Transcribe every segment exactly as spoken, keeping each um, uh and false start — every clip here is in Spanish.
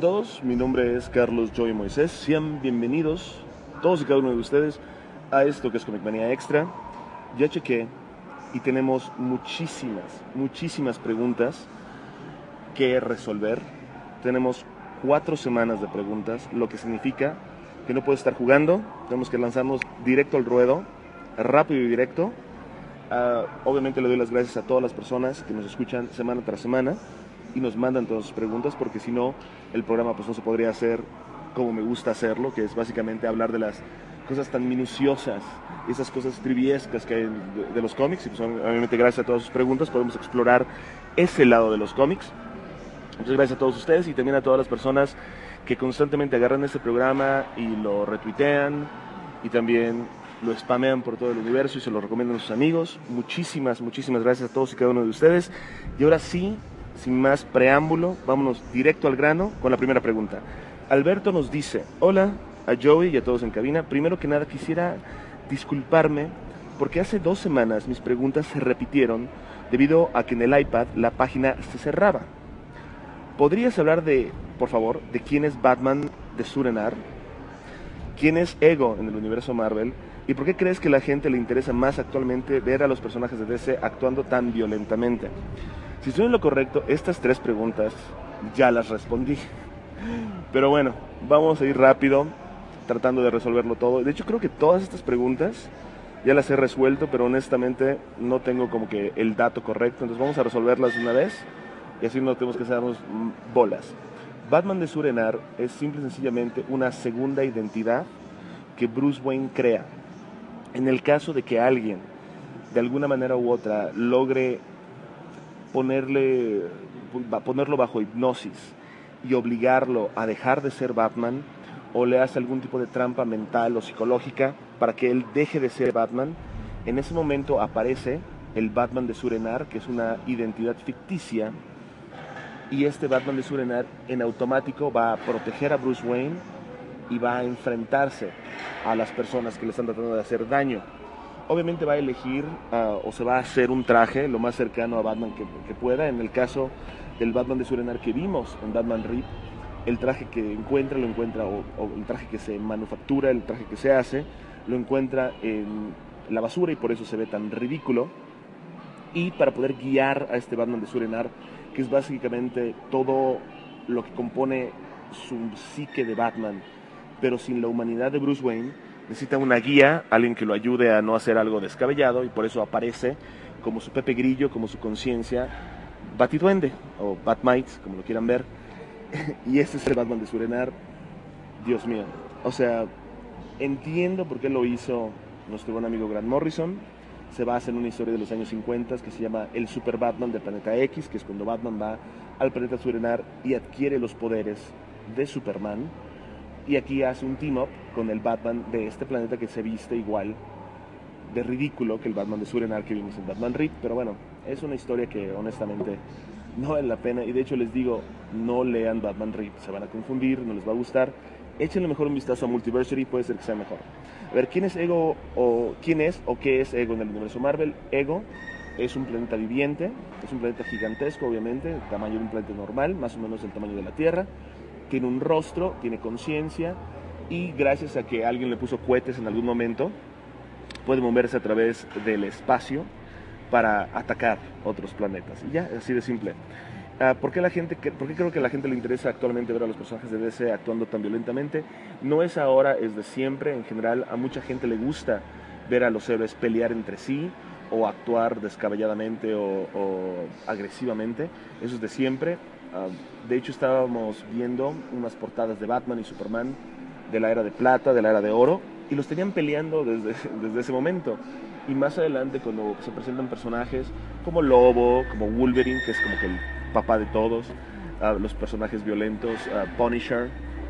A todos, mi nombre es Carlos Joy Moisés. Sean bienvenidos, todos y cada uno de ustedes, a esto que es Comic Manía Extra. Ya chequé y tenemos muchísimas, muchísimas preguntas que resolver. Tenemos cuatro semanas de preguntas, lo que significa que no puedo estar jugando. Tenemos que lanzarnos directo al ruedo, rápido y directo. Uh, obviamente le doy las gracias a todas las personas que nos escuchan semana tras semana y nos mandan todas sus preguntas, porque si no, el programa pues no se podría hacer como me gusta hacerlo, que es básicamente hablar de las cosas tan minuciosas, esas cosas triviescas que hay de, de los cómics. Y pues obviamente gracias a todas sus preguntas podemos explorar ese lado de los cómics. Muchas gracias a todos ustedes y también a todas las personas que constantemente agarran este programa y lo retuitean y también lo spamean por todo el universo y se lo recomiendan a sus amigos. Muchísimas, muchísimas gracias a todos y cada uno de ustedes. Y ahora sí, sin más preámbulo, vámonos directo al grano con la primera pregunta. Alberto nos dice: hola a Joey y a todos en cabina. Primero que nada quisiera disculparme porque hace dos semanas mis preguntas se repitieron debido a que en el iPad la página se cerraba. ¿Podrías hablar de, por favor, de quién es Batman de Sur-En-Arrh? ¿Quién es Ego en el universo Marvel? ¿Y por qué crees que a la gente le interesa más actualmente ver a los personajes de D C actuando tan violentamente? Si estoy en lo correcto, estas tres preguntas ya las respondí. Pero bueno, vamos a ir rápido, tratando de resolverlo todo. De hecho, creo que todas estas preguntas ya las he resuelto, pero honestamente no tengo como que el dato correcto. Entonces vamos a resolverlas de una vez y así no tenemos que hacernos bolas. Batman de Sur-En-Arrh es simple y sencillamente una segunda identidad que Bruce Wayne crea. En el caso de que alguien, de alguna manera u otra, logre ponerle, ponerlo bajo hipnosis y obligarlo a dejar de ser Batman, o le hace algún tipo de trampa mental o psicológica para que él deje de ser Batman, en ese momento aparece el Batman de Sur-En-Arrh, que es una identidad ficticia, y este Batman de Sur-En-Arrh en automático va a proteger a Bruce Wayne y va a enfrentarse a las personas que le están tratando de hacer daño. Obviamente va a elegir uh, o se va a hacer un traje lo más cercano a Batman que, que pueda. En el caso del Batman de Sur-En-Arrh que vimos en Batman Rip, el traje que encuentra, lo encuentra, o, o el traje que se manufactura, el traje que se hace, lo encuentra en la basura y por eso se ve tan ridículo. Y para poder guiar a este Batman de Sur-En-Arrh, que es básicamente todo lo que compone su psique de Batman, pero sin la humanidad de Bruce Wayne, necesita una guía, alguien que lo ayude a no hacer algo descabellado, y por eso aparece como su Pepe Grillo, como su conciencia, Batiduende, o Batmite, como lo quieran ver. Y este es el Batman de Sur-En-Arrh. Dios mío, o sea, entiendo por qué lo hizo nuestro buen amigo Grant Morrison. Se basa en una historia de los años cincuenta que se llama El Super Batman del Planeta X, que es cuando Batman va al planeta Sur-En-Arrh y adquiere los poderes de Superman. Y aquí hace un team-up con el Batman de este planeta que se viste igual de ridículo que el Batman de Sur-En-Arrh que vimos en Batman Rip. Pero bueno, es una historia que honestamente no vale la pena. Y de hecho les digo, no lean Batman Rip, se van a confundir, no les va a gustar. Échenle mejor un vistazo a Multiversity, puede ser que sea mejor. A ver, ¿quién es Ego o quién es o qué es Ego en el universo Marvel? Ego es un planeta viviente, es un planeta gigantesco obviamente, el tamaño de un planeta normal, más o menos el tamaño de la Tierra. Tiene un rostro, tiene conciencia y gracias a que alguien le puso cohetes en algún momento, puede moverse a través del espacio para atacar otros planetas. Y ya, así de simple. Uh, ¿por qué la gente, ¿Por qué creo que a la gente le interesa actualmente ver a los personajes de D C actuando tan violentamente? No es ahora, es de siempre. En general, a mucha gente le gusta ver a los héroes pelear entre sí o actuar descabelladamente o, o agresivamente. Eso es de siempre. Uh, de hecho, estábamos viendo unas portadas de Batman y Superman de la era de plata, de la era de oro, y los tenían peleando desde, desde ese momento. Y más adelante, cuando se presentan personajes como Lobo, como Wolverine, que es como que el papá de todos, uh, los personajes violentos, uh, Punisher,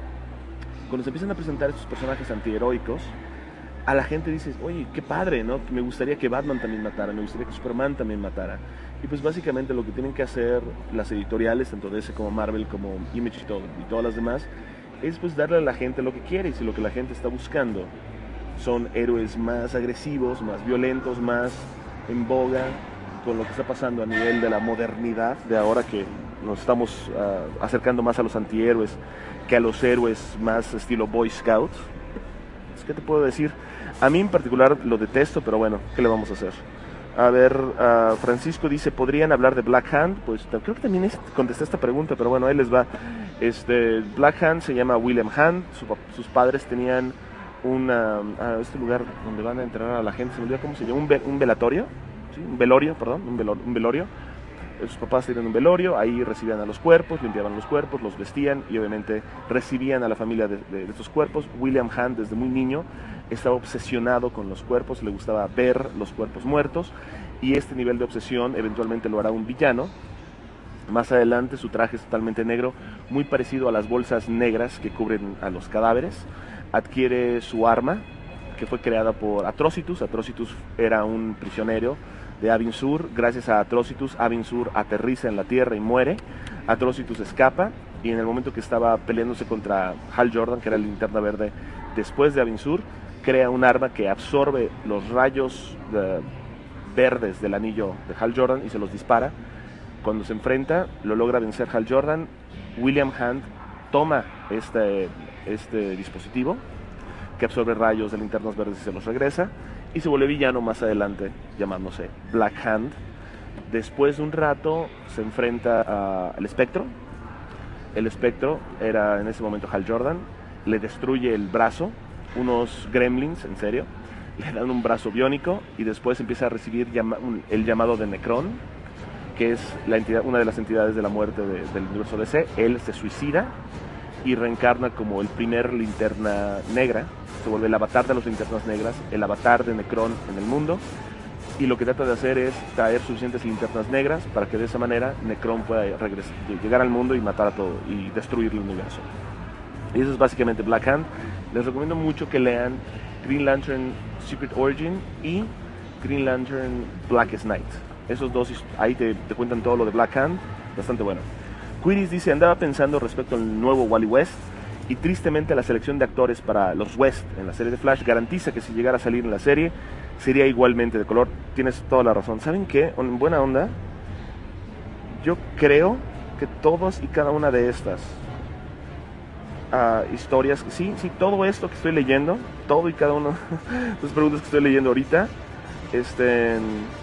cuando se empiezan a presentar estos personajes antiheroicos, a la gente dice, oye, qué padre, ¿no? Me gustaría que Batman también matara, me gustaría que Superman también matara. Y pues básicamente lo que tienen que hacer las editoriales, tanto D C como Marvel, como Image y, todo, y todas las demás, es pues darle a la gente lo que quiere. Y si lo que la gente está buscando son héroes más agresivos, más violentos, más en boga, con lo que está pasando a nivel de la modernidad, de ahora que nos estamos uh, acercando más a los antihéroes que a los héroes más estilo Boy Scouts. ¿Qué te puedo decir? A mí en particular lo detesto, pero bueno, ¿qué le vamos a hacer? A ver, uh, Francisco dice, ¿podrían hablar de Black Hand? Pues creo que también es, contesté esta pregunta, pero bueno, ahí les va. Este, Black Hand se llama William Hand, su, sus padres tenían una, uh, este lugar donde van a enterrar a la gente, se me olvidó cómo se llama, un, ve, un velatorio, ¿sí? un velorio, perdón, un, velo, un velorio. Sus papás tenían un velorio, ahí recibían a los cuerpos, limpiaban los cuerpos, los vestían y obviamente recibían a la familia de, de, de estos cuerpos. William Hand desde muy niño estaba obsesionado con los cuerpos, le gustaba ver los cuerpos muertos y este nivel de obsesión eventualmente lo hará un villano. Más adelante su traje es totalmente negro, muy parecido a las bolsas negras que cubren a los cadáveres. Adquiere su arma, que fue creada por Atrocitus. Atrocitus era un prisionero de Abin Sur. Gracias a Atrocitus, Abin Sur aterriza en la Tierra y muere. Atrocitus escapa y en el momento que estaba peleándose contra Hal Jordan, que era el Linterna Verde después de Abin Sur, crea un arma que absorbe los rayos de, verdes del anillo de Hal Jordan y se los dispara. Cuando se enfrenta, lo logra vencer Hal Jordan. William Hand toma este, este dispositivo que absorbe rayos de linternas verdes y se los regresa, y se vuelve villano más adelante, llamándose Black Hand. Después de un rato se enfrenta a, al Espectro. El Espectro era en ese momento Hal Jordan, le destruye el brazo, unos gremlins, en serio, le dan un brazo biónico y después empieza a recibir llama, un, el llamado de Necron, que es la entidad, una de las entidades de la muerte de, del universo D C. Él se suicida y reencarna como el primer Linterna Negra, se vuelve el avatar de las Linternas Negras, el avatar de Necron en el mundo, y lo que trata de hacer es traer suficientes linternas negras para que de esa manera Necron pueda regresar, llegar al mundo y matar a todo y destruir el universo. Y eso es básicamente Black Hand. Les recomiendo mucho que lean Green Lantern Secret Origin y Green Lantern Blackest Night. Esos dos, ahí te, te cuentan todo lo de Black Hand, bastante bueno. Quiris dice, andaba pensando respecto al nuevo Wally West y tristemente la selección de actores para los West en la serie de Flash garantiza que si llegara a salir en la serie sería igualmente de color. Tienes toda la razón. ¿Saben qué? En buena onda, yo creo que todas y cada una de estas uh, historias, sí, sí, todo esto que estoy leyendo, todo y cada una de las preguntas que estoy leyendo ahorita, este...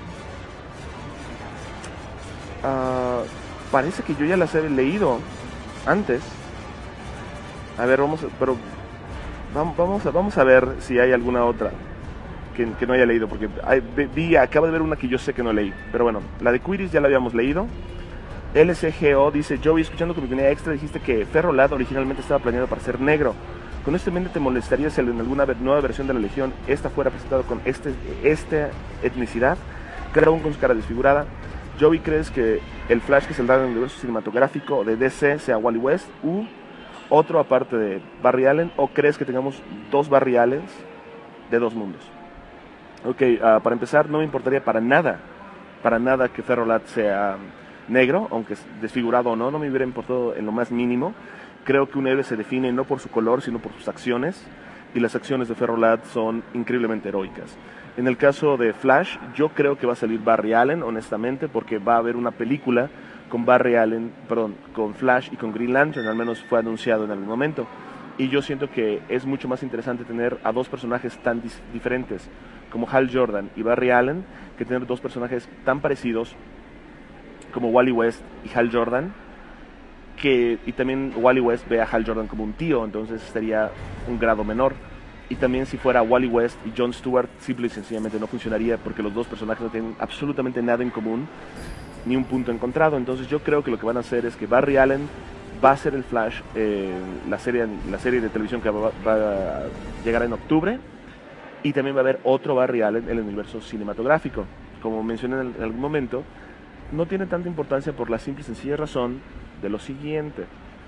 Uh, parece que yo ya las he leído antes. A ver, vamos a, pero vamos, vamos, a, vamos a ver si hay alguna otra que, que no haya leído, porque hay, vi, acabo de ver una que yo sé que no leí. Pero bueno, la de Quiris ya la habíamos leído. L C G O dice, Joey, escuchando que me venía extra, dijiste que Ferrolad originalmente estaba planeado para ser negro. Con este mente te molestaría si en alguna nueva versión de la Legión esta fuera presentado con este, esta etnicidad, cada uno con su cara desfigurada. Joey, ¿crees que el Flash que saldrá en el universo cinematográfico de D C sea Wally West u otro aparte de Barry Allen, o crees que tengamos dos Barry Allens de dos mundos? Ok, uh, para empezar, no me importaría para nada, para nada que Ferrolad sea negro, aunque desfigurado o no, no me hubiera importado en lo más mínimo. Creo que un héroe se define no por su color, sino por sus acciones, y las acciones de Ferrolad son increíblemente heroicas. En el caso de Flash, yo creo que va a salir Barry Allen, honestamente, porque va a haber una película con Barry Allen, perdón, con Flash y con Green Lantern, al menos fue anunciado en algún momento. Y yo siento que es mucho más interesante tener a dos personajes tan diferentes como Hal Jordan y Barry Allen, que tener dos personajes tan parecidos como Wally West y Hal Jordan, que, y también Wally West ve a Hal Jordan como un tío, entonces sería un grado menor. Y también si fuera Wally West y John Stewart, simple y sencillamente no funcionaría, porque los dos personajes no tienen absolutamente nada en común, ni un punto encontrado. Entonces yo creo que lo que van a hacer es que Barry Allen va a ser el Flash, eh, la, serie, la serie de televisión que va, va a llegar en octubre, y también va a haber otro Barry Allen en el universo cinematográfico. Como mencioné en algún momento, no tiene tanta importancia por la simple y sencilla razón de lo siguiente.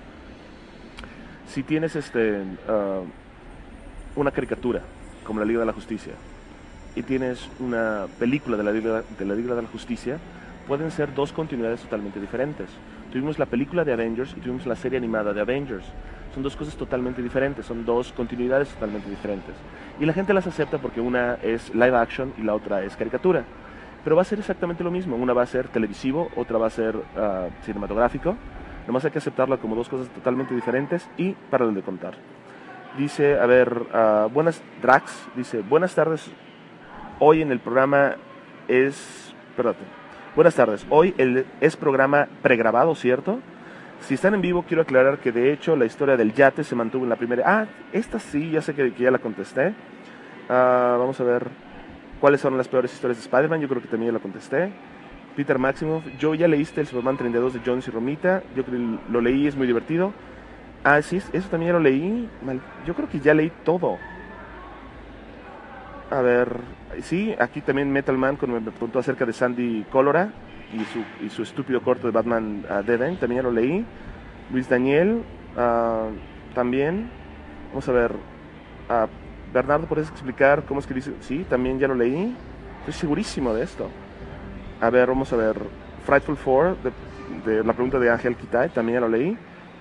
Si tienes este... Uh, una caricatura como la Liga de la Justicia y tienes una película de la Liga de la, Liga de la Justicia, pueden ser dos continuidades totalmente diferentes. Tuvimos la película de Avengers y tuvimos la serie animada de Avengers. Son dos cosas totalmente diferentes, son dos continuidades totalmente diferentes. Y la gente las acepta porque una es live action y la otra es caricatura. pero va a ser exactamente lo mismo. Una va a ser televisivo, otra va a ser uh, cinematográfico. Nomás hay que aceptarla como dos cosas totalmente diferentes y para de contar. Dice, a ver, uh, buenas, Drax, dice, buenas tardes, hoy en el programa es, perdón, buenas tardes, hoy el, es programa pregrabado, ¿cierto? Si están en vivo, quiero aclarar que de hecho la historia del yate se mantuvo en la primera, ah, esta sí, ya sé que, que ya la contesté. Uh, vamos a ver, ¿cuáles son las peores historias de Spider-Man? Yo creo que también ya la contesté. Peter Maximoff, yo ya leíste el Superman treinta y dos de Jones y Romita, yo creo que lo leí, es muy divertido. Ah, sí, eso también ya lo leí. Yo creo que ya leí todo. A ver, sí, aquí también Metal Man cuando me preguntó acerca de Sandy Colora y su, y su estúpido corto de Batman uh, Dead End, también ya lo leí. Luis Daniel, uh, también. Vamos a ver, uh, Bernardo, ¿puedes explicar cómo es que dice? Sí, también ya lo leí. Estoy segurísimo de esto. A ver, vamos a ver, Frightful Four, de, de la pregunta de Ángel Kitai, también ya lo leí.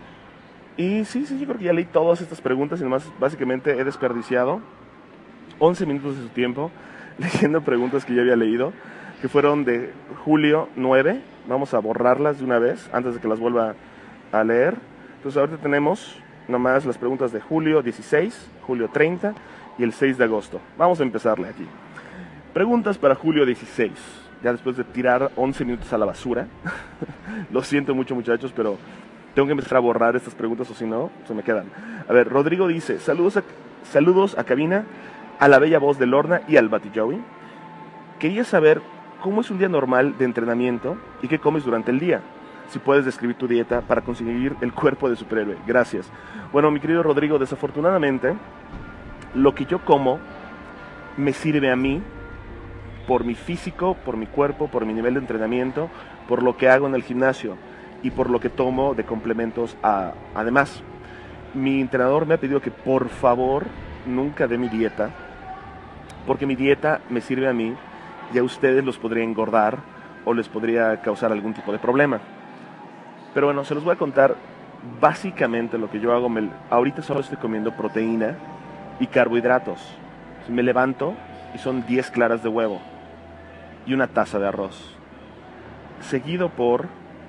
Y sí, sí, yo creo que ya leí todas estas preguntas y nomás básicamente he desperdiciado once minutos de su tiempo leyendo preguntas que ya había leído, que fueron de julio nueve. Vamos a borrarlas de una vez antes de que las vuelva a leer. Entonces ahorita tenemos nomás las preguntas de julio dieciséis, julio treinta y el seis de agosto. Vamos a empezarle aquí. Preguntas para julio dieciséis. Ya después de tirar once minutos a la basura. Lo siento mucho, muchachos, pero tengo que empezar a borrar estas preguntas o si no, se me quedan. A ver, Rodrigo dice, saludos a, saludos a cabina, a la bella voz de Lorna y al Bati Joey. Quería saber cómo es un día normal de entrenamiento y qué comes durante el día. Si puedes describir tu dieta para conseguir el cuerpo de superhéroe. Gracias. Bueno, mi querido Rodrigo, desafortunadamente, lo que yo como me sirve a mí por mi físico, por mi cuerpo, por mi nivel de entrenamiento, por lo que hago en el gimnasio y por lo que tomo de complementos a, además. Mi entrenador me ha pedido que por favor nunca dé mi dieta, porque mi dieta me sirve a mí y a ustedes los podría engordar o les podría causar algún tipo de problema. Pero bueno, se los voy a contar básicamente lo que yo hago. Me, ahorita solo estoy comiendo proteína y carbohidratos. Me levanto y son diez claras de huevo y una taza de arroz, seguido por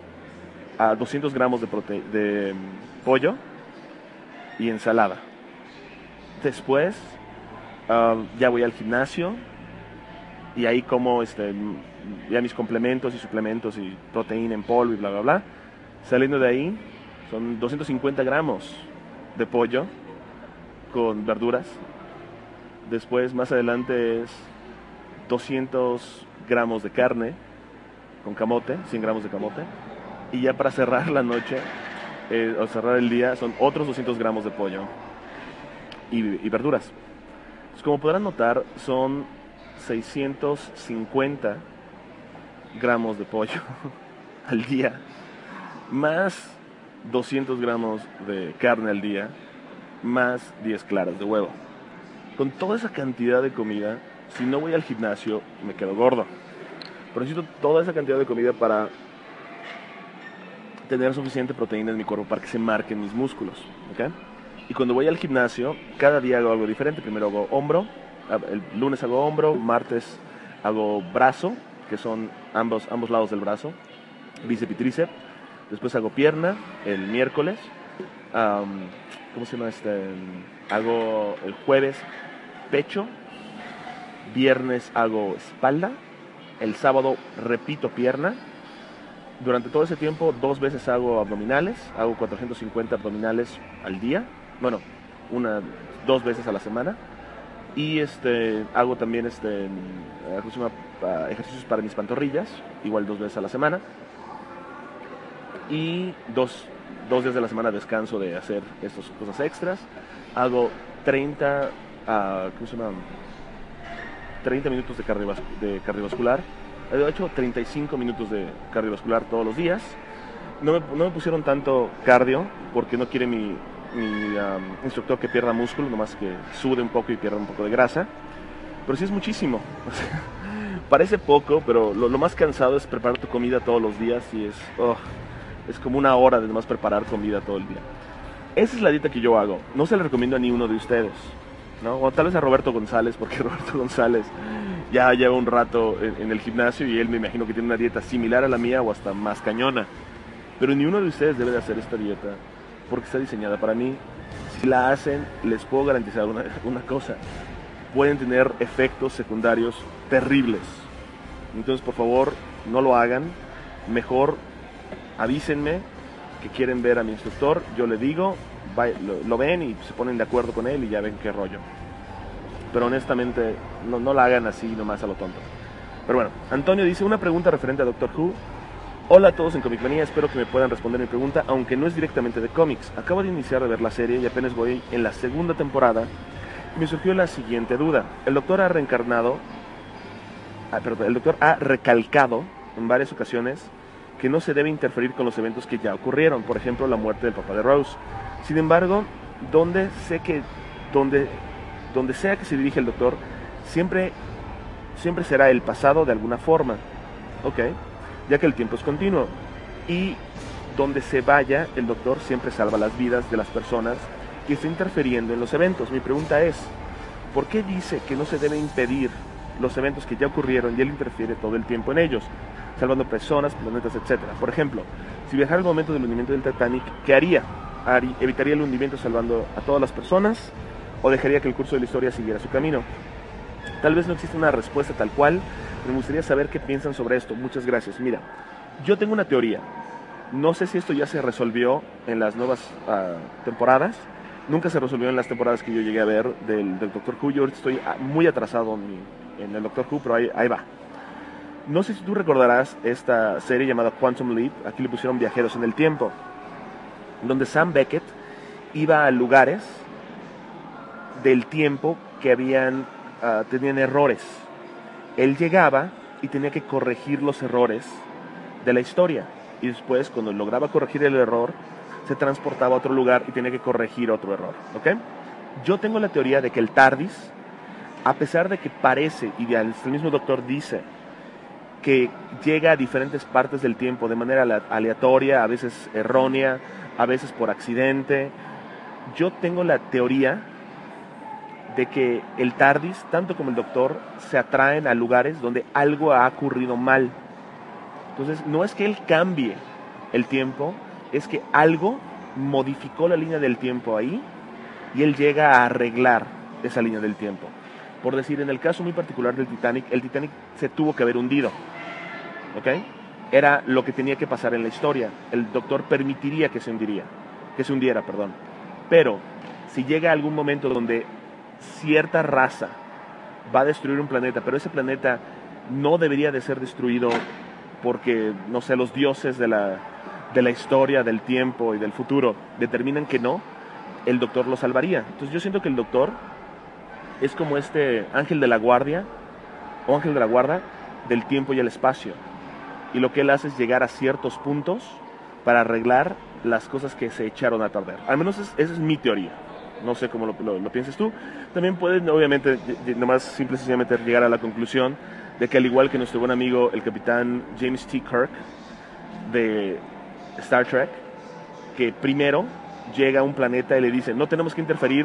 a doscientos gramos de, prote de pollo y ensalada. Después uh, ya voy al gimnasio y ahí como este, ya mis complementos y suplementos y proteína en polvo y bla bla bla. Saliendo de ahí son doscientos cincuenta gramos de pollo con verduras. Después más adelante es doscientos gramos de carne con camote, cien gramos de camote. Y ya para cerrar la noche, eh, o cerrar el día, son otros doscientos gramos de pollo y, y verduras. Pues como podrán notar, son seiscientos cincuenta gramos de pollo al día, más doscientos gramos de carne al día, más diez claras de huevo. Con toda esa cantidad de comida, si no voy al gimnasio, me quedo gordo. Pero necesito toda esa cantidad de comida para tener suficiente proteína en mi cuerpo para que se marquen mis músculos, ¿okay? Y cuando voy al gimnasio, cada día hago algo diferente. Primero hago hombro, el lunes hago hombro, martes hago brazo, que son ambos, ambos lados del brazo, bíceps y tríceps. Después hago pierna el miércoles. Um, ¿Cómo se llama este? Hago el jueves pecho, viernes hago espalda, el sábado repito pierna. Durante todo ese tiempo, dos veces hago abdominales, hago cuatrocientos cincuenta abdominales al día, bueno, una, dos veces a la semana. Y este, hago también este, ejercicios para mis pantorrillas, igual dos veces a la semana. Y dos, dos días de la semana descanso de hacer estas cosas extras. Hago treinta, uh, ¿cómo se llama? treinta minutos de, cardiovas de cardiovascular. He hecho treinta y cinco minutos de cardiovascular todos los días. No me, no me pusieron tanto cardio porque no quiere mi, mi um, instructor que pierda músculo, nomás que sude un poco y pierda un poco de grasa. Pero sí es muchísimo. Parece poco, pero lo, lo más cansado es preparar tu comida todos los días y es, oh, es como una hora de nomás preparar comida todo el día. Esa es la dieta que yo hago. No se la recomiendo a ni uno de ustedes. ¿no? O tal vez a Roberto González, porque Roberto González ya lleva un rato en, en el gimnasio y él me imagino que tiene una dieta similar a la mía o hasta más cañona. Pero ni uno de ustedes debe de hacer esta dieta porque está diseñada para mí. Si la hacen, les puedo garantizar una, una cosa. Pueden tener efectos secundarios terribles. Entonces, por favor, no lo hagan. Mejor avísenme que quieren ver a mi instructor. Yo le digo, va, lo, lo ven y se ponen de acuerdo con él y ya ven qué rollo. Pero honestamente, no, no la hagan así nomás a lo tonto. Pero bueno, Antonio dice una pregunta referente a Doctor Who. Hola a todos en Comic Manía, espero que me puedan responder mi pregunta, aunque no es directamente de cómics. Acabo de iniciar a ver la serie y apenas voy en la segunda temporada. Me surgió la siguiente duda. El Doctor ha reencarnado, ah, perdón, el Doctor ha recalcado en varias ocasiones que no se debe interferir con los eventos que ya ocurrieron, por ejemplo, la muerte del papá de Rose. Sin embargo, donde sé que, donde, donde sea que se dirige el Doctor, siempre, siempre será el pasado de alguna forma. Ok. Ya que el tiempo es continuo y donde se vaya el Doctor siempre salva las vidas de las personas que está interfiriendo en los eventos. Mi pregunta es, ¿por qué dice que no se debe impedir los eventos que ya ocurrieron y él interfiere todo el tiempo en ellos, salvando personas, planetas, etcétera? Por ejemplo, si viajara al momento del hundimiento del Titanic, ¿qué haría? ¿Evitaría el hundimiento salvando a todas las personas o dejaría que el curso de la historia siguiera su camino? Tal vez no existe una respuesta tal cual. Me gustaría saber qué piensan sobre esto. Muchas gracias. Mira, yo tengo una teoría. No sé si esto ya se resolvió en las nuevas uh, temporadas. Nunca se resolvió en las temporadas que yo llegué a ver del, del Doctor Who. Yo ahorita estoy muy atrasado en, mi, en el Doctor Who, pero ahí, ahí va. No sé si tú recordarás esta serie llamada Quantum Leap. Aquí le pusieron Viajeros en el Tiempo, donde Sam Beckett iba a lugares del tiempo que habían, uh, tenían errores. Él llegaba y tenía que corregir los errores de la historia. Y después, cuando lograba corregir el error, se transportaba a otro lugar y tenía que corregir otro error. ¿Ok? Yo tengo la teoría de que el TARDIS, a pesar de que parece, y el mismo Doctor dice, que llega a diferentes partes del tiempo de manera aleatoria, a veces errónea, a veces por accidente, yo tengo la teoría de que el TARDIS, tanto como el Doctor, se atraen a lugares donde algo ha ocurrido mal. Entonces, no es que él cambie el tiempo, es que algo modificó la línea del tiempo ahí y él llega a arreglar esa línea del tiempo. Por decir, en el caso muy particular del Titanic, el Titanic se tuvo que haber hundido. ¿Ok? Era lo que tenía que pasar en la historia. El Doctor permitiría que se hundiría, que se hundiera, perdón. Pero, si llega algún momento donde cierta raza va a destruir un planeta, pero ese planeta no debería de ser destruido porque, no sé, los dioses de la, de la historia, del tiempo y del futuro determinan que no, el Doctor lo salvaría. Entonces yo siento que el Doctor es como este ángel de la guardia o ángel de la guarda del tiempo y el espacio, y lo que él hace es llegar a ciertos puntos para arreglar las cosas que se echaron a perder. Al menos es, esa es mi teoría. No sé cómo lo, lo, lo pienses tú. También puedes, obviamente, nomás simple y sencillamente llegar a la conclusión de que, al igual que nuestro buen amigo, el capitán James T. Kirk de Star Trek, que primero llega a un planeta y le dice, no tenemos que interferir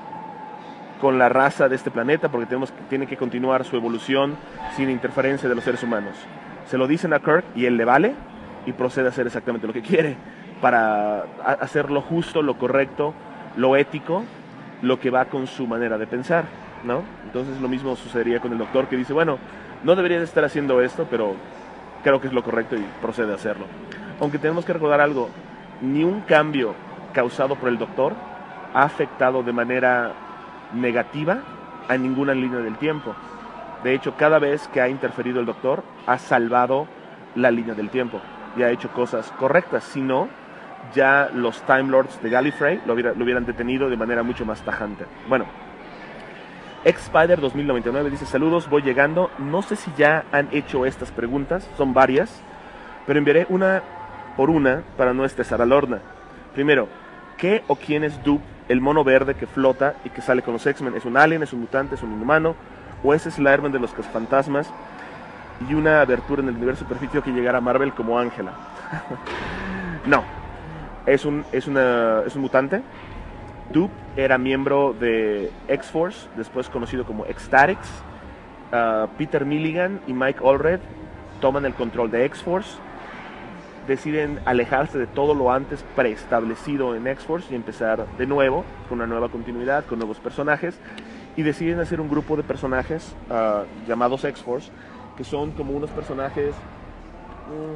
con la raza de este planeta porque tenemos que, tiene que continuar su evolución sin interferencia de los seres humanos. Se lo dicen a Kirk y él le vale y procede a hacer exactamente lo que quiere para hacer lo justo, lo correcto, lo ético, lo que va con su manera de pensar, ¿no? Entonces lo mismo sucedería con el Doctor, que dice, bueno, no debería de estar haciendo esto, pero creo que es lo correcto y procede a hacerlo. Aunque tenemos que recordar algo, ni un cambio causado por el Doctor ha afectado de manera negativa a ninguna línea del tiempo. De hecho, cada vez que ha interferido el Doctor, ha salvado la línea del tiempo y ha hecho cosas correctas. Si no, ya los Time Lords de Gallifrey lo, hubiera, lo hubieran detenido de manera mucho más tajante. Bueno, X-Spider dos mil noventa y nueve dice, saludos, voy llegando. No sé si ya han hecho estas preguntas, son varias, pero enviaré una por una para no estresar a Lorna. Primero, ¿qué o quién es Dupe, el mono verde que flota y que sale con los X-Men? ¿Es un alien, es un mutante, es un inhumano? ¿O ese es el Iron Man de los cazafantasmas? Y una abertura en el universo permitió que llegara a Marvel como Ángela. No, es un, es, una, es un mutante, Doop era miembro de X-Force, después conocido como Ecstatics. Uh, Peter Milligan y Mike Allred toman el control de X-Force, deciden alejarse de todo lo antes preestablecido en X-Force y empezar de nuevo, con una nueva continuidad, con nuevos personajes, y deciden hacer un grupo de personajes uh, llamados X-Force, que son como unos personajes uh,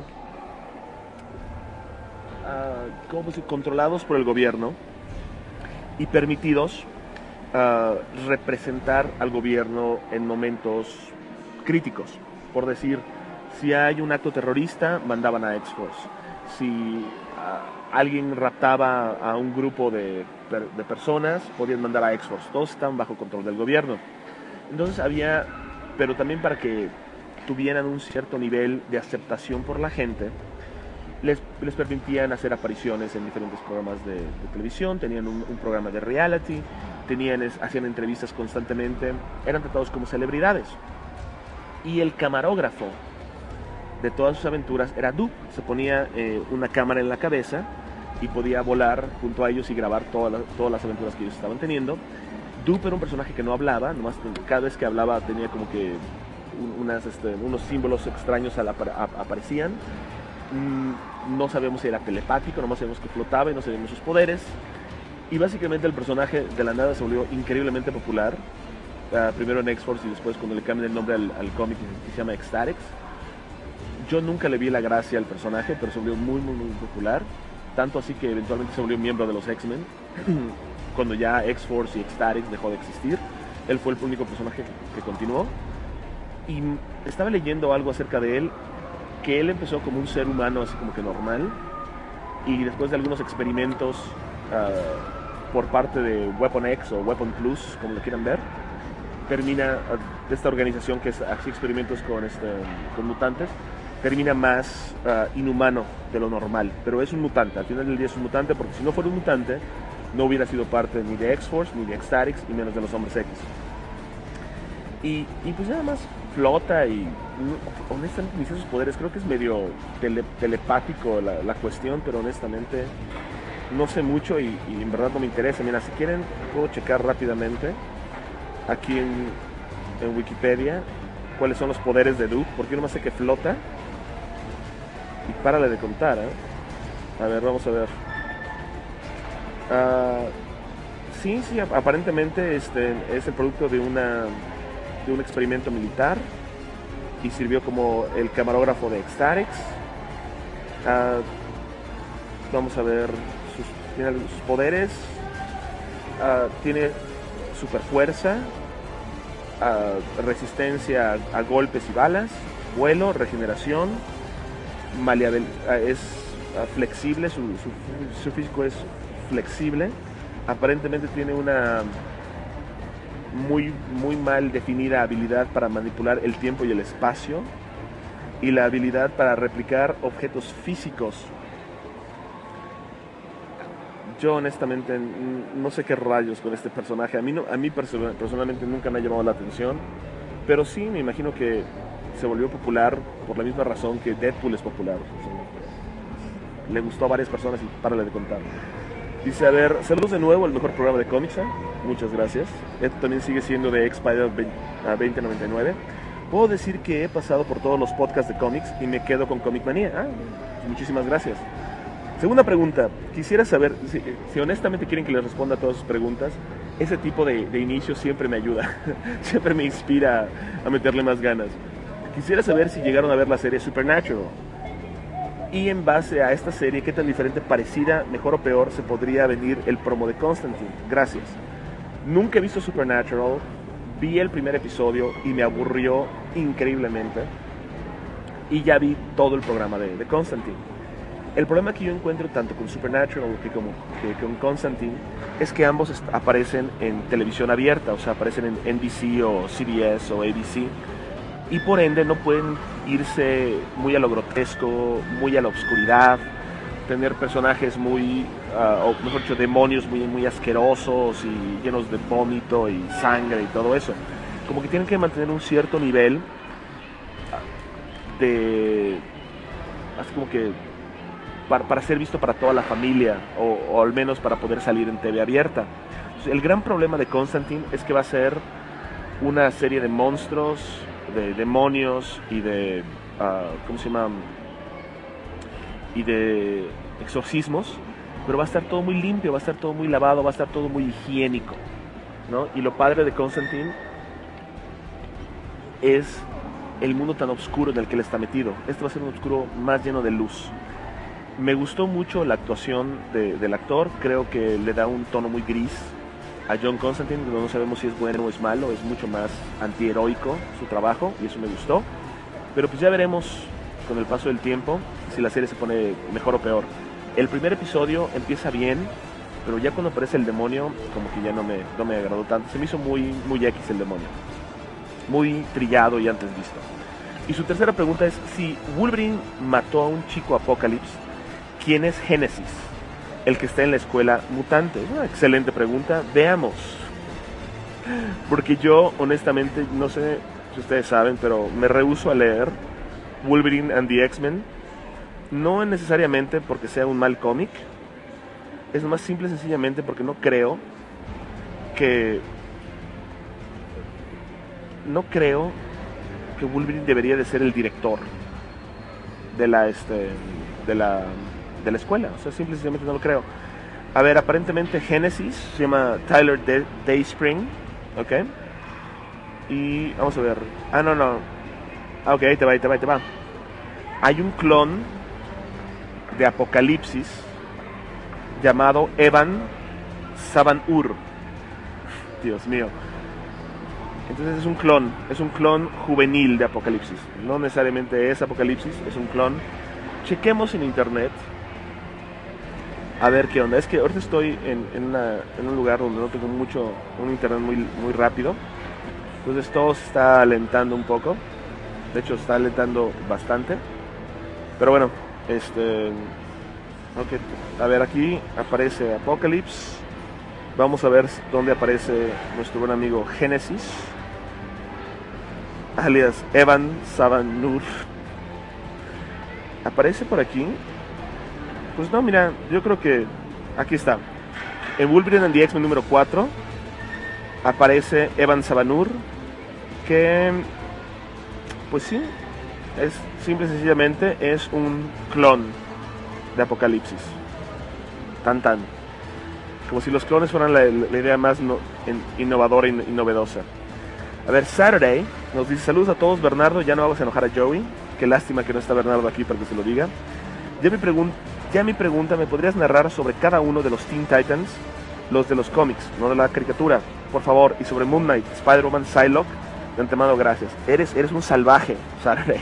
uh, ¿cómo decir? controlados por el gobierno y permitidos uh, representar al gobierno en momentos críticos. Por decir, si hay un acto terrorista, mandaban a X-Force. Si uh, alguien raptaba a un grupo de, de personas, podían mandar a X-Force. Todos estaban bajo control del gobierno. Entonces había, pero también para que tuvieran un cierto nivel de aceptación por la gente, les, les permitían hacer apariciones en diferentes programas de, de televisión, tenían un, un programa de reality, tenían, hacían entrevistas constantemente, eran tratados como celebridades. Y el camarógrafo de todas sus aventuras era Doop. Se ponía eh, una cámara en la cabeza y podía volar junto a ellos y grabar todas las, todas las aventuras que ellos estaban teniendo. Doop era un personaje que no hablaba, nomás cada vez que hablaba tenía como que un, unas, este, unos símbolos extraños a la, a, aparecían. Mm, no sabemos si era telepático, nomás sabemos que flotaba y no sabemos sus poderes. Y básicamente el personaje de la nada se volvió increíblemente popular. Uh, primero en X-Force y después cuando le cambian el nombre al, al cómic que se llama Ecstatics. Yo nunca le vi la gracia al personaje, pero se volvió muy, muy, muy popular. Tanto así que eventualmente se volvió miembro de los X-Men. Cuando ya X-Force y Ecstatics dejó de existir, él fue el único personaje que, que continuó. Y estaba leyendo algo acerca de él, que él empezó como un ser humano así como que normal. Y después de algunos experimentos uh, por parte de Weapon X o Weapon Plus, como lo quieran ver, termina, uh, esta organización que hace experimentos con, este, con mutantes, termina más uh, inhumano de lo normal, pero es un mutante, al final del día es un mutante, porque si no fuera un mutante no hubiera sido parte ni de X-Force, ni de Ecstatics, y menos de los Hombres X. Y, y pues nada más flota y no, honestamente ni sé sus poderes, creo que es medio tele, telepático la, la cuestión, pero honestamente no sé mucho y, y en verdad no me interesa. Mira, si quieren puedo checar rápidamente aquí en, en Wikipedia cuáles son los poderes de Doop, porque yo nomás sé que flota. Y párale de contar, ¿eh? A ver, vamos a ver. Uh, sí, sí, aparentemente este, es el producto de, una, de un experimento militar y sirvió como el camarógrafo de Ecstatics. Uh, vamos a ver sus, tiene sus poderes. Uh, tiene super fuerza, uh, resistencia a, a golpes y balas, vuelo, regeneración, maleabil, uh, es uh, flexible, su, su, su físico es flexible, aparentemente tiene una muy, muy mal definida habilidad para manipular el tiempo y el espacio y la habilidad para replicar objetos físicos. Yo honestamente no sé qué rayos con este personaje, a mí, no, a mí personalmente nunca me ha llamado la atención, pero sí me imagino que se volvió popular por la misma razón que Deadpool es popular. O sea, le gustó a varias personas y párale de contar. Dice, a ver, saludos de nuevo al mejor programa de cómics, ¿eh? Muchas gracias. Esto también sigue siendo de X-Spider veinte noventa y nueve. Puedo decir que he pasado por todos los podcasts de cómics y me quedo con Comic Manía. Ah, muchísimas gracias. Segunda pregunta, quisiera saber, si, si honestamente quieren que les responda a todas sus preguntas, ese tipo de, de inicio siempre me ayuda, siempre me inspira a meterle más ganas. Quisiera saber si llegaron a ver la serie Supernatural. Y en base a esta serie, ¿qué tan diferente, parecida, mejor o peor se podría venir el promo de Constantine? Gracias. Nunca he visto Supernatural, vi el primer episodio y me aburrió increíblemente. Y ya vi todo el programa de, de Constantine. El problema que yo encuentro tanto con Supernatural que, como, que con Constantine es que ambos aparecen en televisión abierta, o sea, aparecen en N B C o C B S o A B C, y por ende no pueden irse muy a lo grotesco, muy a la oscuridad, tener personajes muy, uh, o mejor dicho, demonios muy, muy asquerosos y llenos de vómito y sangre y todo eso. Como que tienen que mantener un cierto nivel de, así como que Para, para ser visto para toda la familia o, o al menos para poder salir en T V abierta. El gran problema de Constantine es que va a ser una serie de monstruos, de demonios y de, uh, ¿cómo se llama? Y de exorcismos, pero va a estar todo muy limpio, va a estar todo muy lavado, va a estar todo muy higiénico, ¿no? Y lo padre de Constantine es el mundo tan oscuro en el que él está metido. Este va a ser un oscuro más lleno de luz. Me gustó mucho la actuación de, del actor, creo que le da un tono muy gris a John Constantine, no sabemos si es bueno o es malo, es mucho más antiheroico su trabajo y eso me gustó, pero pues ya veremos con el paso del tiempo si la serie se pone mejor o peor. El primer episodio empieza bien, pero ya cuando aparece el demonio como que ya no me, no me agradó tanto, se me hizo muy, muy X el demonio, muy trillado y antes visto. Y su tercera pregunta es, si Wolverine mató a un chico Apocalipsis, ¿quién es Génesis? El que está en la escuela mutante. Es una excelente pregunta. Veamos. Porque yo, honestamente, no sé si ustedes saben, pero me rehúso a leer Wolverine and the X-Men. No necesariamente porque sea un mal cómic. Es más simple y sencillamente porque no creo que... No creo que Wolverine debería de ser el director de la... Este, de la... de la escuela, o sea, simple y sencillamente no lo creo. A ver, aparentemente Genesis se llama Tyler Day Dayspring, ¿ok? Y vamos a ver, ah, no, no, ah, ok, ahí te va, ahí te va, ahí te va. Hay un clon de Apocalipsis llamado Evan Saban-Ur, Dios mío. Entonces es un clon, es un clon juvenil de Apocalipsis, no necesariamente es Apocalipsis, es un clon. Chequemos en internet a ver qué onda. Es que ahorita estoy en, en, una, en un lugar donde no tengo mucho, un internet muy, muy rápido. Entonces todo se está alentando un poco. De hecho, está alentando bastante. Pero bueno, este... Okay. A ver, aquí aparece Apocalypse. Vamos a ver dónde aparece nuestro buen amigo Génesis, alias Evan Saban-Ur. ¿Aparece por aquí? Pues no, mira, yo creo que aquí está. En Wolverine and the X-Men número cuatro aparece Evan Saban-Ur, que pues sí, es simple y sencillamente es un clon de Apocalipsis. Tan tan. Como si los clones fueran la, la idea más no, en, innovadora y, y novedosa. A ver, Saturday nos dice: saludos a todos, Bernardo, ya no hagas enojar a Joey. Qué lástima que no está Bernardo aquí para que se lo diga. Ya mi, pregun ya mi pregunta, ¿me podrías narrar sobre cada uno de los Teen Titans? Los de los cómics, no de la caricatura, por favor. Y sobre Moon Knight, Spider-Man, Psylocke. De antemano, gracias. Eres, eres un salvaje, Saturday.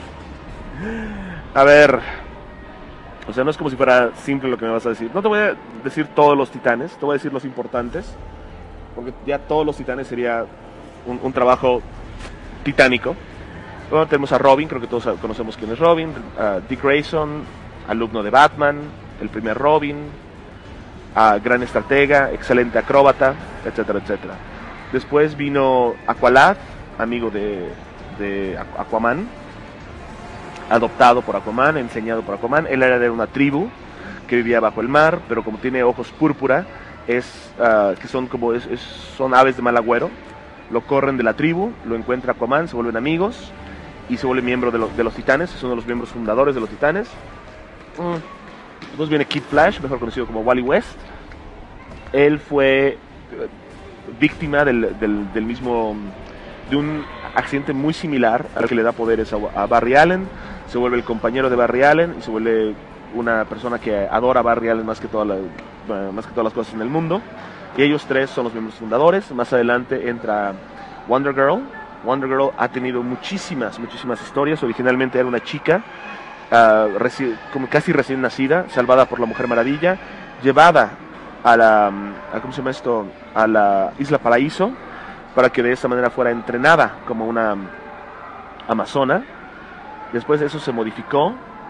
A ver, o sea, no es como si fuera simple lo que me vas a decir. No te voy a decir todos los titanes, te voy a decir los importantes, porque ya todos los titanes sería un, un trabajo titánico. Bueno, tenemos a Robin, creo que todos conocemos quién es Robin. A Dick Grayson, alumno de Batman, el primer Robin, a gran estratega, excelente acróbata, etcétera, etcétera. Después vino Aqualad, amigo de, de Aquaman, adoptado por Aquaman, enseñado por Aquaman. Él era de una tribu que vivía bajo el mar, pero como tiene ojos púrpura, es uh, que son como es, es, son aves de mal agüero. Lo corren de la tribu, lo encuentra Aquaman, se vuelven amigos y se vuelve miembro de, lo, de los Titanes. Es uno de los miembros fundadores de los Titanes. Mm. Después viene Kid Flash, mejor conocido como Wally West. Él fue víctima del, del, del mismo, de un accidente muy similar al que le da poderes a, a Barry Allen. Se vuelve el compañero de Barry Allen y se vuelve una persona que adora a Barry Allen más que, toda la, más que todas las cosas en el mundo. Y ellos tres son los miembros fundadores. Más adelante entra Wonder Girl. Wonder Girl ha tenido muchísimas, muchísimas historias. Originalmente era una chica, uh, como casi recién nacida, salvada por la Mujer Maravilla, llevada a la, a, ¿cómo se llama esto? A la Isla Paraíso, para que de esa manera fuera entrenada como una amazona. Después eso se modificó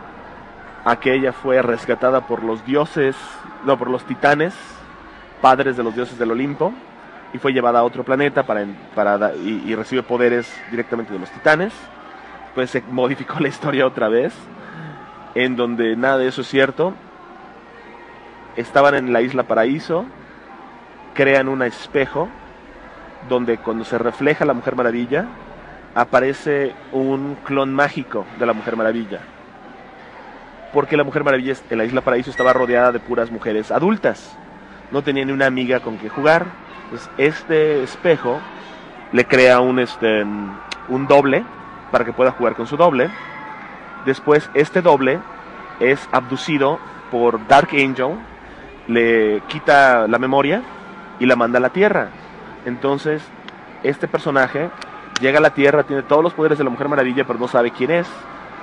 a que ella fue rescatada por los dioses, no, por los titanes, padres de los dioses del Olimpo, y fue llevada a otro planeta para, para y, y recibe poderes directamente de los titanes. Pues se modificó la historia otra vez, en donde nada de eso es cierto. Estaban en la Isla Paraíso crean un espejo donde cuando se refleja la Mujer Maravilla, aparece un clon mágico de la Mujer Maravilla. Porque la Mujer Maravilla en la Isla Paraíso estaba rodeada de puras mujeres adultas. No tenía ni una amiga con que jugar. Entonces, este espejo le crea un, este, un doble para que pueda jugar con su doble. Después, este doble es abducido por Dark Angel, le quita la memoria y la manda a la Tierra. Entonces, este personaje llega a la Tierra, tiene todos los poderes de la Mujer Maravilla, pero no sabe quién es.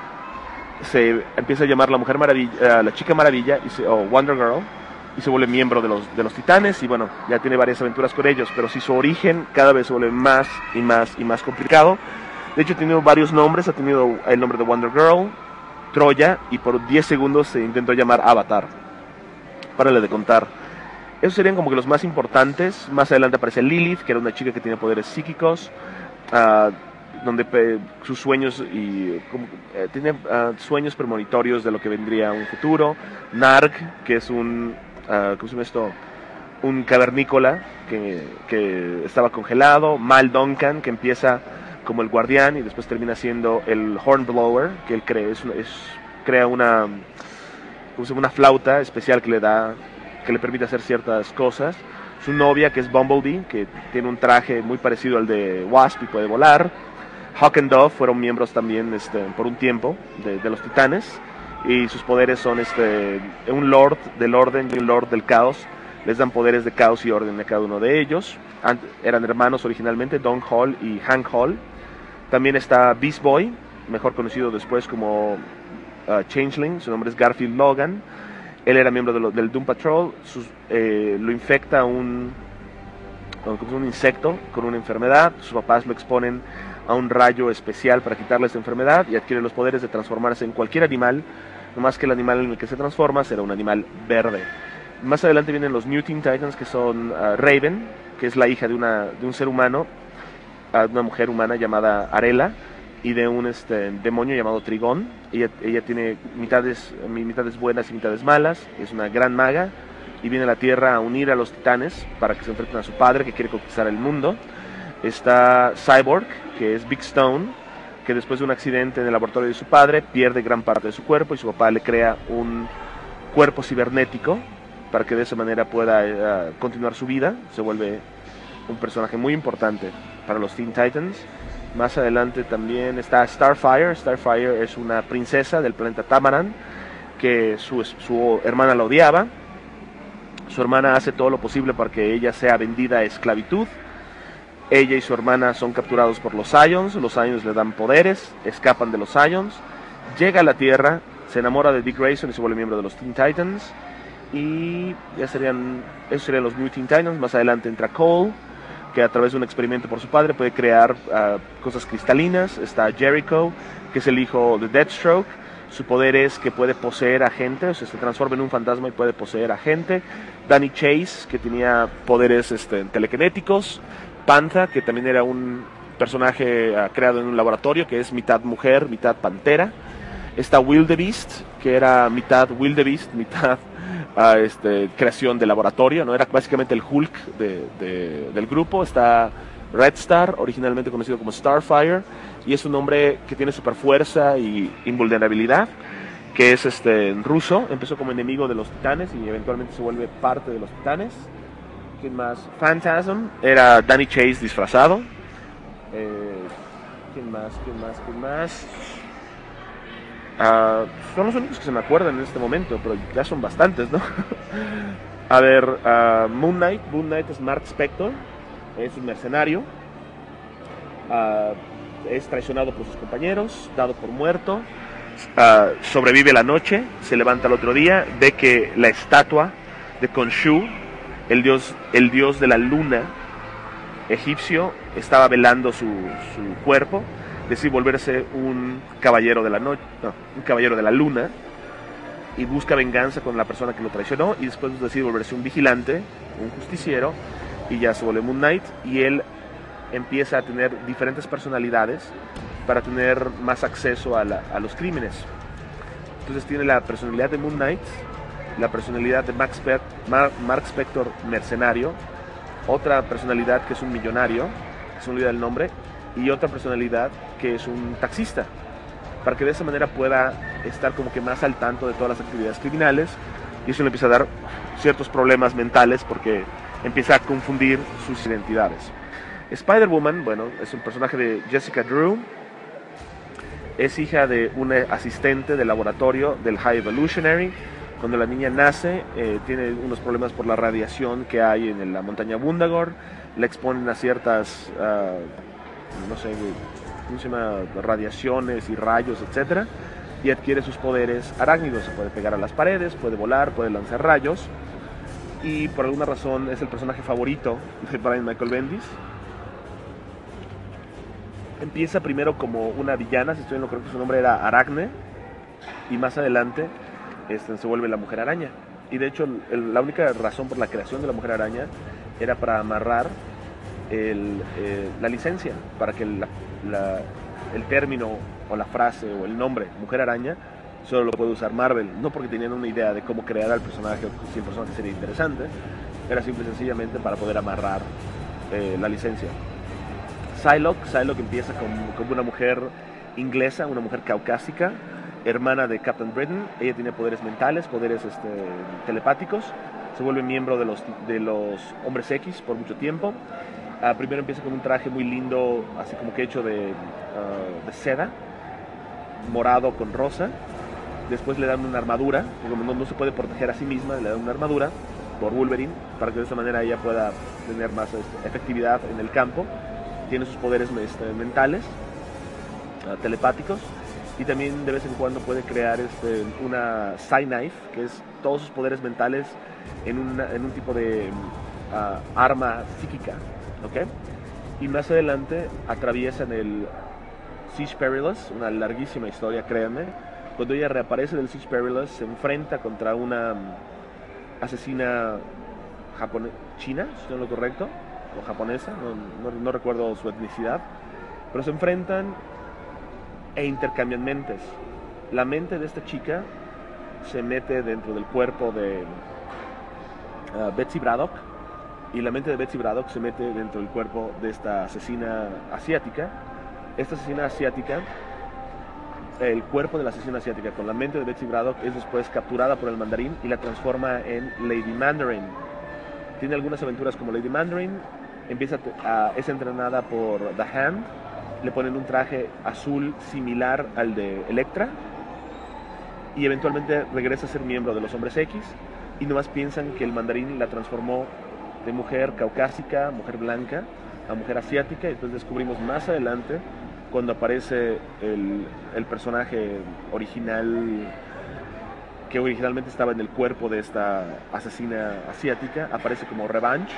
Se empieza a llamar la Mujer Maravilla, uh, la Chica Maravilla, y se, o Wonder Girl, y se vuelve miembro de los, de los Titanes, y bueno, ya tiene varias aventuras con ellos, pero si su origen cada vez se vuelve más y más y más complicado. De hecho, ha tenido varios nombres, ha tenido el nombre de Wonder Girl, Troya, y por diez segundos se intentó llamar Avatar. Párale de contar. Esos serían como que los más importantes. Más adelante aparece Lilith, que era una chica que tiene poderes psíquicos, uh, donde pe sus sueños y como, eh, tiene uh, sueños premonitorios de lo que vendría un futuro. Narg, que es un uh, ¿cómo se llama esto? Un cavernícola que, que estaba congelado. Mal Duncan, que empieza como el guardián y después termina siendo el Hornblower, que él cree, es, es, crea una, ¿cómo se llama? Una flauta especial que le da, que le permite hacer ciertas cosas. Su novia, que es Bumblebee, que tiene un traje muy parecido al de Wasp y puede volar. Hawk and Dove fueron miembros también este, por un tiempo de, de los Titanes, y sus poderes son este, un Lord del Orden y un Lord del Caos. Les dan poderes de caos y orden a cada uno de ellos. Ant eran hermanos originalmente, Don Hall y Hank Hall. También está Beast Boy, mejor conocido después como uh, Changeling, su nombre es Garfield Logan. Él era miembro de lo, del Doom Patrol. Sus, eh, lo infecta un, un insecto con una enfermedad. Sus papás lo exponen a un rayo especial para quitarle esta enfermedad y adquiere los poderes de transformarse en cualquier animal, no más que el animal en el que se transforma será un animal verde. Más adelante vienen los New Teen Titans, que son uh, Raven, que es la hija de, una, de un ser humano, uh, una mujer humana llamada Arela, y de un este, demonio llamado Trigón. Ella, ella tiene mitades, mitades buenas y mitades malas, es una gran maga, y viene a la Tierra a unir a los titanes para que se enfrenten a su padre, que quiere conquistar el mundo. Está Cyborg, que es Big Stone, que después de un accidente en el laboratorio de su padre, pierde gran parte de su cuerpo, y su papá le crea un cuerpo cibernético, para que de esa manera pueda uh, continuar su vida. Se vuelve un personaje muy importante para los Teen Titans. Más adelante también está Starfire. Starfire es una princesa del planeta Tamaran, que su, su hermana la odiaba. Su hermana hace todo lo posible para que ella sea vendida a esclavitud. Ella y su hermana son capturados por los Scions. Los Scions le dan poderes, escapan de los Scions. Llega a la Tierra, se enamora de Dick Grayson y se vuelve miembro de los Teen Titans. Y ya serían, esos serían los New Teen Titans. Más adelante entra Cole, que a través de un experimento por su padre puede crear uh, cosas cristalinas. Está Jericho, que es el hijo de Deathstroke. Su poder es que puede poseer a gente, o sea, se transforma en un fantasma y puede poseer a gente. Danny Chase, que tenía poderes este, telequinéticos. Pantha, que también era un personaje uh, creado en un laboratorio, que es mitad mujer, mitad pantera. Está Wildebeest, que era mitad Wildebeest, mitad a este, creación de laboratorio, ¿no? Era básicamente el Hulk de, de, del grupo. Está Red Star, originalmente conocido como Starfire, y es un hombre que tiene super fuerza y invulnerabilidad, que es este, ruso. Empezó como enemigo de los titanes y eventualmente se vuelve parte de los titanes. ¿Quién más? Phantasm, era Danny Chase disfrazado. Eh, ¿Quién más? ¿Quién más? ¿Quién más? Uh, son los únicos que se me acuerdan en este momento, pero ya son bastantes, ¿no? A ver, uh, Moon Knight. Moon Knight es Mark Spector, es un mercenario. Uh, es traicionado por sus compañeros, dado por muerto. Uh, sobrevive la noche, se levanta el otro día, ve que la estatua de Khonshu, el dios, el dios de la luna egipcio, estaba velando su, su cuerpo. Decide volverse un caballero de la noche, no, un caballero de la luna, y busca venganza con la persona que lo traicionó, y después decide volverse un vigilante, un justiciero, y ya se vuelve Moon Knight, y él empieza a tener diferentes personalidades para tener más acceso a, la, a los crímenes. Entonces tiene la personalidad de Moon Knight, la personalidad de Max Pe Mar Mark Spector mercenario, otra personalidad que es un millonario, que se me olvida el nombre, y otra personalidad que es un taxista, para que de esa manera pueda estar como que más al tanto de todas las actividades criminales, y eso le empieza a dar ciertos problemas mentales porque empieza a confundir sus identidades. Spider-Woman, bueno, es un personaje de Jessica Drew, es hija de una asistente de laboratorio del High Evolutionary. Cuando la niña nace, eh, tiene unos problemas por la radiación que hay en la montaña Wundagore, la exponen a ciertas, uh, no sé, ¿cómo se llama? Radiaciones y rayos, etcétera, y adquiere sus poderes arácnidos, se puede pegar a las paredes, puede volar, puede lanzar rayos, y por alguna razón es el personaje favorito de Brian Michael Bendis. Empieza primero como una villana, si estoy en lo correcto, su nombre era Aracne, y más adelante este, se vuelve la Mujer Araña. Y de hecho, el, la única razón por la creación de la Mujer Araña era para amarrar el, eh, la licencia, para que la, la, el término o la frase o el nombre Mujer Araña solo lo puede usar Marvel, no porque tenían una idea de cómo crear al personaje, o si el personaje sería interesante, era simple y sencillamente para poder amarrar eh, la licencia. Psylocke, Psylocke empieza como, como una mujer inglesa, una mujer caucásica, hermana de Captain Britain. Ella tiene poderes mentales, poderes este, telepáticos, se vuelve miembro de los, de los Hombres X por mucho tiempo. Uh, primero empieza con un traje muy lindo, así como que hecho de, uh, de seda, morado con rosa. Después le dan una armadura, como no, no se puede proteger a sí misma, le dan una armadura por Wolverine, para que de esa manera ella pueda tener más este, efectividad en el campo. Tiene sus poderes este, mentales, uh, telepáticos, y también de vez en cuando puede crear este, una Psy-Knife, que es todos sus poderes mentales en, una, en un tipo de uh, arma psíquica, ¿ok? Y más adelante atraviesan el Siege Perilous, una larguísima historia, créanme. Cuando ella reaparece del Siege Perilous, se enfrenta contra una asesina japonesa, china, si no es lo correcto, o japonesa, no, no, no recuerdo su etnicidad, pero se enfrentan e intercambian mentes. La mente de esta chica se mete dentro del cuerpo de uh, Betsy Braddock, y la mente de Betsy Braddock se mete dentro del cuerpo de esta asesina asiática. Esta asesina asiática, el cuerpo de la asesina asiática con la mente de Betsy Braddock es después capturada por el Mandarín y la transforma en Lady Mandarin. Tiene algunas aventuras como Lady Mandarin. Empieza a, es entrenada por The Hand, le ponen un traje azul similar al de Elektra, y eventualmente regresa a ser miembro de los Hombres X, y nomás piensan que el Mandarín la transformó de mujer caucásica, mujer blanca, a mujer asiática, y entonces descubrimos más adelante, cuando aparece el, el personaje original, que originalmente estaba en el cuerpo de esta asesina asiática, aparece como Revenge,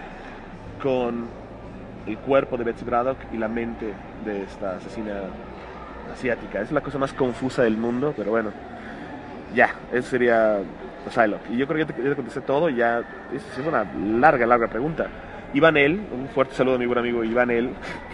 con el cuerpo de Betsy Braddock y la mente de esta asesina asiática. Es la cosa más confusa del mundo, pero bueno, ya, eso sería Psylocke. Y yo creo que ya te, ya te contesté todo, ya es, es una larga, larga pregunta. Iván El, un fuerte saludo a mi buen amigo Iván El,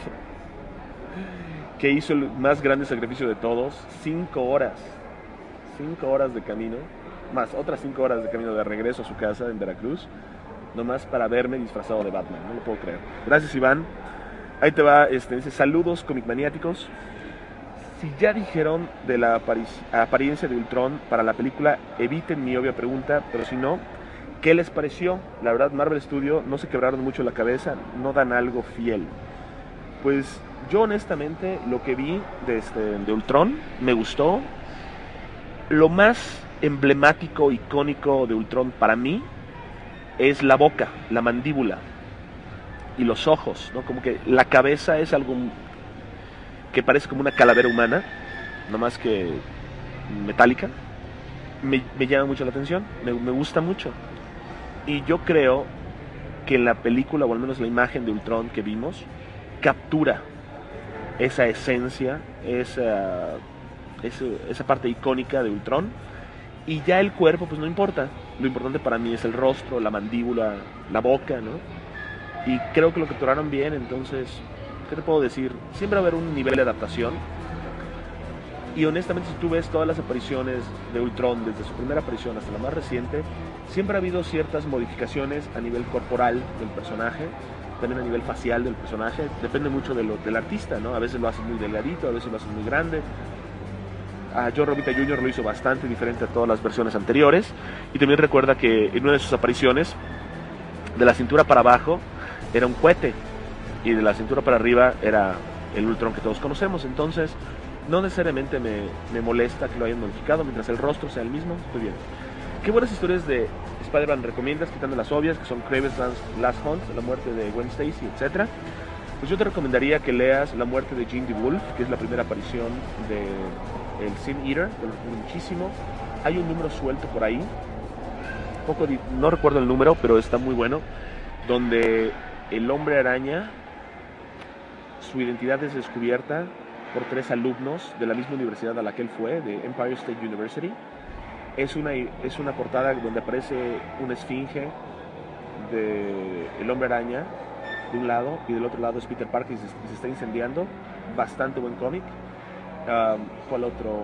que hizo el más grande sacrificio de todos, cinco horas, cinco horas de camino, más otras cinco horas de camino de regreso a su casa en Veracruz, nomás para verme disfrazado de Batman. No lo puedo creer. Gracias, Iván. Ahí te va, este, dice, saludos comic maniáticos. Si ya dijeron de la apariencia de Ultron para la película, eviten mi obvia pregunta, pero si no, ¿qué les pareció? La verdad, Marvel Studios no se quebraron mucho la cabeza, no dan algo fiel. Pues yo honestamente lo que vi de, este, de Ultron me gustó. Lo más emblemático, icónico de Ultron para mí es la boca, la mandíbula y los ojos, ¿no? Como que la cabeza es algo que parece como una calavera humana, no más que metálica. Me, me llama mucho la atención, me, me gusta mucho. Y yo creo que en la película, o al menos la imagen de Ultron que vimos, captura esa esencia, esa, esa, esa parte icónica de Ultron. Y ya el cuerpo, pues no importa. Lo importante para mí es el rostro, la mandíbula, la boca, ¿no? Y creo que lo capturaron bien, entonces, ¿qué te puedo decir? Siempre va a haber un nivel de adaptación. Y honestamente, si tú ves todas las apariciones de Ultron, desde su primera aparición hasta la más reciente, siempre ha habido ciertas modificaciones a nivel corporal del personaje, también a nivel facial del personaje. Depende mucho de lo, del artista, ¿no? A veces lo hace muy delgadito, a veces lo hace muy grande. A John Romita junior lo hizo bastante diferente a todas las versiones anteriores. Y también recuerda que en una de sus apariciones, de la cintura para abajo era un cohete y de la cintura para arriba era el Ultron que todos conocemos. Entonces no necesariamente me, me molesta que lo hayan modificado mientras el rostro sea el mismo. Estoy bien. ¿Qué buenas historias de Spider-Man recomiendas, quitando las obvias, que son Kraven's Last Hunt, la muerte de Gwen Stacy, etcétera? Pues yo te recomendaría que leas La muerte de Jean DeWolf, que es la primera aparición de el Sin Eater, te lo recomiendo muchísimo. Hay un número suelto por ahí, poco, no recuerdo el número, pero está muy bueno, donde el Hombre Araña, su identidad es descubierta por tres alumnos de la misma universidad a la que él fue, de Empire State University. Es una, es una portada donde aparece una esfinge de el Hombre Araña de un lado y del otro lado es Peter Parker y se, y se está incendiando. Bastante buen cómic. Um, ¿Cuál otro?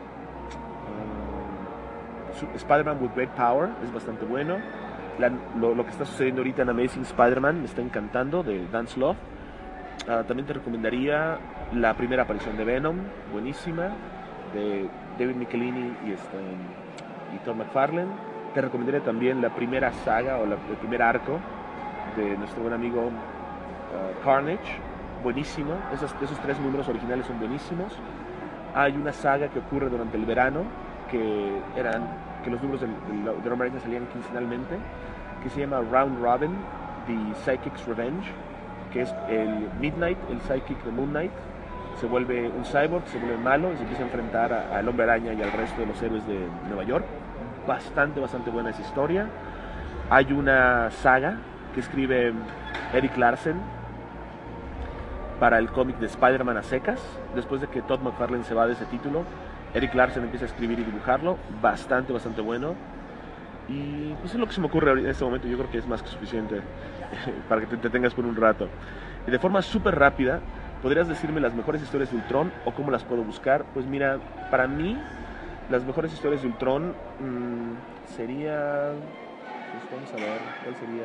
Um, Spider-Man with Great Power es bastante bueno. La, lo, lo que está sucediendo ahorita en Amazing Spider-Man me está encantando, de Dan Slott. Uh, también te recomendaría la primera aparición de Venom, buenísima, de David Michelini y, este, y Todd McFarlane. Te recomendaría también la primera saga o la, el primer arco de nuestro buen amigo uh, Carnage, buenísimo. Esos, esos tres números originales son buenísimos. Hay una saga que ocurre durante el verano, que eran que los números del, del, del Hombre Araña salían quincenalmente, que se llama Round Robin, The Psychic's Revenge, que es el Midnight, el Psychic de Moon Knight, se vuelve un cyborg, se vuelve malo y se empieza a enfrentar al Hombre Araña y al resto de los héroes de Nueva York. Bastante, bastante buena esa historia. Hay una saga que escribe Eric Larsen para el cómic de Spider-Man a secas. Después de que Todd McFarlane se va de ese título, Eric Larsen empieza a escribir y dibujarlo. Bastante, bastante bueno. Y pues es lo que se me ocurre en este momento. Yo creo que es más que suficiente para que te entretengas por un rato. Y de forma súper rápida, ¿podrías decirme las mejores historias de Ultron o cómo las puedo buscar? Pues mira, para mí, las mejores historias de Ultron mmm, sería... Pues vamos a ver, ¿cuál sería?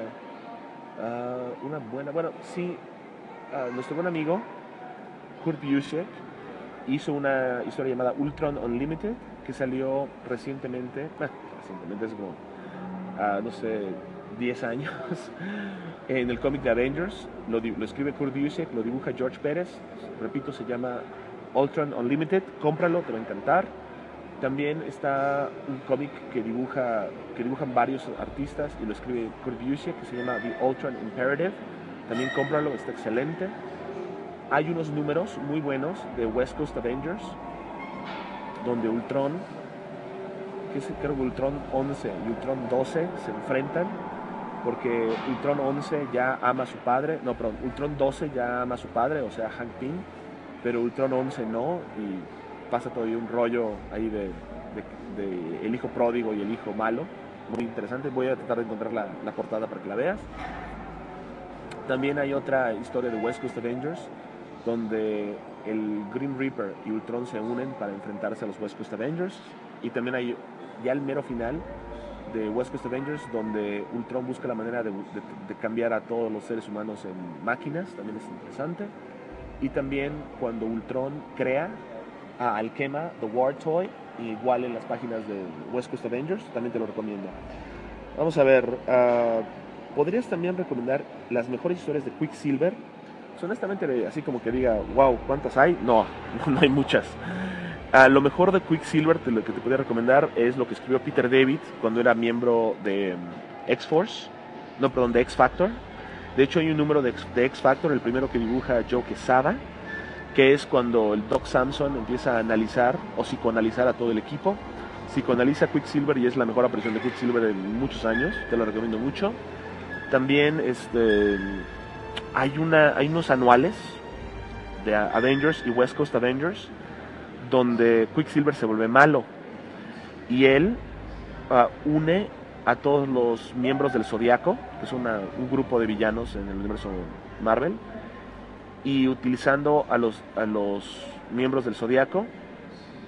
Uh, una buena... Bueno, sí, uh, nuestro buen amigo Kurt Busiek hizo una historia llamada Ultron Unlimited, que salió recientemente, bueno, recientemente es como, uh, no sé, diez años, en el cómic de Avengers. Lo, lo escribe Kurt Busiek, lo dibuja George Pérez. Repito, se llama Ultron Unlimited. Cómpralo, te va a encantar. También está un cómic que dibuja que dibujan varios artistas y lo escribe Kurt Busiek, que se llama The Ultron Imperative. También cómpralo, está excelente. Hay unos números muy buenos de West Coast Avengers, donde Ultron, que es, creo que Ultron once y Ultron doce se enfrentan, porque Ultron once ya ama a su padre, no, perdón, Ultron doce ya ama a su padre, o sea, Hank Pym, pero Ultron once no, y pasa todavía un rollo ahí de, de, de el hijo pródigo y el hijo malo, muy interesante. Voy a tratar de encontrar la, la portada para que la veas. También hay otra historia de West Coast Avengers, donde el Grim Reaper y Ultron se unen para enfrentarse a los West Coast Avengers. Y también hay ya el mero final de West Coast Avengers, donde Ultron busca la manera de, de, de cambiar a todos los seres humanos en máquinas. También es interesante. Y también cuando Ultron crea a Alkema, The War Toy, igual en las páginas de West Coast Avengers, también te lo recomiendo. Vamos a ver, uh, ¿podrías también recomendar las mejores historias de Quicksilver? Pues honestamente, así como que diga, wow, ¿cuántas hay? No, no, no hay muchas. Uh, lo mejor de Quicksilver, te, lo que te podría recomendar es lo que escribió Peter David cuando era miembro de um, X-Force, no, perdón, de X-Factor. De hecho, hay un número de, de X-Factor, el primero que dibuja Joe Quesada, que es cuando el Doc Samson empieza a analizar o psicoanalizar a todo el equipo. Psicoanaliza a Quicksilver y es la mejor aparición de Quicksilver en muchos años, te lo recomiendo mucho. También este, hay, una, hay unos anuales de Avengers y West Coast Avengers, donde Quicksilver se vuelve malo y él uh, une a todos los miembros del Zodiaco, que es una, un grupo de villanos en el universo Marvel, y utilizando a los, a los miembros del Zodiaco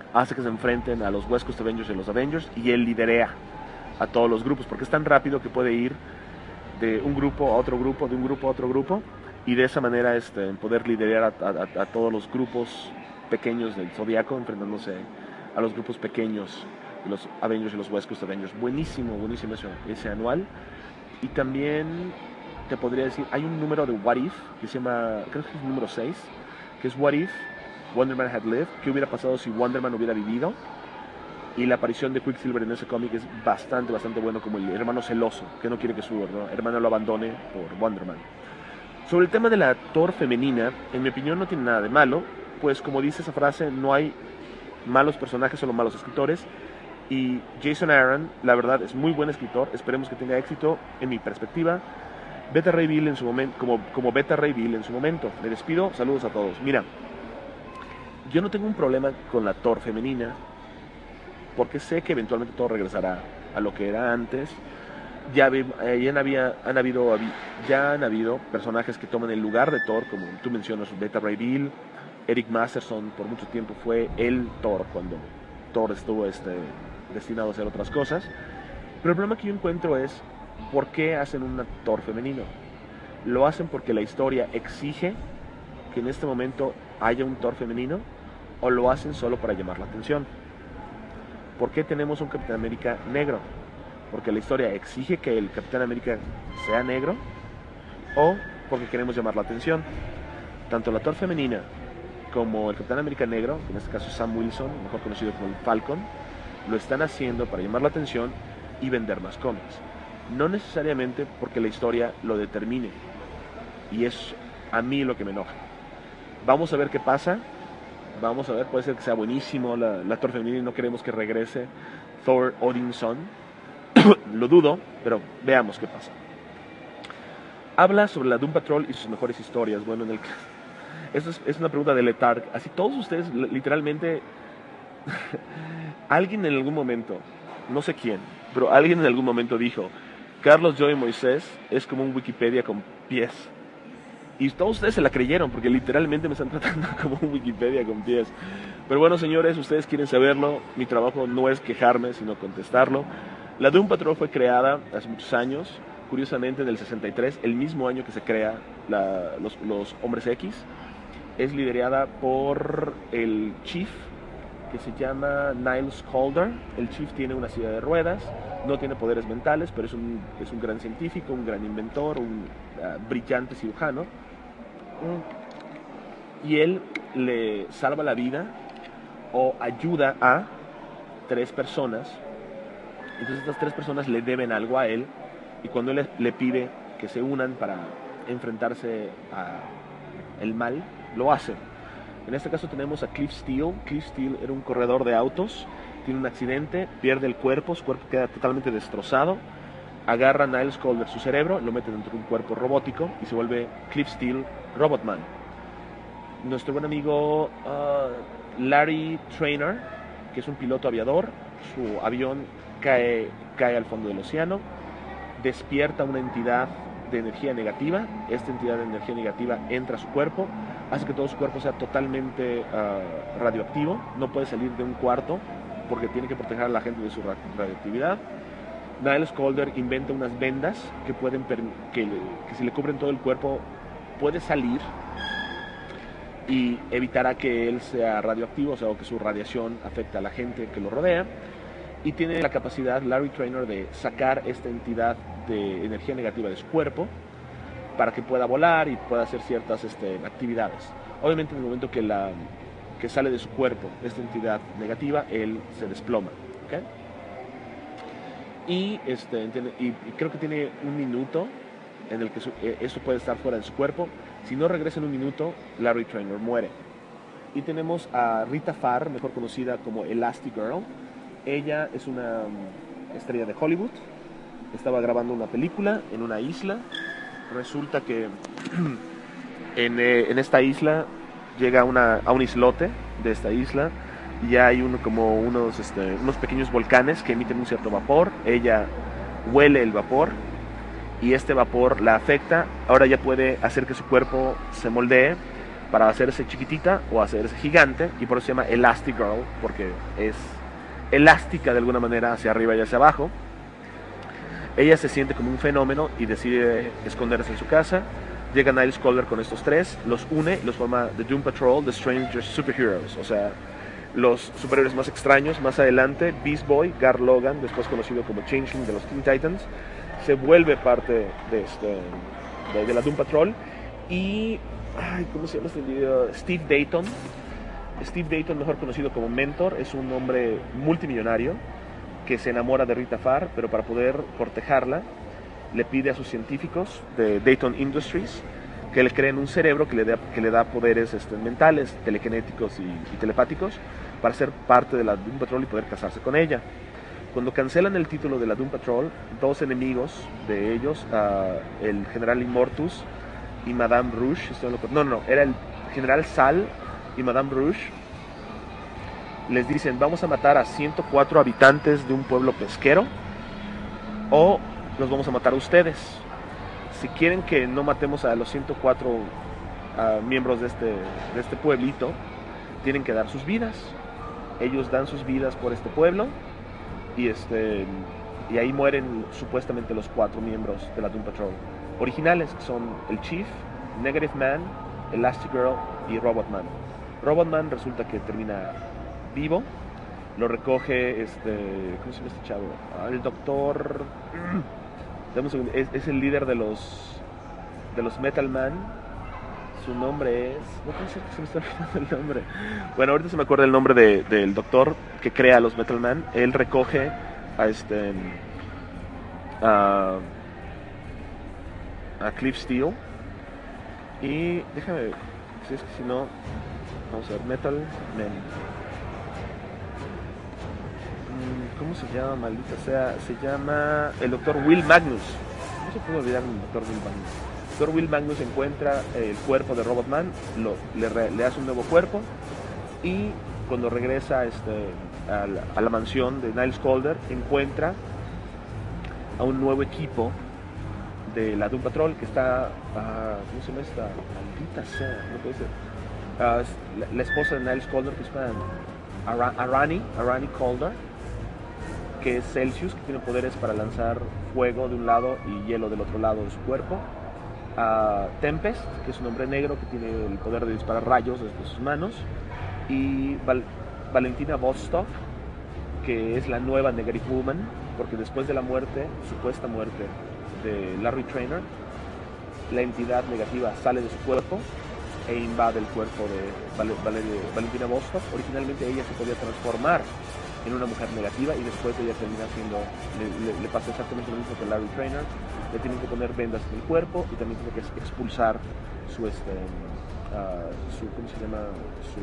hace que se enfrenten a los West Coast Avengers y los Avengers, y él liderea a todos los grupos, porque es tan rápido que puede ir de un grupo a otro grupo, de un grupo a otro grupo, y de esa manera este, poder liderar a, a, a todos los grupos pequeños del Zodiaco, enfrentándose a los grupos pequeños de los Avengers y los West Coast Avengers. Buenísimo, buenísimo ese, ese anual. Y también te podría decir, hay un número de What If, que se llama, creo que es el número seis, que es What If Wonder Man Had Lived, qué hubiera pasado si Wonder Man hubiera vivido. Y la aparición de Quicksilver en ese cómic es bastante, bastante bueno, como el hermano celoso, que no quiere que su ¿no? hermano lo abandone por Wonder Man. Sobre el tema de la Thor femenina, en mi opinión no tiene nada de malo, pues como dice esa frase, no hay malos personajes, solo malos escritores. Y Jason Aaron, la verdad, es muy buen escritor, esperemos que tenga éxito, en mi perspectiva. Beta Ray Bill en su momento, como, como Beta Ray Bill en su momento. Me despido, saludos a todos. Mira, yo no tengo un problema con la Thor femenina, porque sé que eventualmente todo regresará a lo que era antes. Ya, eh, ya, han, había, han habido, ya han habido personajes que toman el lugar de Thor, como tú mencionas, Beta Ray Bill. Eric Masterson por mucho tiempo fue el Thor cuando Thor estuvo este, destinado a hacer otras cosas. Pero el problema que yo encuentro es, ¿por qué hacen un Thor femenino? ¿Lo hacen porque la historia exige que en este momento haya un Thor femenino? ¿O lo hacen solo para llamar la atención? ¿Por qué tenemos un Capitán América negro? ¿Porque la historia exige que el Capitán América sea negro? ¿O porque queremos llamar la atención? Tanto la Thor femenina como el Capitán América negro, en este caso Sam Wilson, mejor conocido como el Falcon, lo están haciendo para llamar la atención y vender más cómics. No necesariamente porque la historia lo determine. Y es a mí lo que me enoja. Vamos a ver qué pasa. Vamos a ver, puede ser que sea buenísimo la, la Thor femenina y no queremos que regrese Thor Odinson. Lo dudo, pero veamos qué pasa. Habla sobre la Doom Patrol y sus mejores historias. Bueno, en el Esto es, es una pregunta de Letarg. Así todos ustedes, literalmente, alguien en algún momento, no sé quién, pero alguien en algún momento dijo, Carlos Joy Moisés es como un Wikipedia con pies. Y todos ustedes se la creyeron, porque literalmente me están tratando como un Wikipedia con pies. Pero bueno, señores, ustedes quieren saberlo. Mi trabajo no es quejarme, sino contestarlo. La Doom Patrol fue creada hace muchos años, curiosamente en el sesenta y tres, el mismo año que se crea la, los, los Hombres X. Es liderada por el Chief, que se llama Niles Caulder. El Chief tiene una silla de ruedas, no tiene poderes mentales, pero es un, es un gran científico, un gran inventor, un uh, brillante cirujano. Y él le salva la vida o ayuda a tres personas. Entonces estas tres personas le deben algo a él, y cuando él le pide que se unan para enfrentarse al mal, lo hacen. En este caso tenemos a Cliff Steele. Cliff Steele era un corredor de autos, tiene un accidente, pierde el cuerpo, su cuerpo queda totalmente destrozado. Agarra a Niles Caulder su cerebro, lo mete dentro de un cuerpo robótico y se vuelve Cliff Steele Robotman. Nuestro buen amigo uh, Larry Trainor, que es un piloto aviador, su avión cae, cae al fondo del océano, despierta una entidad de energía negativa. Esta entidad de energía negativa entra a su cuerpo, hace que todo su cuerpo sea totalmente uh, radioactivo, no puede salir de un cuarto porque tiene que proteger a la gente de su radioactividad. Niles Caulder inventa unas vendas que pueden que, que si le cubren todo el cuerpo puede salir y evitará que él sea radioactivo, o sea, que su radiación afecte a la gente que lo rodea. Y tiene la capacidad, Larry Trainor, de sacar esta entidad de energía negativa de su cuerpo para que pueda volar y pueda hacer ciertas este, actividades. Obviamente en el momento que, la, que sale de su cuerpo esta entidad negativa, él se desploma, ¿okay? Y, este, y, y creo que tiene un minuto en el que su, eh, eso puede estar fuera de su cuerpo. Si no regresa en un minuto, Larry Trainor muere. Y tenemos a Rita Farr, mejor conocida como Elastigirl. Ella es una um, estrella de Hollywood. Estaba grabando una película en una isla. Resulta que en, eh, en esta isla llega una, a un islote de esta isla. Y hay uno, como unos, este, unos pequeños volcanes que emiten un cierto vapor. Ella huele el vapor y este vapor la afecta. Ahora ya puede hacer que su cuerpo se moldee para hacerse chiquitita o hacerse gigante, y por eso se llama Elastigirl, porque es elástica de alguna manera hacia arriba y hacia abajo. Ella se siente como un fenómeno y decide esconderse en su casa. Llega Niles Caulder con estos tres, los une, los forma The Doom Patrol, The Strange Superheroes, o sea, los superhéroes más extraños. Más adelante, Beast Boy, Gar Logan, después conocido como Changeling de los Teen Titans, se vuelve parte de, este, de, de la Doom Patrol. Y, ay, ¿cómo se llama este video? Steve Dayton. Steve Dayton, mejor conocido como Mentor, es un hombre multimillonario que se enamora de Rita Farr, pero para poder cortejarla, le pide a sus científicos de Dayton Industries que le creen un cerebro que le da, que le da poderes este, mentales, telequinéticos y, y telepáticos para ser parte de la Doom Patrol y poder casarse con ella. Cuando cancelan el título de la Doom Patrol, dos enemigos de ellos, uh, el general Immortus y Madame Rouge, no, no, era el general Sal y Madame Rouge, les dicen: vamos a matar a ciento cuatro habitantes de un pueblo pesquero o los vamos a matar a ustedes. Si quieren que no matemos a los ciento cuatro uh, miembros de este, de este pueblito, tienen que dar sus vidas. Ellos dan sus vidas por este pueblo y, este, y ahí mueren supuestamente los cuatro miembros de la Doom Patrol originales, que son el Chief, Negative Man, Elastigirl y Robotman. Robotman resulta que termina vivo, lo recoge este, ¿cómo se llama este chavo? Ah, el doctor, es, es el líder de los de los Metal Man. Su nombre es, no puede ser que se me está olvidando el nombre. Bueno, ahorita se me acuerda el nombre de, del doctor que crea a los Metal Man. Él recoge a este a, a Cliff Steele y déjame, si es que si no, vamos a ver, Metal Man. ¿Cómo se llama, maldita sea? Se llama el doctor Will Magnus. No se puede olvidar el doctor Will Magnus. El doctor Will Magnus encuentra el cuerpo de Robotman, lo, le, le hace un nuevo cuerpo, y cuando regresa este, a, la, a la mansión de Niles Caulder, encuentra a un nuevo equipo de la Doom Patrol que está, uh, ¿cómo se llama esta? Maldita sea, no puede ser. Uh, la, la esposa de Niles Caulder, que es Ara, Arani, Arani Caulder, que es Celsius, que tiene poderes para lanzar fuego de un lado y hielo del otro lado de su cuerpo. A Tempest, que es un hombre negro que tiene el poder de disparar rayos desde sus manos. Y Val Valentina Vostok, que es la nueva Negative Woman, porque después de la muerte, supuesta muerte de Larry Trainor, la entidad negativa sale de su cuerpo e invade el cuerpo de Val Val Valentina Vostok. Originalmente ella se podía transformar en una mujer negativa y después ella termina siendo, le, le, le pasa exactamente lo mismo que Larry Trainor. Le tienen que poner vendas en el cuerpo y también tiene que expulsar su, este, uh, su ¿cómo se llama? Su,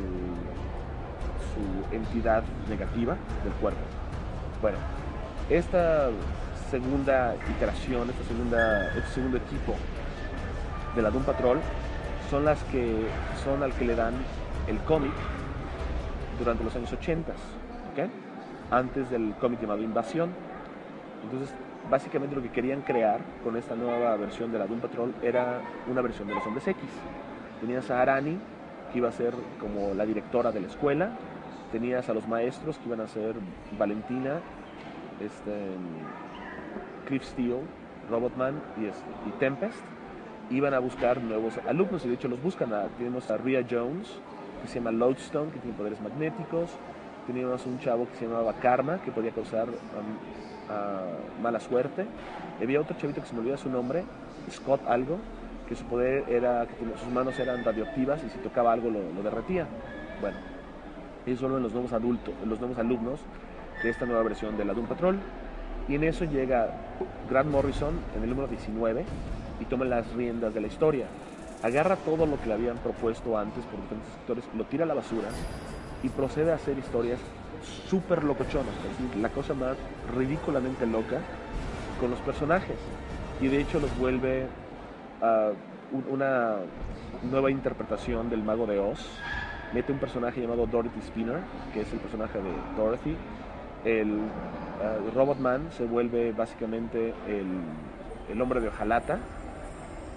su entidad negativa del cuerpo. Bueno, esta segunda iteración, esta segunda, este segundo equipo de la Doom Patrol son las que son al que le dan el cómic durante los años ochenta, ¿okay? Antes del cómic llamado Invasión. Entonces, básicamente lo que querían crear con esta nueva versión de la Doom Patrol era una versión de los Hombres X. Tenías a Arani, que iba a ser como la directora de la escuela. Tenías a los maestros, que iban a ser Valentina, este, Cliff Steele, Robotman y, este, y Tempest. Iban a buscar nuevos alumnos y de hecho los buscan. A, tenemos a Rhea Jones, que se llama Lodestone, que tiene poderes magnéticos. Teníamos un chavo que se llamaba Karma, que podía causar um, uh, mala suerte. Había otro chavito que se me olvida su nombre, Scott algo, que su poder era que sus manos eran radioactivas y si tocaba algo lo, lo derretía. Bueno, ellos son los nuevos adultos, los nuevos alumnos de esta nueva versión de la Doom Patrol. Y en eso llega Grant Morrison en el número diecinueve y toma las riendas de la historia. Agarra todo lo que le habían propuesto antes por diferentes escritores, lo tira a la basura y procede a hacer historias súper locochonas, es decir, la cosa más ridículamente loca con los personajes. Y de hecho los vuelve uh, una nueva interpretación del Mago de Oz. Mete un personaje llamado Dorothy Spinner, que es el personaje de Dorothy. El uh, Robotman se vuelve básicamente el, el hombre de hojalata.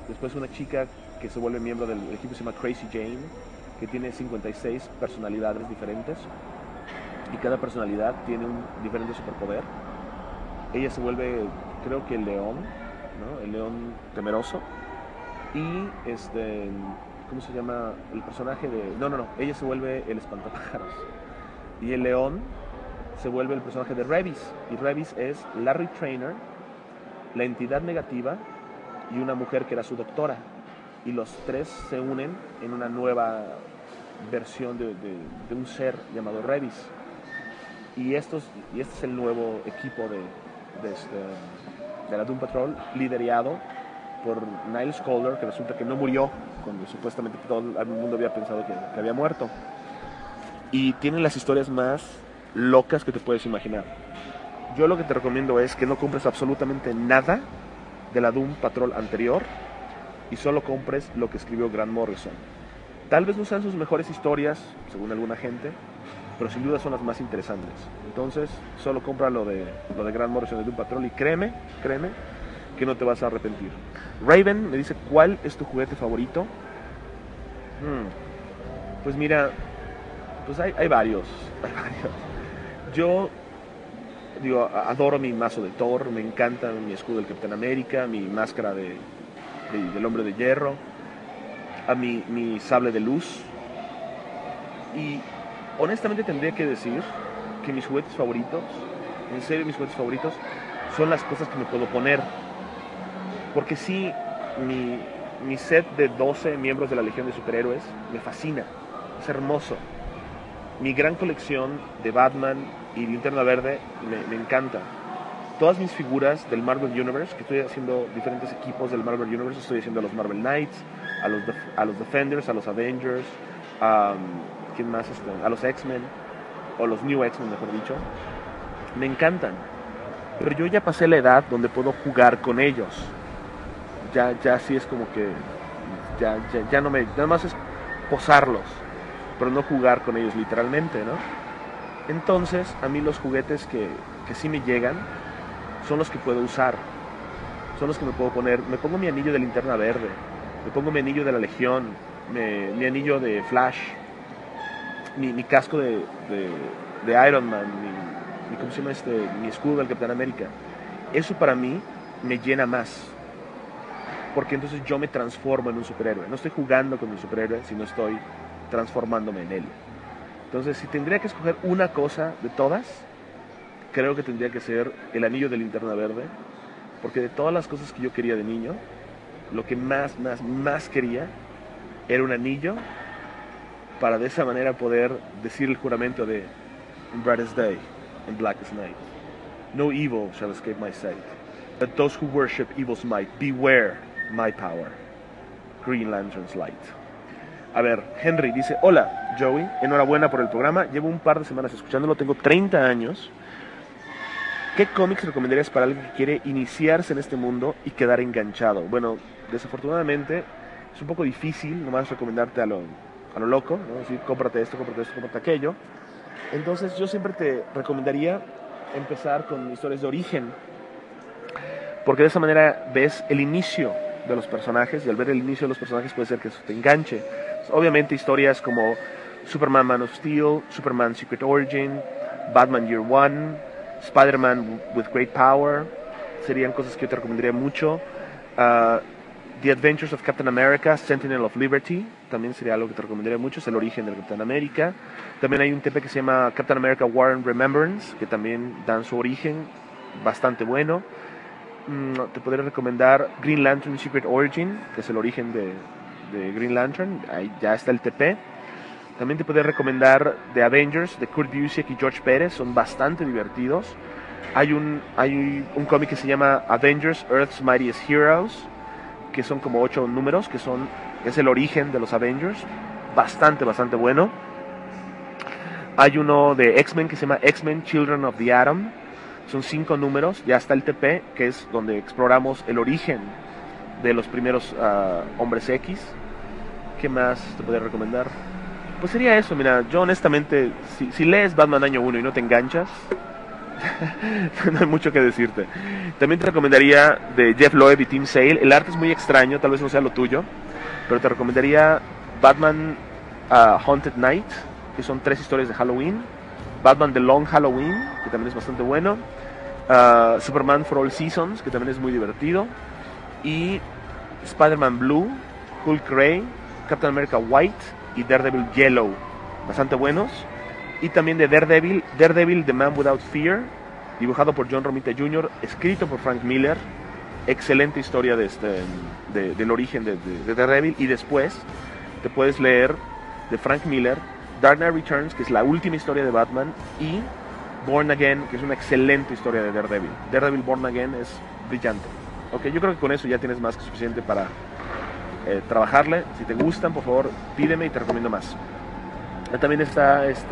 después una chica que se vuelve miembro del equipo, se llama Crazy Jane, que tiene cincuenta y seis personalidades diferentes, y cada personalidad tiene un diferente superpoder. Ella se vuelve, creo que el león, ¿no? El león temeroso, y este, ¿cómo se llama el personaje de...? No, no, no, ella se vuelve el espantapájaros, y el león se vuelve el personaje de Revis, y Revis es Larry Trainer, la entidad negativa, y una mujer que era su doctora, y los tres se unen en una nueva versión de, de, de un ser llamado Revis, y, estos, y este es el nuevo equipo de, de, este, de la Doom Patrol, liderado por Niles Caulder, que resulta que no murió cuando supuestamente todo el mundo había pensado que, que había muerto, y tienen las historias más locas que te puedes imaginar. Yo lo que te recomiendo es que no compres absolutamente nada de la Doom Patrol anterior y solo compres lo que escribió Grant Morrison. Tal vez no sean sus mejores historias, según alguna gente, pero sin duda son las más interesantes. Entonces, solo compra lo de, lo de Grant Morrison de Doom Patrol y créeme, créeme, que no te vas a arrepentir. Raven me dice, ¿cuál es tu juguete favorito? Hmm, pues mira, pues hay, hay varios, hay varios. Yo digo, adoro mi mazo de Thor, me encanta mi escudo del Capitán América, mi máscara de, de, del Hombre de Hierro, a mi, mi sable de luz. Y honestamente tendría que decir que mis juguetes favoritos, en serio mis juguetes favoritos, son las cosas que me puedo poner. Porque sí, mi, mi set de doce miembros de la Legión de Superhéroes me fascina, es hermoso. Mi gran colección de Batman y Linterna Verde me, me encanta. Todas mis figuras del Marvel Universe, que estoy haciendo diferentes equipos del Marvel Universe, estoy haciendo a los Marvel Knights, a los, a los Defenders, a los Avengers, um, ¿quién más está? A los X-Men, o los New X-Men mejor dicho, me encantan. Pero yo ya pasé la edad donde puedo jugar con ellos. Ya, ya sí es como que, ya, ya, ya no me, nada más es posarlos, pero no jugar con ellos literalmente, ¿no? Entonces, a mí los juguetes que, que sí me llegan son los que puedo usar, son los que me puedo poner. Me pongo mi anillo de Linterna Verde, me pongo mi anillo de la Legión, me, mi anillo de Flash, mi, mi casco de, de, de Iron Man, mi, mi, ¿cómo se llama este? Mi escudo del Capitán América. Eso para mí me llena más, porque entonces yo me transformo en un superhéroe. No estoy jugando con mi superhéroe, sino estoy transformándome en él. Entonces, si tendría que escoger una cosa de todas, creo que tendría que ser el anillo de Linterna Verde, porque de todas las cosas que yo quería de niño, lo que más, más, más quería era un anillo para de esa manera poder decir el juramento de In brightest day, in blackest night, no evil shall escape my sight, but those who worship evil's might, beware my power, Green Lantern's light. A ver, Henry dice, hola Joey, enhorabuena por el programa, llevo un par de semanas escuchándolo, tengo treinta años. ¿Qué cómics recomendarías para alguien que quiere iniciarse en este mundo y quedar enganchado? Bueno, desafortunadamente es un poco difícil nomás recomendarte a lo, a lo loco, ¿no? Decir, cómprate esto, cómprate esto, cómprate aquello. Entonces yo siempre te recomendaría empezar con historias de origen, porque de esa manera ves el inicio de los personajes, y al ver el inicio de los personajes puede ser que eso te enganche. Obviamente historias como Superman Man of Steel, Superman Secret Origin, Batman Year One, Spider-Man with Great Power, serían cosas que yo te recomendaría mucho. Uh, The Adventures of Captain America, Sentinel of Liberty, también sería algo que te recomendaría mucho, es el origen del Capitán América. También hay un T P que se llama Captain America War and Remembrance, que también dan su origen, bastante bueno. Mm, te podría recomendar Green Lantern Secret Origin, que es el origen de, de Green Lantern, ahí ya está el T P. También te podría recomendar The Avengers, de Kurt Busiek y George Pérez, son bastante divertidos. Hay un, hay un cómic que se llama Avengers Earth's Mightiest Heroes, que son como ocho números, que son, es el origen de los Avengers, bastante, bastante bueno. Hay uno de X-Men que se llama X-Men Children of the Atom, son cinco números, ya está el T P, que es donde exploramos el origen de los primeros uh, Hombres X. ¿Qué más te podría recomendar? Pues sería eso, mira, yo honestamente, si, si lees Batman año uno y no te enganchas, No hay mucho que decirte. También te recomendaría de Jeff Loeb y Tim Sale. El arte es muy extraño, tal vez no sea lo tuyo, pero te recomendaría Batman uh, Haunted Night, que son tres historias de Halloween. Batman The Long Halloween, que también es bastante bueno. Uh, Superman for All Seasons, que también es muy divertido. Y Spider-Man Blue, Hulk Grey, Captain America White y Daredevil Yellow, bastante buenos. Y también de Daredevil, Daredevil The Man Without Fear, dibujado por John Romita junior, escrito por Frank Miller. Excelente historia de este, de, del origen de, de, de Daredevil. Y después te puedes leer de Frank Miller Dark Knight Returns, que es la última historia de Batman, y Born Again, que es una excelente historia de Daredevil. Daredevil Born Again es brillante. Ok, yo creo que con eso ya tienes más que suficiente para eh, trabajarle. Si te gustan, por favor, pídeme y te recomiendo más. También está este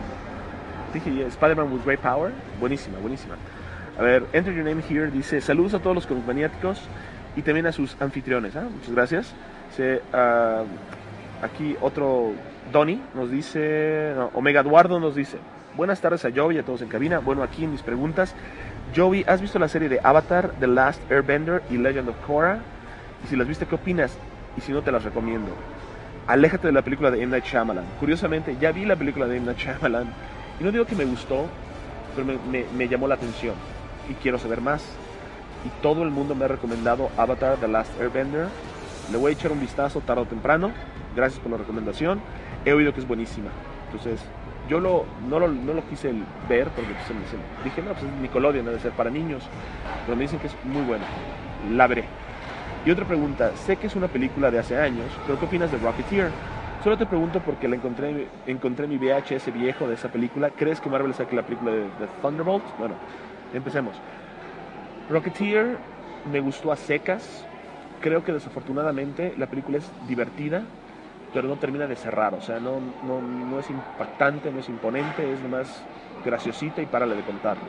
dije Spider-Man with Great Power, buenísima, buenísima. A ver, Enter Your Name Here dice: saludos a todos los comic maniáticos y también a sus anfitriones. ¿eh? Muchas gracias. Dice, uh, aquí otro Donny nos dice, no, Omega Eduardo nos dice: buenas tardes a Joey y a todos en cabina. Bueno, aquí en mis preguntas, Joey, ¿has visto la serie de Avatar, The Last Airbender y Legend of Korra? Y si las viste, ¿qué opinas? Y si no, te las recomiendo. Aléjate de la película de M. Night Shyamalan. Curiosamente, ya vi la película de M. Night Shyamalan y no digo que me gustó, pero me, me, me llamó la atención y quiero saber más. Y todo el mundo me ha recomendado Avatar, The Last Airbender. Le voy a echar un vistazo tarde o temprano. Gracias por la recomendación. He oído que es buenísima. Entonces, yo lo, no, lo, no lo quise ver porque pues, me, dije, no, pues es Nickelodeon, debe ser para niños. Pero me dicen que es muy buena. La veré. Y otra pregunta, sé que es una película de hace años, pero ¿qué opinas de Rocketeer? Solo te pregunto porque la encontré, encontré mi V H S viejo de esa película. ¿Crees que Marvel saque la película de, de Thunderbolt? Bueno, empecemos. Rocketeer me gustó a secas. Creo que desafortunadamente la película es divertida, pero no termina de cerrar. O sea, no, no, no es impactante, no es imponente, es nomás graciosita y párale de contar.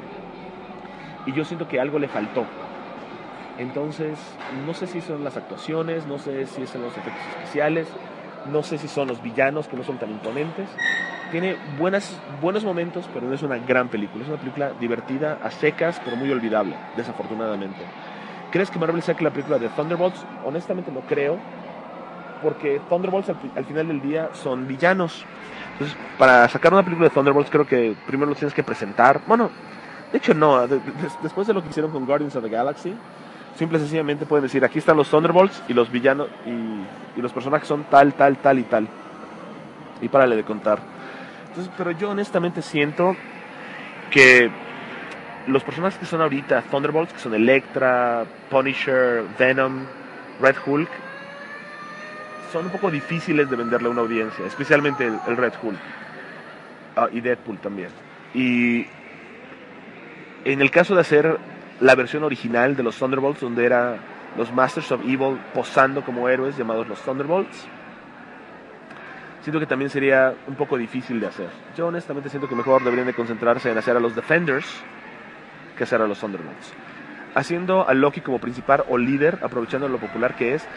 Y yo siento que algo le faltó. Entonces, no sé si son las actuaciones, no sé si son los efectos especiales, no sé si son los villanos que no son tan imponentes. Tiene buenas, buenos momentos, pero no es una gran película. Es una película divertida, a secas, pero muy olvidable, desafortunadamente. ¿Crees que Marvel saque la película de Thunderbolts? Honestamente no creo, porque Thunderbolts al, al final del día son villanos. Entonces, para sacar una película de Thunderbolts creo que primero los tienes que presentar. Bueno, de hecho no, de, de, después de lo que hicieron con Guardians of the Galaxy, simple y sencillamente pueden decir, aquí están los Thunderbolts y los villanos y, y los personajes son tal, tal, tal y tal. Y párale de contar. Entonces, pero yo honestamente siento que los personajes que son ahorita Thunderbolts, que son Elektra, Punisher, Venom, Red Hulk, son un poco difíciles de venderle a una audiencia, especialmente el, el Red Hulk. Uh, y Deadpool también. Y en el caso de hacer la versión original de los Thunderbolts, donde era los Masters of Evil posando como héroes llamados los Thunderbolts, siento que también sería un poco difícil de hacer. Yo honestamente siento que mejor deberían de concentrarse en hacer a los Defenders que hacer a los Thunderbolts. Haciendo a Loki como principal o líder, aprovechando lo popular que es.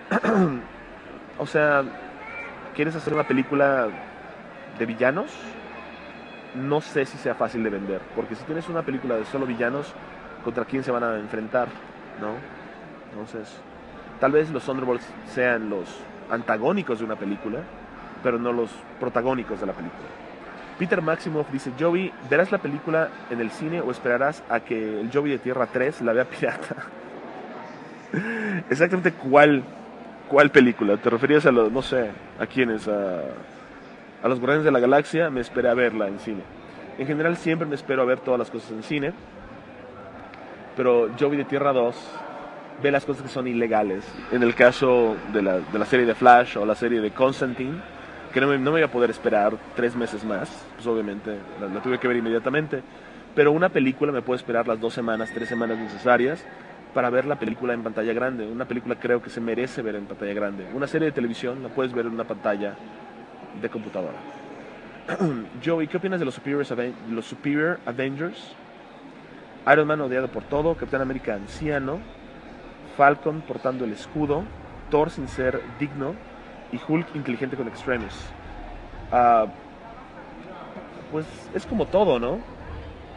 O sea, ¿quieres hacer una película de villanos? No sé si sea fácil de vender, porque si tienes una película de solo villanos, ¿contra quién se van a enfrentar? ¿No? Entonces, tal vez los Thunderbolts sean los antagónicos de una película, pero no los protagónicos de la película. Peter Maximoff dice: Joey, ¿verás la película en el cine o esperarás a que el Joey de Tierra tres la vea pirata? Exactamente cuál, cuál película. ¿Te referías a los, no sé, a quiénes? A, a los Guardianes de la Galaxia. Me esperé a verla en cine. En general siempre me espero a ver todas las cosas en cine, pero Joey de Tierra dos ve las cosas que son ilegales. En el caso de la, de la serie de Flash o la serie de Constantine, que no me, no me iba a poder esperar tres meses más, pues obviamente la, la tuve que ver inmediatamente. Pero una película me puede esperar las dos semanas, tres semanas necesarias para ver la película en pantalla grande. Una película creo que se merece ver en pantalla grande. Una serie de televisión la puedes ver en una pantalla de computadora. Joey, ¿qué opinas de los Superior, los Superior Avengers? Iron Man odiado por todo, Capitán América anciano, Falcon portando el escudo, Thor sin ser digno y Hulk inteligente con extremis. Uh, pues es como todo, ¿no?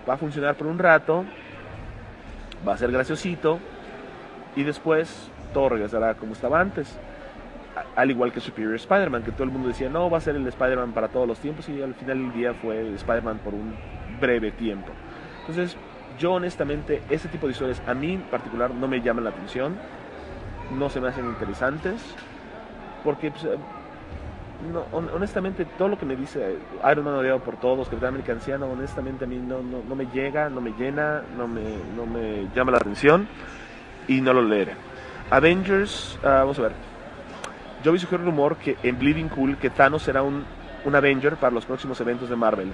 va a funcionar por un rato, va a ser graciosito, y después todo regresará como estaba antes. Al igual que Superior Spider-Man, que todo el mundo decía, no, va a ser el Spider-Man para todos los tiempos, y al final del día fue Spider-Man por un breve tiempo. Entonces, yo honestamente, ese tipo de historias a mí en particular no me llaman la atención, no se me hacen interesantes, porque pues, no, honestamente todo lo que me dice Iron Man odiado por todos, Capitán América anciano, honestamente a mí no, no, no me llega, no me llena, no me, no me llama la atención, y no lo leeré. Avengers, uh, vamos a ver. Yo vi sugerir un rumor que en Bleeding Cool que Thanos será un, un Avenger para los próximos eventos de Marvel.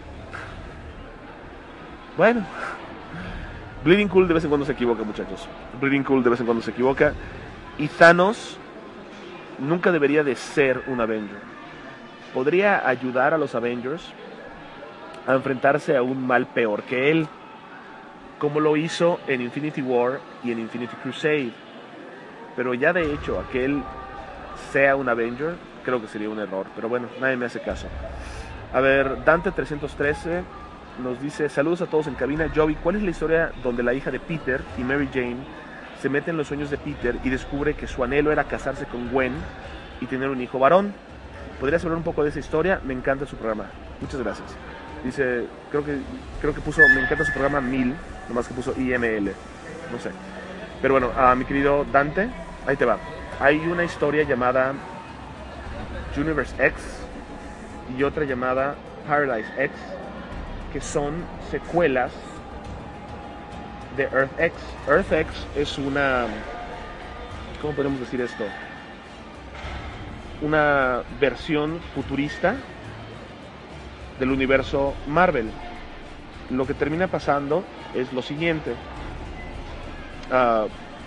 Bueno, Bleeding Cool de vez en cuando se equivoca, muchachos. Bleeding Cool de vez en cuando se equivoca. Y Thanos nunca debería de ser un Avenger. Podría ayudar a los Avengers a enfrentarse a un mal peor que él, como lo hizo en Infinity War y en Infinity Crusade. Pero ya de hecho, a que él sea un Avenger, creo que sería un error. Pero bueno, nadie me hace caso. A ver, Dante trescientos trece nos dice, saludos a todos en cabina. Joey, ¿cuál es la historia donde la hija de Peter y Mary Jane se mete en los sueños de Peter y descubre que su anhelo era casarse con Gwen y tener un hijo varón? ¿Podrías hablar un poco de esa historia? Me encanta su programa. Muchas gracias. Dice, creo que creo que puso, me encanta su programa mil, nomás que puso I M L. No sé. Pero bueno, a mi querido Dante, ahí te va. Hay una historia llamada Universe X y otra llamada Paradise X, que son secuelas de Earth X. Earth X es una, ¿cómo podemos decir esto? Una versión futurista del universo Marvel. Lo que termina pasando es lo siguiente. Uh,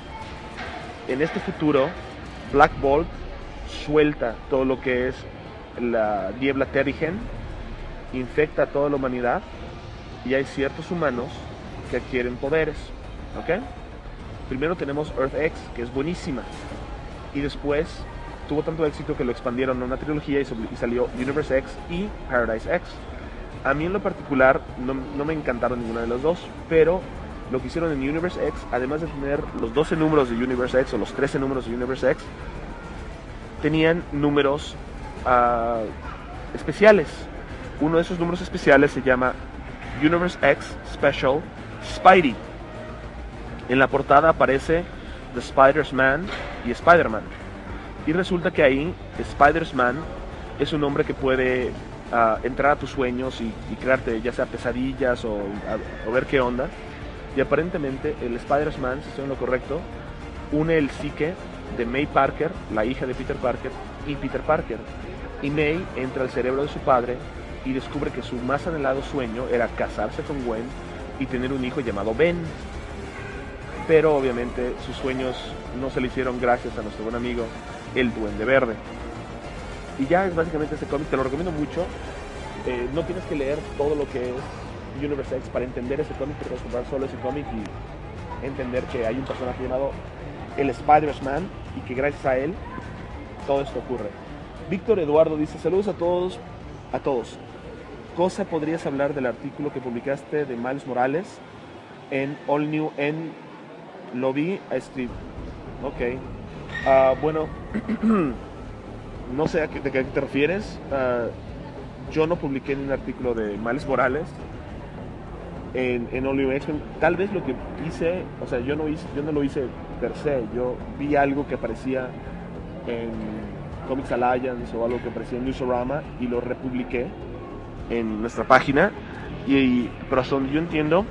en este futuro, Black Bolt suelta todo lo que es la niebla Terrigen, infecta a toda la humanidad y hay ciertos humanos que adquieren poderes, ¿ok? Primero tenemos Earth X, que es buenísima, y después tuvo tanto éxito que lo expandieron a una trilogía y salió Universe X y Paradise X. A mí en lo particular no, no me encantaron ninguna de las dos, pero lo que hicieron en Universe X, además de tener los doce números de Universe X o los trece números de Universe X, tenían números uh, especiales. Uno de esos números especiales se llama Universe X Special Spidey. En la portada aparece The Spider-Man y Spider-Man. Y resulta que ahí Spider-Man es un hombre que puede uh, entrar a tus sueños y, y crearte ya sea pesadillas o, a, o ver qué onda. Y aparentemente el Spider-Man, si estoy en lo correcto, une el psique de May Parker, la hija de Peter Parker, y Peter Parker. Y May entra al cerebro de su padre y descubre que su más anhelado sueño era casarse con Gwen y tener un hijo llamado Ben. Pero obviamente sus sueños no se le hicieron gracias a nuestro buen amigo el Duende Verde. Y ya es básicamente este cómic, te lo recomiendo mucho. Eh, no tienes que leer todo lo que es Universe X para entender ese cómic, te puedes comprar solo ese cómic y entender que hay un personaje llamado el Spider-Man y que gracias a él todo esto ocurre. Víctor Eduardo dice, saludos a todos, a todos. Cosa, ¿podrías hablar del artículo que publicaste de Miles Morales en All New en Lo vi a Steve? Ok. Uh, bueno, no sé a qué, de qué te refieres. Uh, yo no publiqué un artículo de Miles Morales en, en All New X-Men. Tal vez lo que hice, o sea, yo no, hice, yo no lo hice per se. Yo vi algo que aparecía en Comics Alliance o algo que aparecía en Newsarama y lo republiqué en nuestra página. Y, y pero hasta donde yo entiendo,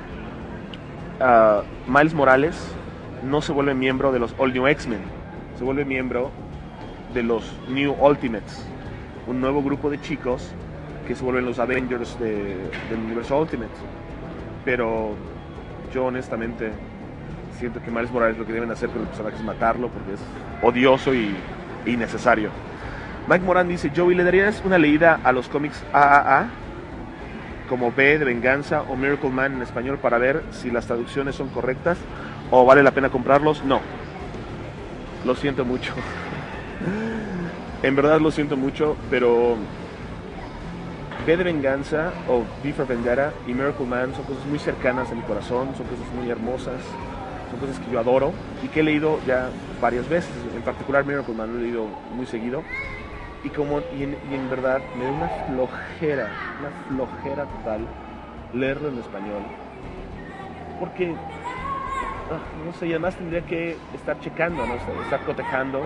uh, Miles Morales no se vuelve miembro de los All New X-Men, se vuelve miembro de los New Ultimates, un nuevo grupo de chicos que se vuelven los Avengers de, del universo Ultimate. Pero yo honestamente siento que Miles Morales lo que deben hacer con el personaje es matarlo, porque es odioso y innecesario. Mike Moran dice, Joey, ¿le darías una leída a los cómics A A A como B de Venganza o Miracle Man en español para ver si las traducciones son correctas o vale la pena comprarlos? No, lo siento mucho. En verdad lo siento mucho, pero V de Venganza o V for Vendetta y Miracle Man son cosas muy cercanas a mi corazón, son cosas muy hermosas, son cosas que yo adoro y que he leído ya varias veces. En particular Miracle Man lo he leído muy seguido y, como, y, en, y en verdad me da una flojera, una flojera total leerlo en español. Porque, no sé, y además tendría que estar checando, ¿no? Estar cotejando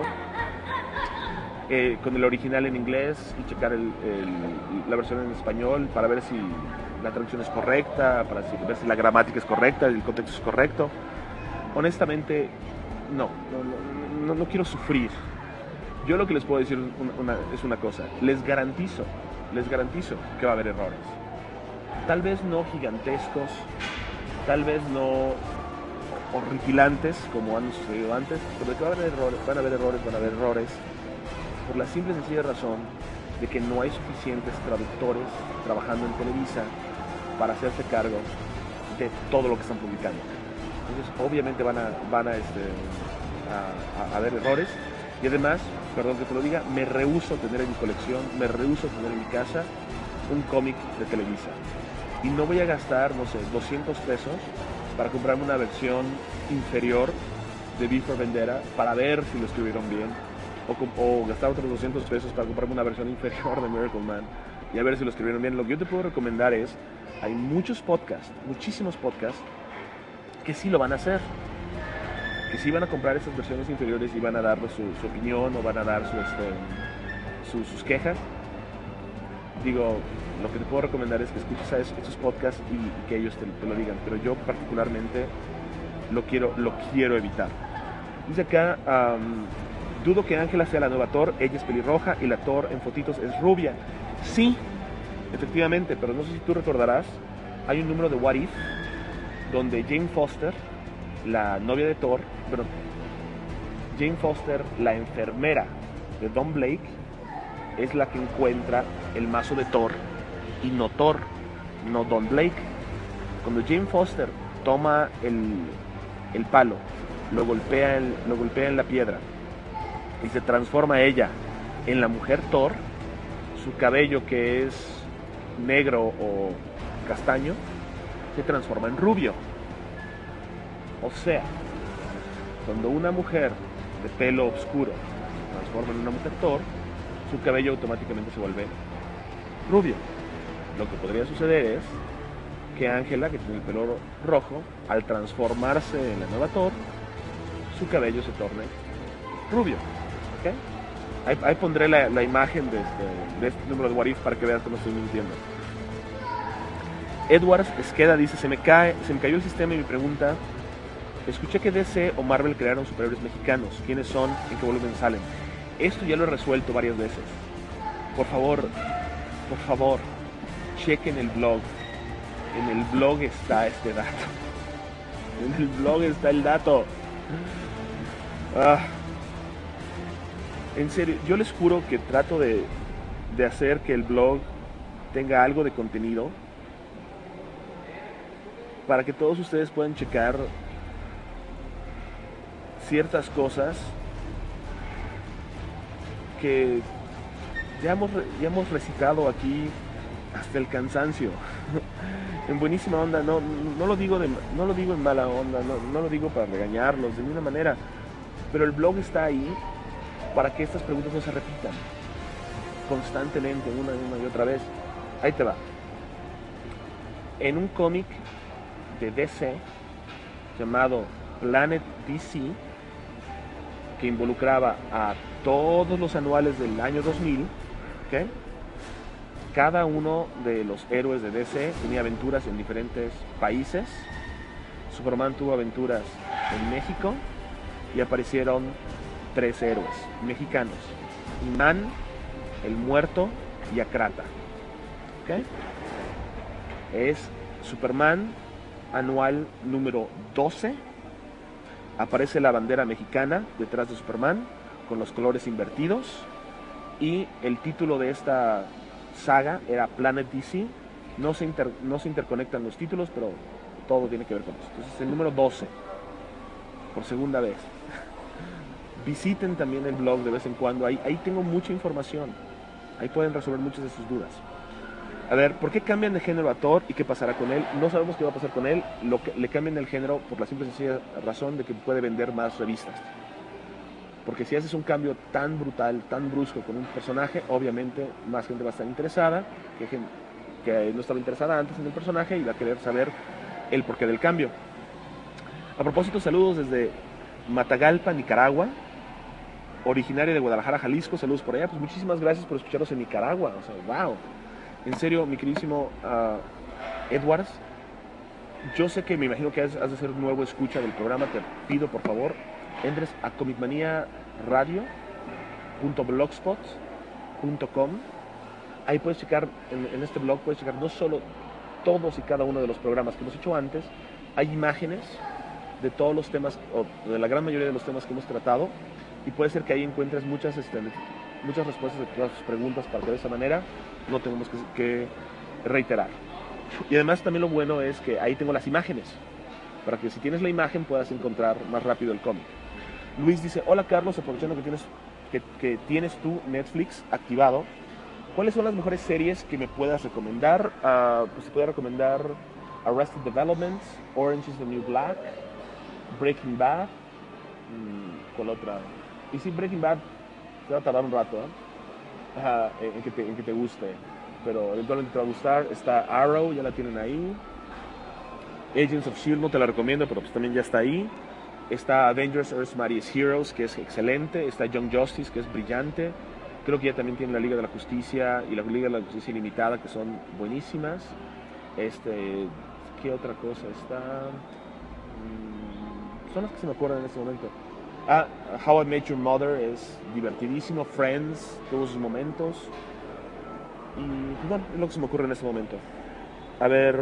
eh, con el original en inglés y checar el, el, la versión en español para ver si la traducción es correcta, para ver si la gramática es correcta, el contexto es correcto. Honestamente, no, no, no, no quiero sufrir. Yo lo que les puedo decir una, una, es una cosa, les garantizo, les garantizo que va a haber errores. Tal vez no gigantescos, tal vez no horripilantes como han sucedido antes, pero que va a haber errores, van a haber errores, van a haber errores, por la simple y sencilla razón de que no hay suficientes traductores trabajando en Televisa para hacerse cargo de todo lo que están publicando. Entonces, obviamente van a, van a, este, a, a, a haber errores, y además, perdón que te lo diga, me rehúso tener en mi colección, me rehúso tener en mi casa un cómic de Televisa. Y no voy a gastar, no sé, doscientos pesos para comprarme una versión inferior de V for Vendetta para ver si lo escribieron bien, o, o gastar otros doscientos pesos para comprarme una versión inferior de Miracle Man y a ver si lo escribieron bien. Lo que yo te puedo recomendar es, hay muchos podcasts, muchísimos podcasts que sí lo van a hacer, que sí van a comprar esas versiones inferiores y van a darle su, su opinión o van a dar su, este, su, sus quejas. Digo, lo que te puedo recomendar es que escuches a esos podcasts y, y que ellos te, te lo digan, pero yo particularmente lo quiero, lo quiero evitar. Dice acá, um, dudo que Ángela sea la nueva Thor, ella es pelirroja y la Thor en fotitos es rubia. Sí, efectivamente, pero no sé si tú recordarás, hay un número de What If donde Jane Foster, la novia de Thor, pero Jane Foster, la enfermera de Don Blake, es la que encuentra el mazo de Thor y no Thor, no Don Blake. Cuando Jane Foster toma el, el palo, lo golpea, el, lo golpea en la piedra y se transforma ella en la mujer Thor, su cabello, que es negro o castaño, se transforma en rubio. O sea, cuando una mujer de pelo oscuro se transforma en una mujer Thor, su cabello automáticamente se vuelve rubio. Lo que podría suceder es que Ángela, que tiene el pelo rojo, al transformarse en la nueva Thor, su cabello se torne rubio. ¿Okay? Ahí, ahí pondré la, la imagen de este, de este número de What If para que veas que no estoy mintiendo. Edwards Esqueda dice, se me, cae, se me cayó el sistema y me pregunta, escuché que D C o Marvel crearon superhéroes mexicanos. ¿Quiénes son? ¿En qué volumen salen? Esto ya lo he resuelto varias veces. Por favor, por favor, chequen el blog. En el blog está este dato. En el blog está el dato. Ah. En serio, yo les juro que trato de, de hacer que el blog tenga algo de contenido para que todos ustedes puedan checar ciertas cosas que ya hemos, ya hemos recitado aquí hasta el cansancio. En buenísima onda, no, no, lo digo de, no lo digo en mala onda, no, no lo digo para regañarlos de ninguna manera, pero el blog está ahí para que estas preguntas no se repitan constantemente una y una y otra vez. Ahí te va. En un cómic de D C llamado Planet D C, que involucraba a todos los anuales del año dos mil, ¿okay? Cada uno de los héroes de D C tenía aventuras en diferentes países. Superman tuvo aventuras en México y aparecieron tres héroes mexicanos: Iman, el Muerto y Akrata. ¿Okay? Es Superman anual número doce. Aparece la bandera mexicana detrás de Superman con los colores invertidos y el título de esta saga era Planet D C. No se, inter, no se interconectan los títulos, pero todo tiene que ver con eso. Entonces, el número doce, por segunda vez. Visiten también el blog de vez en cuando, ahí, ahí tengo mucha información, ahí pueden resolver muchas de sus dudas. A ver, ¿por qué cambian de género a Thor y qué pasará con él? No sabemos qué va a pasar con él. Lo que, le cambian el género por la simple y sencilla razón de que puede vender más revistas. Porque si haces un cambio tan brutal, tan brusco con un personaje, obviamente más gente va a estar interesada, que, que no estaba interesada antes en el personaje y va a querer saber el porqué del cambio. A propósito, saludos desde Matagalpa, Nicaragua, originario de Guadalajara, Jalisco. Saludos por allá. Pues muchísimas gracias por escucharnos en Nicaragua. O sea, wow. En serio, mi queridísimo uh, Edwards, yo sé que me imagino que has, has de ser un nuevo escucha del programa. Te pido, por favor, entres a comicmania radio punto blogspot punto com. Ahí puedes checar, en, en este blog puedes checar no solo todos y cada uno de los programas que hemos hecho antes, hay imágenes de todos los temas, o de la gran mayoría de los temas que hemos tratado, y puede ser que ahí encuentres muchas, este, muchas respuestas de todas tus preguntas para que de esa manera no tengamos que, que reiterar. Y además también lo bueno es que ahí tengo las imágenes, para que si tienes la imagen puedas encontrar más rápido el cómic. Luis dice, hola Carlos, aprovechando que tienes, que, que tienes tu Netflix activado, ¿cuáles son las mejores series que me puedas recomendar? Uh, pues te puedo recomendar Arrested Development, Orange is the New Black, Breaking Bad, mmm, ¿cuál otra? Y sí, Breaking Bad te va a tardar un rato, ¿eh? Ajá, en, que te, en que te guste, pero eventualmente te va a gustar. Está Arrow, ya la tienen ahí. Agents of Shield no te la recomiendo, pero pues también ya está ahí. Está Avengers Earth Mightiest Heroes, que es excelente. Está Young Justice, que es brillante. Creo que ya también tiene la Liga de la Justicia y la Liga de la Justicia Ilimitada, que son buenísimas. Este, ¿qué otra cosa está? Mm, son las que se me acuerdan en este momento. Ah, How I Met Your Mother es divertidísimo. Friends, todos sus momentos. Y bueno, es lo que se me ocurre en este momento. A ver,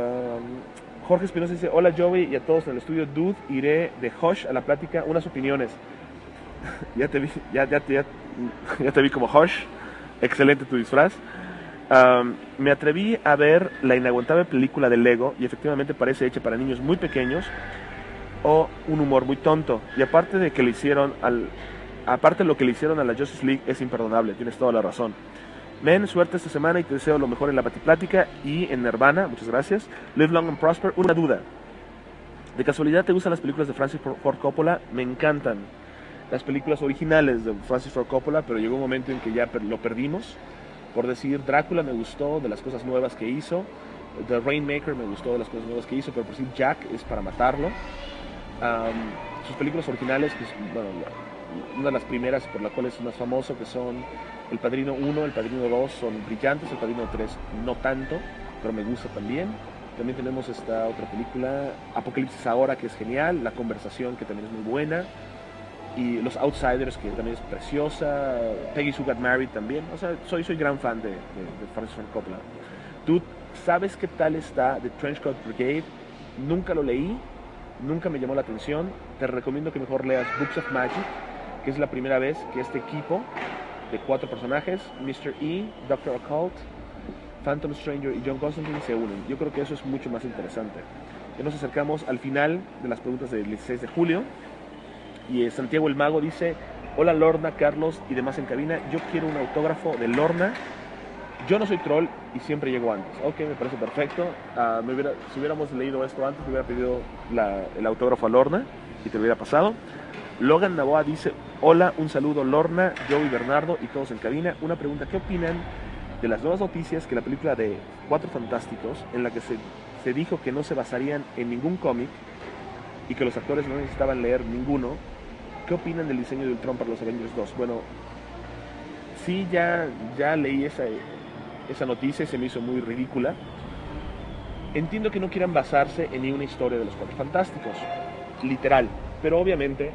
uh, Jorge Espinosa dice, hola Joey y a todos en el estudio. Dude, iré de Hush a la plática, unas opiniones. ya, te vi, ya, ya, ya, ya te vi como Hush. Excelente tu disfraz. Um, me atreví a ver la inaguantable película de Lego y efectivamente parece hecha para niños muy pequeños o un humor muy tonto. Y aparte de que le hicieron al, aparte de lo que le hicieron a la Justice League es imperdonable. Tienes toda la razón. Men, suerte esta semana y te deseo lo mejor en la Batiplática y en Nirvana. Muchas gracias. Live long and prosper. Una duda. ¿De casualidad te gustan las películas de Francis Ford Coppola? Me encantan las películas originales de Francis Ford Coppola, pero llegó un momento en que ya lo perdimos. Por decir, Drácula me gustó de las cosas nuevas que hizo. The Rainmaker me gustó de las cosas nuevas que hizo, pero por decir, Jack es para matarlo. Um, sus películas originales, que es, bueno, una de las primeras por la cual es más famoso, que son El Padrino uno, El Padrino dos, son brillantes. El Padrino tres no tanto, pero me gusta también. También tenemos esta otra película, Apocalipsis Ahora, que es genial. La Conversación, que también es muy buena. Y Los Outsiders, que también es preciosa. Peggy Sue Got Married también. O sea, soy, soy gran fan de, de, de Francis Ford Coppola. ¿Tú sabes qué tal está The Trenchcoat Brigade? Nunca lo leí, nunca me llamó la atención. Te recomiendo que mejor leas Books of Magic, que es la primera vez que este equipo de cuatro personajes, mister E, Doctor Occult, Phantom Stranger y John Constantine, se unen. Yo creo que eso es mucho más interesante. Ya nos acercamos al final de las preguntas del dieciséis de julio. Y eh, Santiago el Mago dice, hola Lorna, Carlos y demás en cabina, yo quiero un autógrafo de Lorna. Yo no soy troll y siempre llego antes. Ok, me parece perfecto. Uh, me hubiera, si hubiéramos leído esto antes, me hubiera pedido la, el autógrafo a Lorna y te lo hubiera pasado. Logan Navoa dice, hola, un saludo Lorna, Joey, Bernardo y todos en cabina. Una pregunta, ¿qué opinan de las nuevas noticias que la película de Cuatro Fantásticos, en la que se, se dijo que no se basarían en ningún cómic y que los actores no necesitaban leer ninguno? ¿Qué opinan del diseño de Ultron para los Avengers dos? Bueno, sí, ya, ya leí esa, esa noticia y se me hizo muy ridícula. Entiendo que no quieran basarse en ninguna historia de los Cuatro Fantásticos, literal, pero obviamente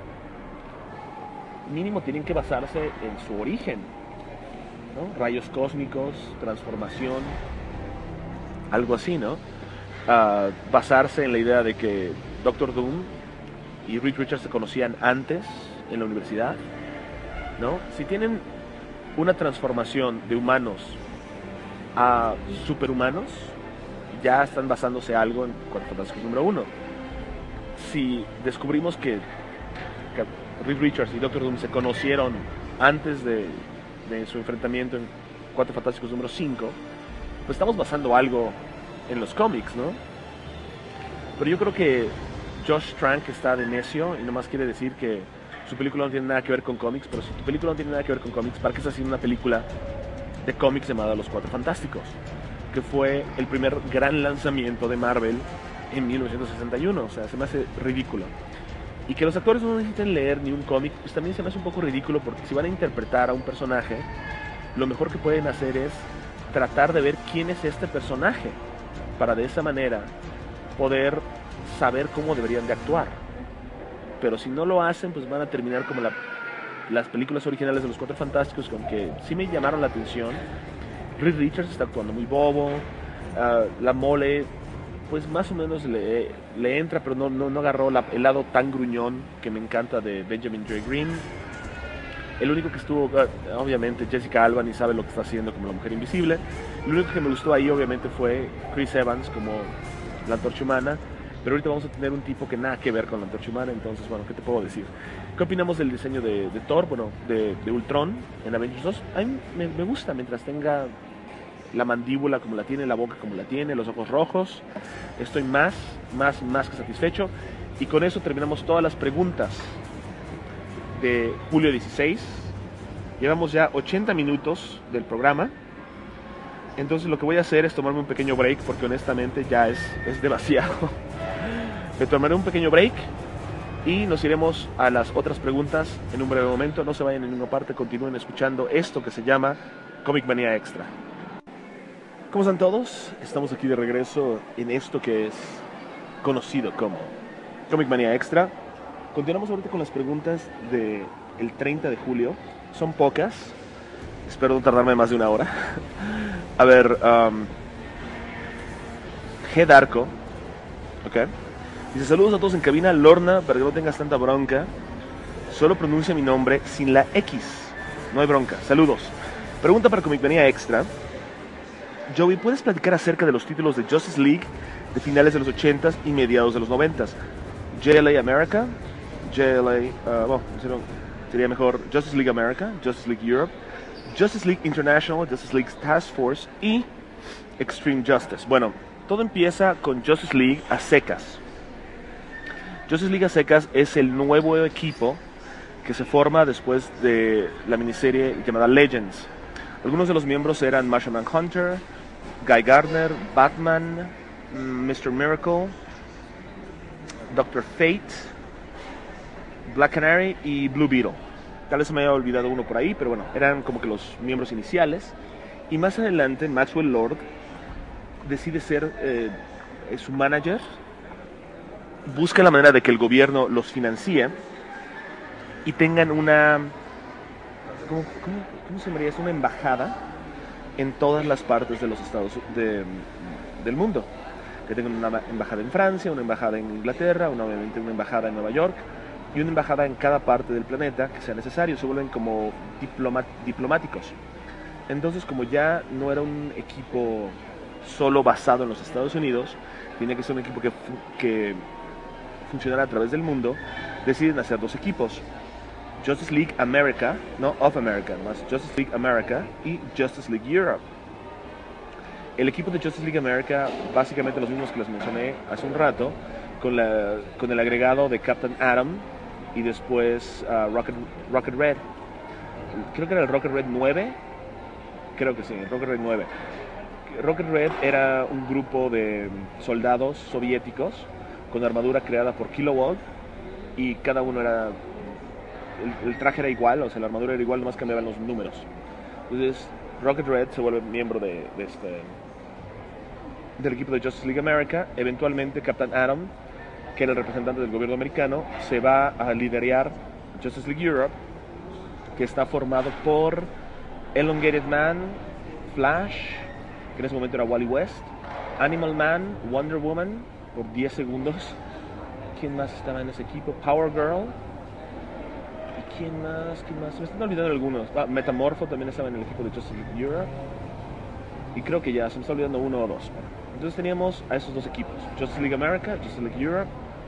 mínimo tienen que basarse en su origen, ¿no? Rayos cósmicos, transformación, algo así, ¿no? Uh, basarse en la idea de que Doctor Doom y Reed Richards se conocían antes en la universidad, ¿no? Si tienen una transformación de humanos a superhumanos, ya están basándose algo en Cuatro Fantásticos número uno. Si descubrimos que, que Reed Richards y Doctor Doom se conocieron antes de, de su enfrentamiento en Cuatro Fantásticos número cinco, pues estamos basando algo en los cómics, ¿no? Pero yo creo que Josh Trank está de necio y nomás quiere decir que su película no tiene nada que ver con cómics, pero si tu película no tiene nada que ver con cómics, ¿para qué estás haciendo una película de cómics llamada Los Cuatro Fantásticos? Que fue el primer gran lanzamiento de Marvel en mil novecientos sesenta y uno, o sea, se me hace ridículo. Y que los actores no necesiten leer ni un cómic, pues también se me hace un poco ridículo, porque si van a interpretar a un personaje, lo mejor que pueden hacer es tratar de ver quién es este personaje, para de esa manera poder saber cómo deberían de actuar. Pero si no lo hacen, pues van a terminar como la, las películas originales de Los Cuatro Fantásticos, con que sí me llamaron la atención. Reed Richards está actuando muy bobo, uh, la mole pues más o menos le, le entra, pero no, no, no agarró la, el lado tan gruñón que me encanta de Benjamin J. Green. El único que estuvo, uh, obviamente, Jessica Alba, ni sabe lo que está haciendo como la Mujer Invisible. Lo único que me gustó ahí, obviamente, fue Chris Evans como la Antorcha Humana. Pero ahorita vamos a tener un tipo que nada que ver con la Antorcha Humana, entonces, bueno, ¿qué te puedo decir? ¿Qué opinamos del diseño de, de Thor, bueno, de, de Ultron en Avengers dos? A mí me, me gusta, mientras tenga la mandíbula como la tiene, la boca como la tiene, los ojos rojos. Estoy más, más, más que satisfecho. Y con eso terminamos todas las preguntas de julio dieciséis. Llevamos ya ochenta minutos del programa. Entonces lo que voy a hacer es tomarme un pequeño break, porque honestamente ya es, es demasiado. Me tomaré un pequeño break y nos iremos a las otras preguntas en un breve momento. No se vayan en ninguna parte, continúen escuchando esto que se llama Comic Manía Extra. ¿Cómo están todos? Estamos aquí de regreso en esto que es conocido como Comic Manía Extra. Continuamos ahorita con las preguntas del treinta de julio. Son pocas. Espero no tardarme más de una hora. A ver, um, G. Darko, ok. Dice, saludos a todos en cabina. Lorna, para que no tengas tanta bronca, solo pronuncia mi nombre sin la X. No hay bronca. Saludos. Pregunta para Comic Manía Extra. Joey, ¿puedes platicar acerca de los títulos de Justice League de finales de los ochentas y mediados de los noventas? J L A America, J L A, uh, bueno, sería mejor Justice League America, Justice League Europe, Justice League International, Justice League Task Force y Extreme Justice. Bueno, todo empieza con Justice League a secas. Justice League a secas es el nuevo equipo que se forma después de la miniserie llamada Legends. Algunos de los miembros eran Martian Manhunter, Guy Gardner, Batman, mister Miracle, doctor Fate, Black Canary y Blue Beetle. Tal vez se me haya olvidado uno por ahí, pero bueno, eran como que los miembros iniciales. Y más adelante Maxwell Lord decide ser eh, su manager, busca la manera de que el gobierno los financie y tengan una... ¿Cómo, cómo, cómo se llamaría? Es una embajada en todas las partes de los estados de, del mundo. Que tengan una embajada en Francia, una embajada en Inglaterra, una, obviamente una embajada en Nueva York y una embajada en cada parte del planeta que sea necesario. Se vuelven como diploma, diplomáticos. Entonces, como ya no era un equipo solo basado en los Estados Unidos, tenía que ser un equipo que, que funcionara a través del mundo, deciden hacer dos equipos. Justice League America, no of America, más Justice League America y Justice League Europe. El equipo de Justice League America, básicamente los mismos que les mencioné hace un rato, con, la, con el agregado de Captain Atom y después uh, Rocket, Rocket Red. Creo que era el Rocket Red nueve, creo que sí, el Rocket Red nueve. Rocket Red era un grupo de soldados soviéticos con armadura creada por Kilowatt y cada uno era... El, el traje era igual, o sea, la armadura era igual, nomás cambiaban los números. Entonces, Rocket Red se vuelve miembro de, de este, del equipo de Justice League America. Eventualmente, Captain Atom, que era el representante del gobierno americano, se va a liderar Justice League Europe, que está formado por Elongated Man, Flash, que en ese momento era Wally West, Animal Man, Wonder Woman, por diez segundos. ¿Quién más estaba en ese equipo? Power Girl. ¿Y quién más? ¿Quién más? Me están olvidando algunos. Ah, Metamorpho también estaba en el equipo de Justice League Europe. Y creo que ya se me está olvidando uno o dos. Entonces teníamos a esos dos equipos, Justice League America, Justice League Europe.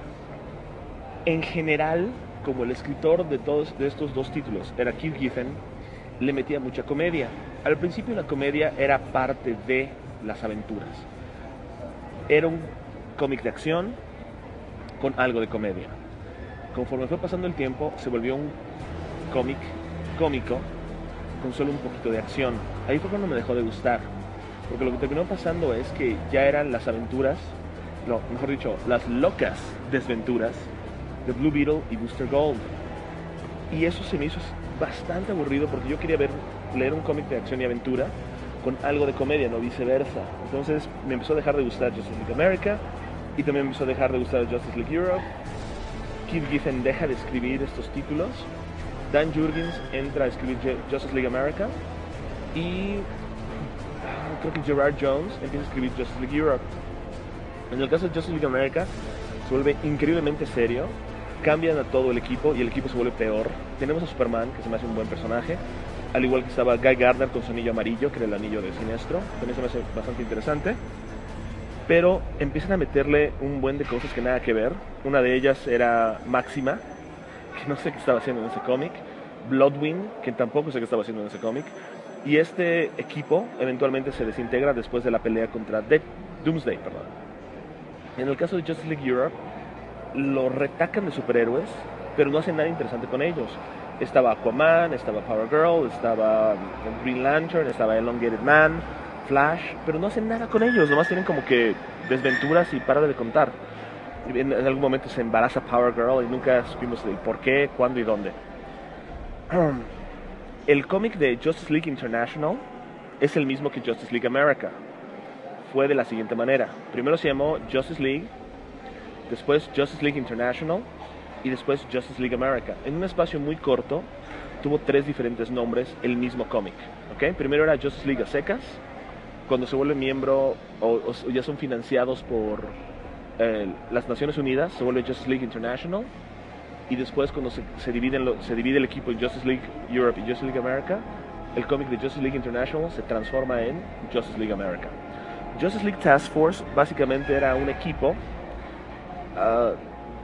En general, como el escritor de todos de estos dos títulos era Keith Giffen, le metía mucha comedia. Al principio la comedia era parte de las aventuras. Era un cómic de acción con algo de comedia. Conforme fue pasando el tiempo, se volvió un cómic cómico con solo un poquito de acción. Ahí fue cuando me dejó de gustar, porque lo que terminó pasando es que ya eran las aventuras, no, mejor dicho, las locas desventuras de Blue Beetle y Booster Gold. Y eso se me hizo bastante aburrido, porque yo quería ver, leer un cómic de acción y aventura con algo de comedia, no viceversa. Entonces me empezó a dejar de gustar Justice League America, y también me empezó a dejar de gustar Justice League Europe. Keith Giffen deja de escribir estos títulos, Dan Jurgens entra a escribir Justice League America, y creo que Gerard Jones empieza a escribir Justice League Europe. En el caso de Justice League America se vuelve increíblemente serio, cambian a todo el equipo y el equipo se vuelve peor. Tenemos a Superman, que se me hace un buen personaje, al igual que estaba Guy Gardner con su anillo amarillo, que era el anillo de Sinestro, también se me hace bastante interesante. Pero empiezan a meterle un buen de cosas que nada que ver. Una de ellas era Máxima, que no sé qué estaba haciendo en ese cómic. Bloodwing, que tampoco sé qué estaba haciendo en ese cómic. Y este equipo eventualmente se desintegra después de la pelea contra De Doomsday. Perdón. En el caso de Justice League Europe, lo retacan de superhéroes, pero no hacen nada interesante con ellos. Estaba Aquaman, estaba Power Girl, estaba Green Lantern, estaba Elongated Man, Flash, pero no hacen nada con ellos, nomás tienen como que desventuras y para de contar. En, en algún momento se embaraza Power Girl y nunca supimos el por qué, cuándo y dónde. El cómic de Justice League International es el mismo que Justice League America. Fue de la siguiente manera: primero se llamó Justice League, después Justice League International y después Justice League America. En un espacio muy corto tuvo tres diferentes nombres el mismo cómic. ¿Okay? Primero era Justice League a secas. Cuando se vuelve miembro o, o ya son financiados por eh, las Naciones Unidas, se vuelve Justice League International. Y después, cuando se, se, dividen lo, se divide el equipo en Justice League Europe y Justice League America, el cómic de Justice League International se transforma en Justice League America. Justice League Task Force básicamente era un equipo uh,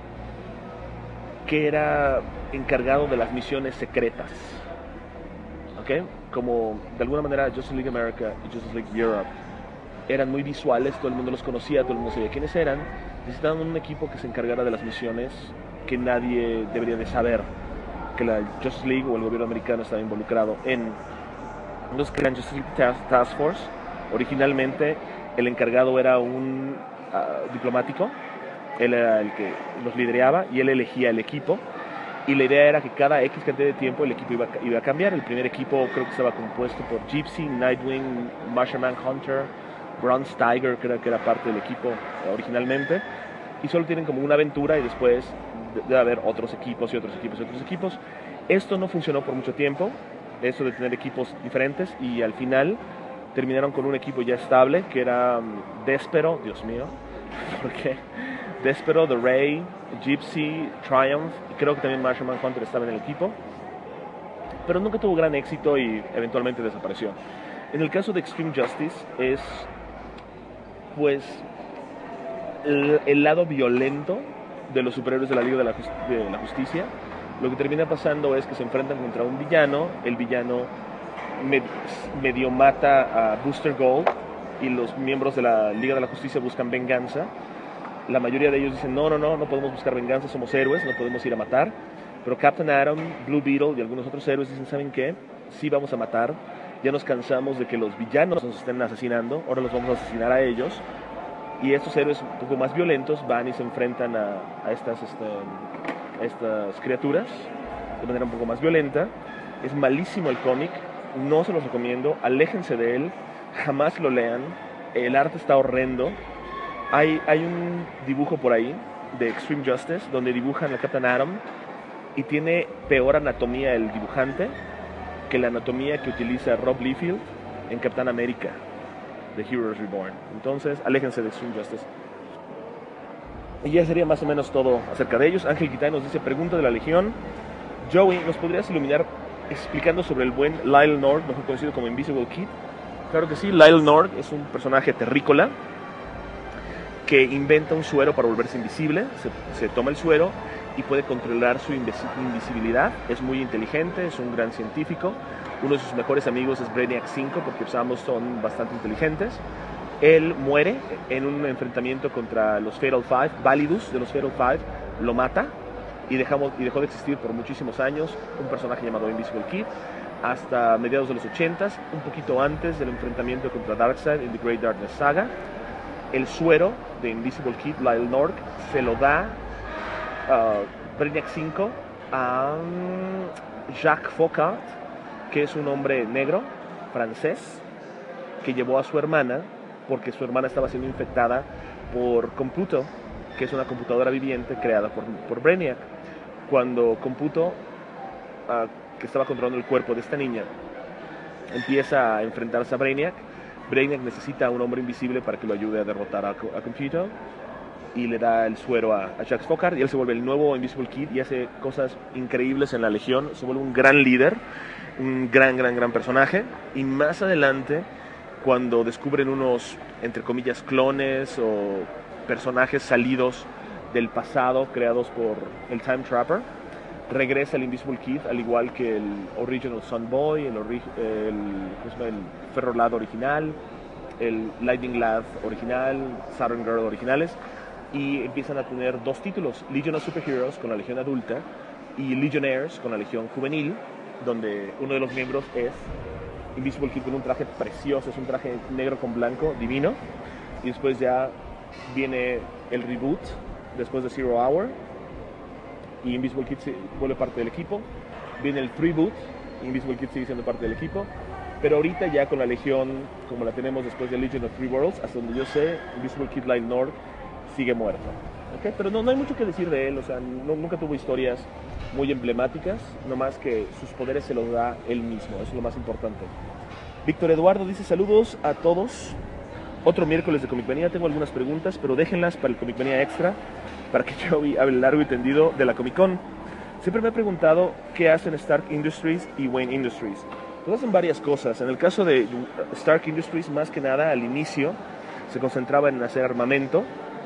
que era encargado de las misiones secretas. ¿Okay? Como de alguna manera Justice League America y Justice League Europe eran muy visuales, todo el mundo los conocía, todo el mundo sabía quiénes eran. Necesitaban un equipo que se encargara de las misiones que nadie debería de saber que la Justice League o el gobierno americano estaba involucrado en. Entonces crean Justice League Task, Task Force. Originalmente el encargado era un uh, diplomático, él era el que los lideraba y él elegía el equipo. Y la idea era que cada X cantidad de tiempo el equipo iba, iba a cambiar. El primer equipo creo que estaba compuesto por Gypsy, Nightwing, Martian Manhunter, Bronze Tiger, creo que era parte del equipo originalmente. Y solo tienen como una aventura y después debe haber otros equipos y otros equipos y otros equipos. Esto no funcionó por mucho tiempo, eso de tener equipos diferentes, y al final terminaron con un equipo ya estable que era um, Despero, Dios mío, ¿por qué? Despero, The Ray, Gypsy, Triumph, y creo que también Martian Manhunter estaba en el equipo, pero nunca tuvo gran éxito y eventualmente desapareció. En el caso de Extreme Justice es pues el, el lado violento de los superhéroes de la Liga de la, Just- de la Justicia. Lo que termina pasando es que se enfrentan contra un villano, el villano med- medio mata a Booster Gold y los miembros de la Liga de la Justicia buscan venganza. La mayoría de ellos dicen, no, no, no, no podemos buscar venganza, somos héroes, no podemos ir a matar. Pero Captain Atom, Blue Beetle y algunos otros héroes dicen, ¿saben qué? Sí vamos a matar, ya nos cansamos de que los villanos nos estén asesinando, ahora los vamos a asesinar a ellos. Y estos héroes un poco más violentos van y se enfrentan a, a, estas, este, a estas criaturas de manera un poco más violenta. Es malísimo el cómic, no se los recomiendo, aléjense de él, jamás lo lean, el arte está horrendo. Hay, hay un dibujo por ahí de Extreme Justice donde dibujan a Captain Atom y tiene peor anatomía el dibujante que la anatomía que utiliza Rob Liefeld en Captain America de Heroes Reborn. Entonces, aléjense de Extreme Justice. Y ya sería más o menos todo acerca de ellos. Ángel Guitay nos dice, pregunta de la Legión. Joey, ¿nos podrías iluminar explicando sobre el buen Lyle Nord, mejor conocido como Invisible Kid? Claro que sí, Lyle Nord es un personaje terrícola que inventa un suero para volverse invisible. Se, se toma el suero y puede controlar su invisibilidad. Es muy inteligente, es un gran científico. Uno de sus mejores amigos es Brainiac cinco porque pues, ambos son bastante inteligentes. Él muere en un enfrentamiento contra los Fatal Five. Validus de los Fatal Five lo mata y, dejamos, y dejó de existir por muchísimos años un personaje llamado Invisible Kid hasta mediados de los ochentas, un poquito antes del enfrentamiento contra Darkseid en The Great Darkness Saga. El suero de Invisible Kid, Lyle Nork, se lo da uh, Brainiac cinco a um, Jacques Foccart, que es un hombre negro francés que llevó a su hermana porque su hermana estaba siendo infectada por Computo, que es una computadora viviente creada por, por Brainiac. Cuando Computo, uh, que estaba controlando el cuerpo de esta niña, empieza a enfrentarse a Brainiac, Brainiac necesita a un hombre invisible para que lo ayude a derrotar a, a Computo, y le da el suero a, a Jacques Foccart, y él se vuelve el nuevo Invisible Kid y hace cosas increíbles en la Legión. Se vuelve un gran líder, un gran, gran, gran personaje. Y más adelante, cuando descubren unos, entre comillas, clones o personajes salidos del pasado creados por el Time Trapper, regresa el Invisible Kid, al igual que el Original Sun Boy, el, ori el, el Ferro Lad original, el Lightning Lad original, Saturn Girl originales, y empiezan a tener dos títulos: Legion of Superheroes con la Legión adulta y Legionnaires con la Legión juvenil, donde uno de los miembros es Invisible Kid con un traje precioso, es un traje negro con blanco, divino. Y después ya viene el reboot, después de Zero Hour, y Invisible Kid se vuelve parte del equipo. Viene el reboot, Invisible Kid sigue siendo parte del equipo. Pero ahorita ya con la Legión, como la tenemos después de Legion of Three Worlds, hasta donde yo sé, Invisible Kid Lyle Nork sigue muerto. ¿Okay? Pero no, no hay mucho que decir de él, o sea, no, nunca tuvo historias muy emblemáticas, nomás que sus poderes se los da él mismo, eso es lo más importante. Víctor Eduardo dice: saludos a todos. Otro miércoles de Comic Manía. Tengo algunas preguntas, pero déjenlas para el Comic Manía Extra, para que yo hable largo y tendido de la Comic Con. Siempre me he preguntado qué hacen Stark Industries y Wayne Industries. Pues hacen varias cosas. En el caso de Stark Industries, más que nada, al inicio se concentraba en hacer armamento,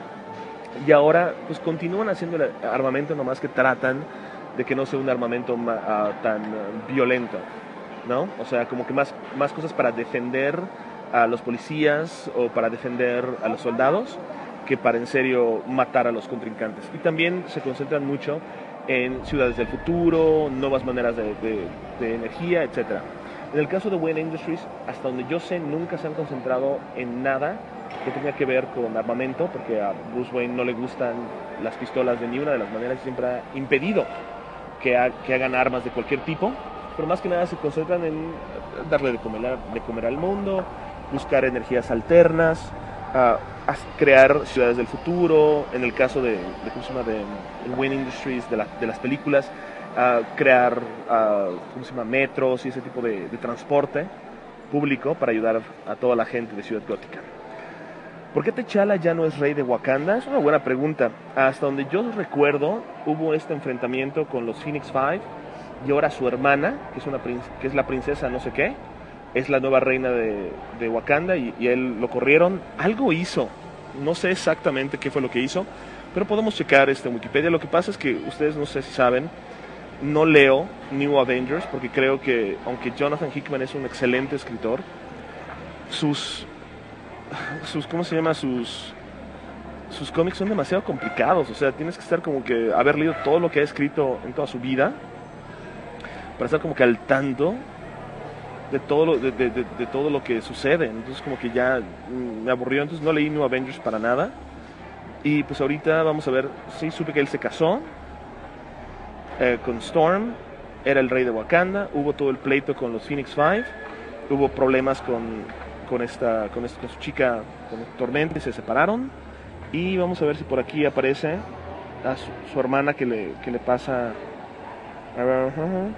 y ahora pues continúan haciendo el armamento, nomás que tratan de que no sea un armamento uh, tan uh, violento, ¿no? O sea, como que más, más cosas para defender a los policías o para defender a los soldados, que para en serio matar a los contrincantes. Y también se concentran mucho en ciudades del futuro, nuevas maneras de, de, de energía, etcétera. En el caso de Wayne Industries, hasta donde yo sé, nunca se han concentrado en nada que tenga que ver con armamento, porque a Bruce Wayne no le gustan las pistolas de ninguna de las maneras, y siempre ha impedido que, ha, que hagan armas de cualquier tipo. Pero más que nada se concentran en darle de comer, de comer al mundo, buscar energías alternas, uh, crear ciudades del futuro. En el caso de, de, ¿cómo se llama? de Wayne Industries, de, la, de las películas, uh, crear uh, ¿cómo se llama? metros y ese tipo de, de transporte público para ayudar a toda la gente de Ciudad Gótica. ¿Por qué T'Challa ya no es rey de Wakanda? Es una buena pregunta. Hasta donde yo recuerdo, hubo este enfrentamiento con los Phoenix Five, y ahora su hermana, que es, una que es la princesa no sé qué, es la nueva reina de, de Wakanda, y, y él lo corrieron. Algo hizo, no sé exactamente qué fue lo que hizo, pero podemos checar este, en Wikipedia. Lo que pasa es que ustedes, no sé si saben, no leo New Avengers, porque creo que, aunque Jonathan Hickman es un excelente escritor, sus, sus ¿cómo se llama? Sus, sus cómics son demasiado complicados. O sea, tienes que estar como que haber leído todo lo que ha escrito en toda su vida para estar como que al tanto de todo lo, de, de, de, de todo lo que sucede. Entonces como que ya me aburrió, entonces no leí New Avengers para nada. Y pues ahorita vamos a ver. Sí, supe que él se casó eh, con Storm, era el rey de Wakanda. Hubo todo el pleito con los Phoenix Five, hubo problemas con, con, esta, con, esta, con su chica, con Tormenta, y se separaron. Y vamos a ver si por aquí aparece a su, su hermana, que le, que le pasa. A ver, uh-huh.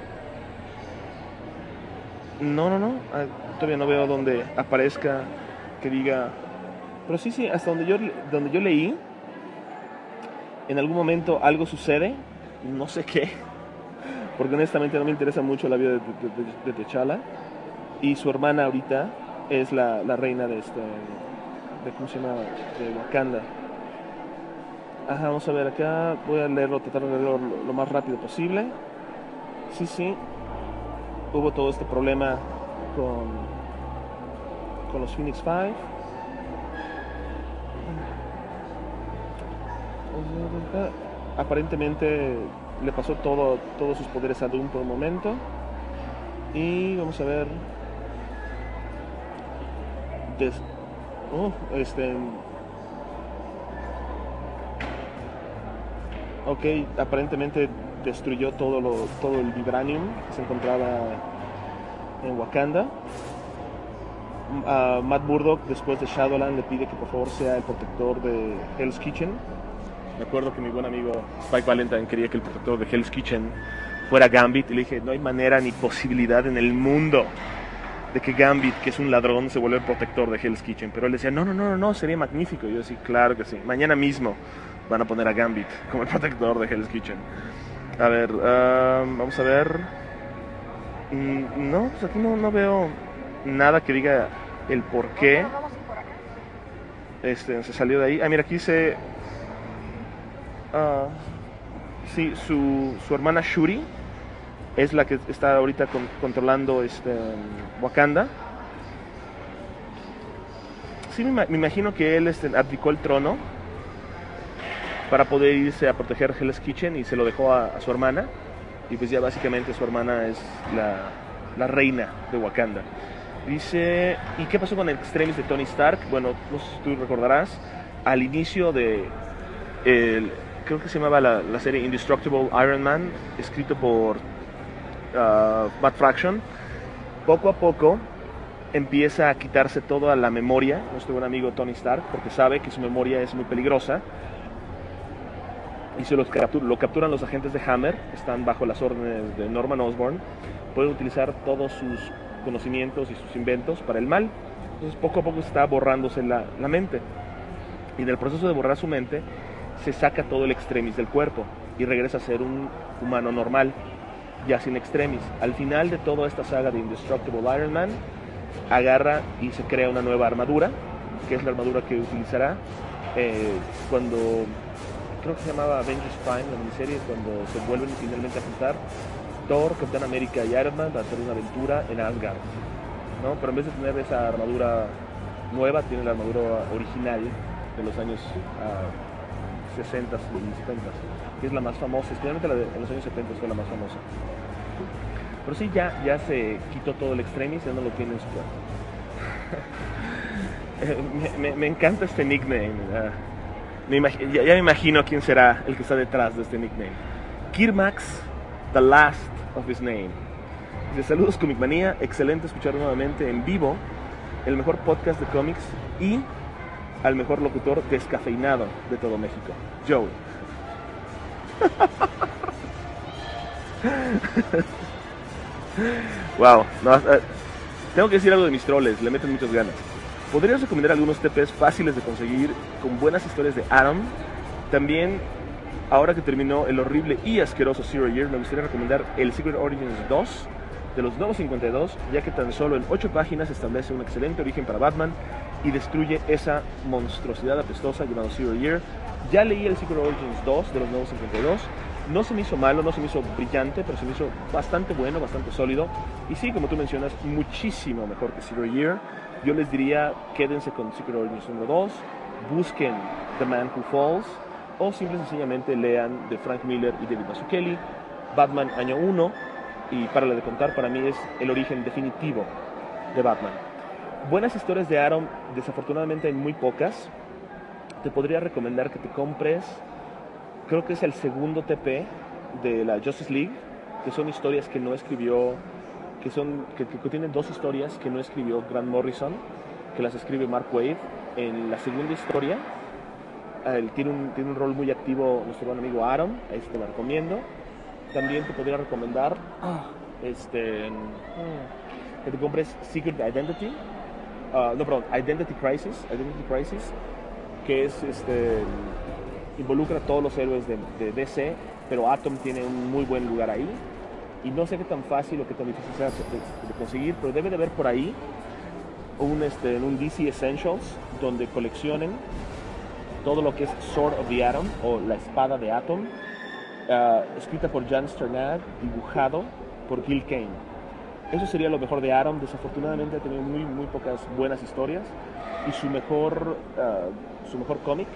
No, no, no, todavía no veo donde aparezca que diga. Pero sí, sí, hasta donde yo, donde yo leí, en algún momento algo sucede, no sé qué, porque honestamente no me interesa mucho la vida de, de, de, de T'Challa. Y su hermana ahorita es la, la reina de este, de, ¿cómo se llama? De Wakanda. Ajá, vamos a ver acá, voy a leerlo, tratar de leerlo lo, lo más rápido posible. Sí, sí. Hubo todo este problema con, con los Phoenix Five. Aparentemente le pasó todo, todos sus poderes a Doom por un momento. Y vamos a ver. Des... Oh, este. Ok, aparentemente destruyó todo, lo, todo el vibranium que se encontraba en Wakanda. Uh, Matt Murdock, después de Shadowland, le pide que por favor sea el protector de Hell's Kitchen. Me acuerdo que mi buen amigo Spike Valentine quería que el protector de Hell's Kitchen fuera Gambit, y le dije, no hay manera ni posibilidad en el mundo de que Gambit, que es un ladrón, se vuelva el protector de Hell's Kitchen. Pero él decía, no, no, no, no, no, sería magnífico. Y yo decía, claro que sí, mañana mismo van a poner a Gambit como el protector de Hell's Kitchen. A ver, uh, vamos a ver. Mm, no, pues aquí no, no veo nada que diga el por qué este, se salió de ahí. Ah, mira, aquí se... Uh, sí, su, su hermana Shuri es la que está ahorita con, controlando este, Wakanda. Sí, me, me imagino que él este, abdicó el trono para poder irse a proteger Hell's Kitchen y se lo dejó a, a su hermana. Y pues ya básicamente su hermana es la, la reina de Wakanda. Dice, ¿y qué pasó con el Extremis de Tony Stark? Bueno, no sé si tú recordarás, al inicio de, el, creo que se llamaba la, la serie Indestructible Iron Man, escrito por uh, Matt Fraction, poco a poco empieza a quitarse toda la memoria, nuestro buen amigo Tony Stark, porque sabe que su memoria es muy peligrosa, y se los captur- lo capturan los agentes de Hammer, que están bajo las órdenes de Norman Osborn, pueden utilizar todos sus conocimientos y sus inventos para el mal. Entonces poco a poco está borrándose la, la mente, y en el proceso de borrar su mente se saca todo el extremis del cuerpo y regresa a ser un humano normal, ya sin extremis. Al final de toda esta saga de Indestructible Iron Man, agarra y se crea una nueva armadura, que es la armadura que utilizará eh, cuando, creo que se llamaba Avengers Prime, la miniserie, cuando se vuelven finalmente a juntar Thor, Capitán América y Iron Man para hacer una aventura en Asgard, ¿no? Pero en vez de tener esa armadura nueva, tiene la armadura original de los años uh, sesenta y setenta, que es la más famosa, especialmente la de en los años setenta fue la más famosa. Pero sí, ya, ya se quitó todo el extremis, ya no lo tiene en su cuerpo. me, me, me encanta este nickname. Uh, me imag- ya, ya me imagino quién será el que está detrás de este nickname. Kirmax, the last of his name. Dice, saludos Comic Manía, excelente escuchar nuevamente en vivo el mejor podcast de cómics y al mejor locutor descafeinado de todo México, Joey. Wow, no, uh, tengo que decir algo de mis troles, le meten muchas ganas. ¿Podrías recomendar algunos T Ps fáciles de conseguir con buenas historias de Atom? También, ahora que terminó el horrible y asqueroso Zero Year, me gustaría recomendar el Secret Origins dos de los Nuevos cincuenta y dos, ya que tan solo en ocho páginas establece un excelente origen para Batman y destruye esa monstruosidad apestosa llamada Zero Year. Ya leí el Secret Origins dos de los Nuevos cincuenta y dos, no se me hizo malo, no se me hizo brillante, pero se me hizo bastante bueno, bastante sólido. Y sí, como tú mencionas, muchísimo mejor que Zero Year. Yo les diría, quédense con Secret Origins número dos, busquen The Man Who Falls, o simple y sencillamente lean de Frank Miller y David Mazzucchelli, Batman año uno, y párale de contar, para mí es el origen definitivo de Batman. Buenas historias de Atom, desafortunadamente hay muy pocas. Te podría recomendar que te compres, creo que es el segundo T P de la Justice League, que son historias que no escribió, que son que, que tienen dos historias que no escribió Grant Morrison, que las escribe Mark Waid. En la segunda historia, él tiene un, tiene un rol muy activo nuestro buen amigo Atom, este te lo recomiendo. También te podría recomendar este, que te compres Secret Identity, uh, no, perdón, Identity Crisis, Identity Crisis, que es este, involucra a todos los héroes de, de D C, pero Atom tiene un muy buen lugar ahí. Y no sé qué tan fácil o qué tan difícil sea de, de conseguir, pero debe de haber por ahí un, este, un D C Essentials donde coleccionen todo lo que es Sword of the Atom o la espada de Atom, uh, escrita por Jan Sternad, dibujado por Gil Kane. Eso sería lo mejor de Atom. Desafortunadamente ha tenido muy, muy pocas buenas historias, y su mejor, uh, su mejor cómic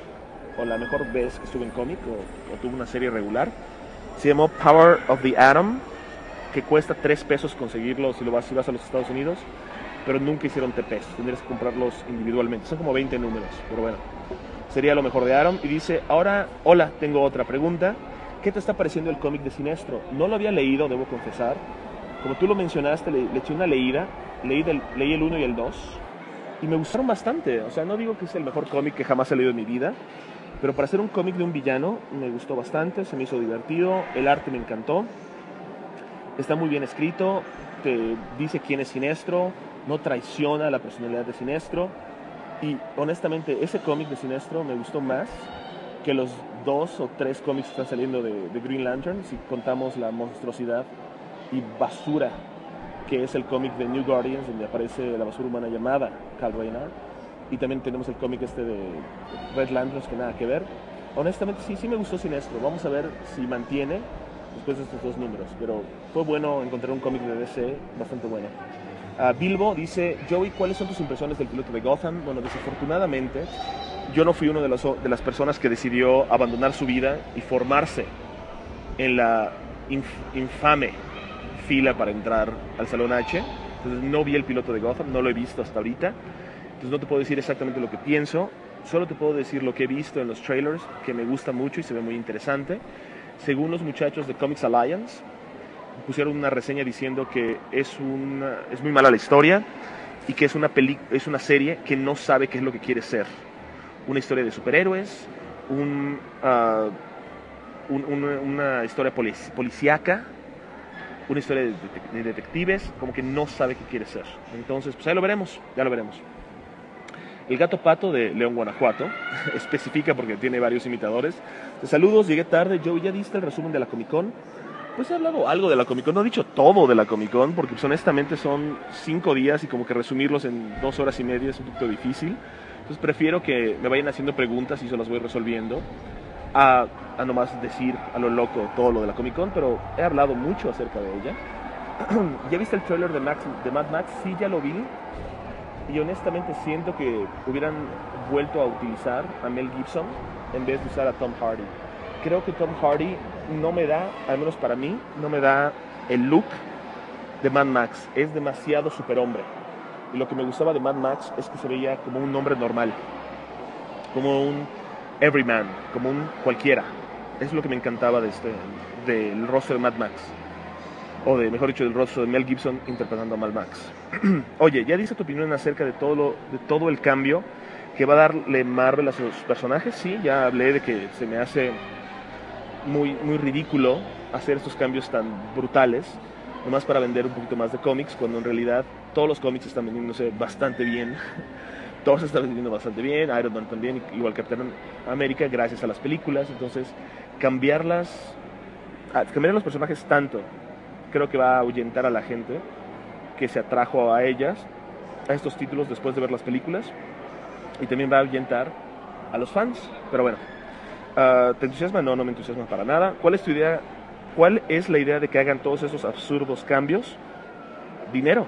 o la mejor vez que estuve en cómic, o, o tuve una serie regular. Se llamó Power of the Atom, que cuesta tres pesos conseguirlo si, lo vas, si vas a los Estados Unidos, pero nunca hicieron T Ps, tendrías que comprarlos individualmente, son como veinte números, pero bueno, sería lo mejor de Atom. Y dice, ahora, hola, tengo otra pregunta, ¿qué te está pareciendo el cómic de Sinestro? No lo había leído, debo confesar, como tú lo mencionaste, le, le eché una leída, leí, del, leí el uno y el dos, y me gustaron bastante. O sea, no digo que es el mejor cómic que jamás he leído en mi vida, pero para hacer un cómic de un villano me gustó bastante, se me hizo divertido, el arte me encantó, está muy bien escrito, te dice quién es Sinestro, no traiciona la personalidad de Sinestro, y honestamente ese cómic de Sinestro me gustó más que los dos o tres cómics que están saliendo de, de Green Lantern, si contamos la monstruosidad y basura que es el cómic de New Guardians, donde aparece la basura humana llamada Kal Raynar, y también tenemos el cómic este de Red Lanterns, que nada que ver. Honestamente sí, sí me gustó Sinestro, vamos a ver si mantiene después de estos dos números, pero fue bueno encontrar un cómic de D C bastante bueno. Uh, Bilbo dice, Joey, ¿cuáles son tus impresiones del piloto de Gotham? Bueno, desafortunadamente yo no fui uno de, los, de las personas que decidió abandonar su vida y formarse en la inf infame fila para entrar al Salón H. Entonces no vi el piloto de Gotham, no lo he visto hasta ahorita, entonces no te puedo decir exactamente lo que pienso, solo te puedo decir lo que he visto en los trailers, que me gusta mucho y se ve muy interesante. Según los muchachos de Comics Alliance, pusieron una reseña diciendo que es, una, es muy mala la historia y que es una, peli es una serie que no sabe qué es lo que quiere ser. Una historia de superhéroes, un, uh, un, un, una historia polic policíaca, una historia de, de detectives, como que no sabe qué quiere ser. Entonces, pues ahí lo veremos, ya lo veremos. El Gato Pato de León, Guanajuato, especifica porque tiene varios imitadores. Saludos, llegué tarde. Joey, ¿ya diste el resumen de la Comic Con? Pues he hablado algo de la Comic Con, no he dicho todo de la Comic Con, porque pues, honestamente son cinco días y como que resumirlos en dos horas y media es un poquito difícil. Entonces prefiero que me vayan haciendo preguntas y yo las voy resolviendo, a, a nomás decir a lo loco todo lo de la Comic Con, pero he hablado mucho acerca de ella. ¿Ya viste el trailer de, Max, de Mad Max? Sí, ya lo vi. Y honestamente siento que hubieran vuelto a utilizar a Mel Gibson en vez de usar a Tom Hardy. Creo que Tom Hardy no me da, al menos para mí, no me da el look de Mad Max. Es demasiado superhombre. Y lo que me gustaba de Mad Max es que se veía como un hombre normal, como un everyman, como un cualquiera. Es lo que me encantaba de este, del rostro de Mad Max. O de, mejor dicho, del rostro de Mel Gibson interpretando a Mad Max. Oye, ¿ya dice tu opinión acerca de todo, lo, de todo el cambio que va a darle Marvel a sus personajes? Sí, ya hablé de que se me hace muy, muy ridículo hacer estos cambios tan brutales, nomás para vender un poquito más de cómics, cuando en realidad todos los cómics están vendiéndose bastante bien. Todos están vendiendo bastante bien, Iron Man también, igual que Capitán América, gracias a las películas. Entonces, cambiarlas, cambiar los personajes tanto, creo que va a ahuyentar a la gente que se atrajo a ellas, a estos títulos después de ver las películas, y también va a ahuyentar a los fans. Pero bueno, uh, ¿te entusiasma? No, no me entusiasma para nada. ¿Cuál es tu idea? ¿Cuál es la idea de que hagan todos esos absurdos cambios? Dinero.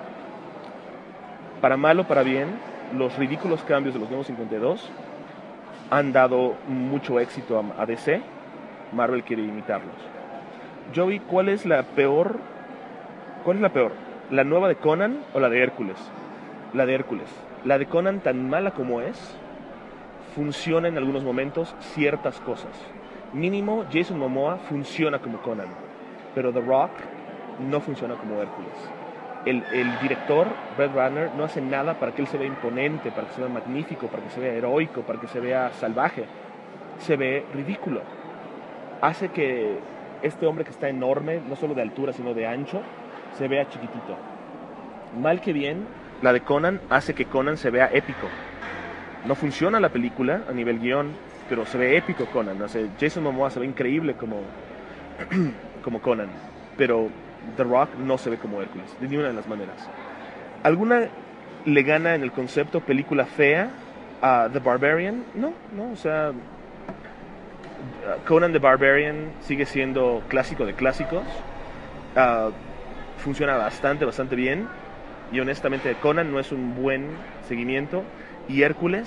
Para mal o para bien, los ridículos cambios de los Nuevos cincuenta y dos han dado mucho éxito a, a D C. Marvel quiere imitarlos. Joey, ¿cuál es la peor? ¿Cuál es la peor? ¿La nueva de Conan o la de Hércules? La de Hércules. La de Conan, tan mala como es, funciona en algunos momentos ciertas cosas. Mínimo, Jason Momoa funciona como Conan, pero The Rock no funciona como Hércules. El, el director, Brett Ratner, no hace nada para que él se vea imponente, para que se vea magnífico, para que se vea heroico, para que se vea salvaje. Se ve ridículo. Hace que este hombre que está enorme, no solo de altura, sino de ancho, se vea chiquitito. Mal que bien, la de Conan hace que Conan se vea épico. No funciona la película a nivel guión, pero se ve épico Conan. O sea, Jason Momoa se ve increíble como, como Conan, pero The Rock no se ve como Hércules, de ninguna de las maneras. ¿Alguna le gana en el concepto película fea a The Barbarian? No, no, o sea, Conan the Barbarian sigue siendo clásico de clásicos. Uh, funciona bastante, bastante bien. Y honestamente Conan no es un buen seguimiento. Y Hércules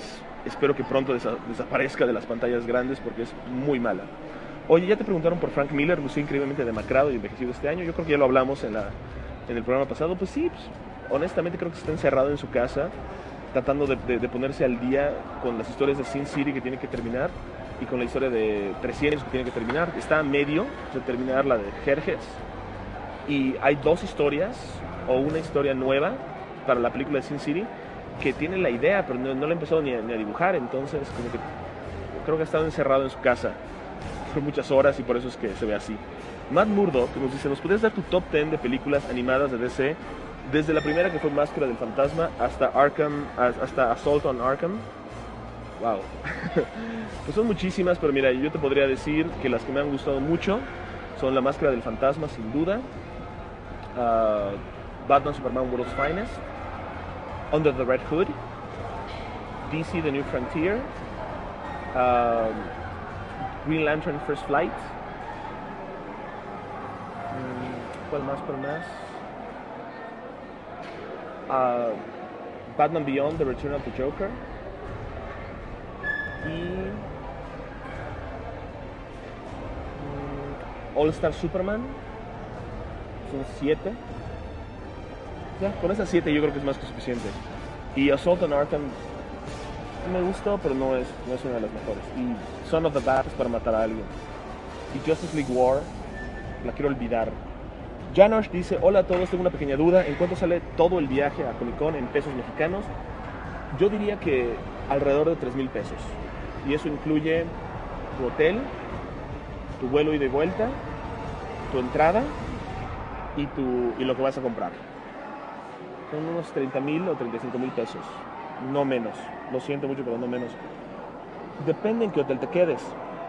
espero que pronto desa- desaparezca de las pantallas grandes porque es muy mala. Oye, ya te preguntaron por Frank Miller, lució increíblemente demacrado y envejecido este año. Yo creo que ya lo hablamos en, la, en el programa pasado. Pues sí, pues, honestamente creo que está encerrado en su casa, tratando de, de, de ponerse al día con las historias de Sin City que tiene que terminar y con la historia de trescientos que tiene que terminar. Está a medio de terminar la de Jerjes y hay dos historias o una historia nueva para la película de Sin City que tiene la idea, pero no, no la ha empezado ni a, ni a dibujar. Entonces como que creo que ha estado encerrado en su casa por muchas horas y por eso es que se ve así. Matt Murdock nos dice, ¿nos podrías dar tu top diez de películas animadas de D C? Desde la primera que fue Máscara del Fantasma hasta Arkham, hasta Assault on Arkham. Wow. Pues son muchísimas, pero mira, yo te podría decir que las que me han gustado mucho son La Máscara del Fantasma, sin duda, uh, Batman Superman World's Finest, Under the Red Hood, D C The New Frontier, um, Green Lantern First Flight. ¿Cuál más? ¿Cuál más? Uh, Batman Beyond, The Return of the Joker. Y um, All Star Superman. Son siete. Ya, con esas siete yo creo que es más que suficiente. Y Assault on Arkham me gustó, pero no es, no es una de las mejores. Y Son of the Bat es para matar a alguien. Y Justice League War, la quiero olvidar. Janosh dice, hola a todos, tengo una pequeña duda. ¿En cuánto sale todo el viaje a Comic Con en pesos mexicanos? Yo diría que alrededor de tres mil pesos. Y eso incluye tu hotel, tu vuelo ida y vuelta, tu entrada y, tu, y lo que vas a comprar. Son unos treinta mil o treinta y cinco mil pesos. No menos. Lo siento mucho, pero no menos. Depende en qué hotel te quedes.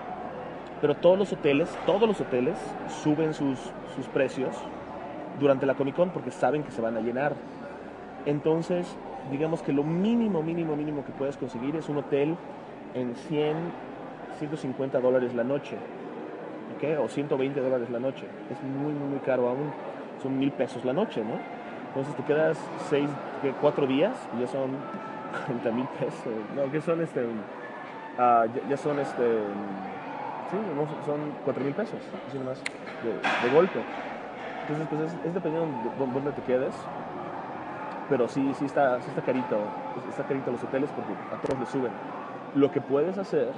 Pero todos los hoteles, todos los hoteles suben sus, sus precios durante la Comic Con porque saben que se van a llenar. Entonces, digamos que lo mínimo, mínimo, mínimo que puedes conseguir es un hotel en cien, ciento cincuenta dólares la noche, ¿okay? O ciento veinte dólares la noche. Es muy, muy, muy caro aún. Son mil pesos la noche, ¿no? Entonces te quedas seis, cuatro días y ya son cuarenta mil pesos. No, que son este, uh, ya, ya son este, sí, no, son cuatro mil pesos, así nomás, de, de golpe. Entonces, pues es, es dependiendo de dónde te quedes. Pero sí, sí está, sí está carito, está carito los hoteles porque a todos les suben. Lo que puedes hacer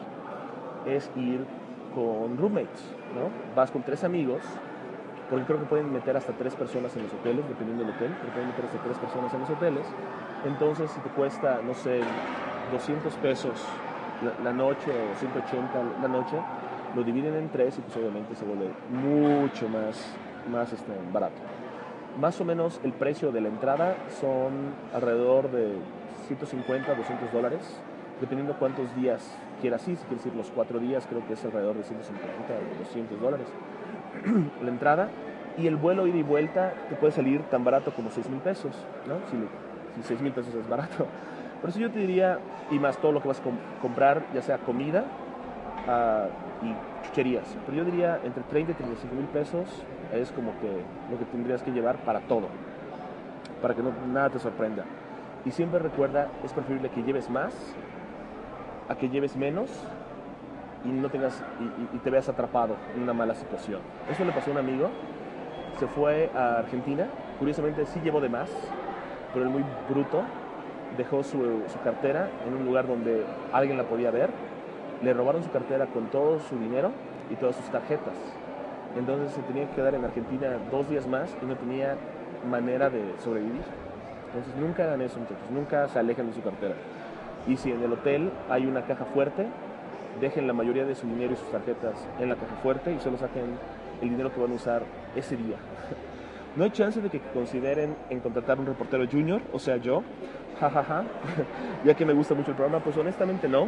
es ir con roommates, ¿no? Vas con tres amigos, porque creo que pueden meter hasta tres personas en los hoteles, dependiendo del hotel, pero pueden meter hasta tres personas en los hoteles. Entonces, si te cuesta, no sé, doscientos pesos la, la noche o ciento ochenta la noche, lo dividen en tres y pues obviamente se vuelve mucho más, más este, barato. Más o menos el precio de la entrada son alrededor de ciento cincuenta, doscientos dólares, dependiendo cuántos días quieras ir. Si quieres ir los cuatro días, creo que es alrededor de ciento cincuenta o doscientos dólares la entrada. Y el vuelo ida y vuelta te puede salir tan barato como seis mil pesos, ¿no? Si, si seis mil pesos es barato. Por eso yo te diría, y más todo lo que vas a com- comprar, ya sea comida uh, y chucherías. Pero yo diría entre treinta y treinta y cinco mil pesos es como que lo que tendrías que llevar para todo, para que no, nada te sorprenda. Y siempre recuerda, es preferible que lleves más a que lleves menos y no tengas y, y, y te veas atrapado en una mala situación. Eso le pasó a un amigo, se fue a Argentina, curiosamente sí llevó de más, pero el muy bruto dejó su, su cartera en un lugar donde alguien la podía ver, le robaron su cartera con todo su dinero y todas sus tarjetas. Entonces se tenía que quedar en Argentina dos días más y no tenía manera de sobrevivir. Entonces nunca hagan eso, muchachos, nunca se alejen de su cartera. Y si en el hotel hay una caja fuerte, dejen la mayoría de su dinero y sus tarjetas en la caja fuerte y solo saquen el dinero que van a usar ese día. No hay chance de que consideren en contratar un reportero junior, o sea yo, jajaja, ja, ja. Ya que me gusta mucho el programa, pues honestamente no,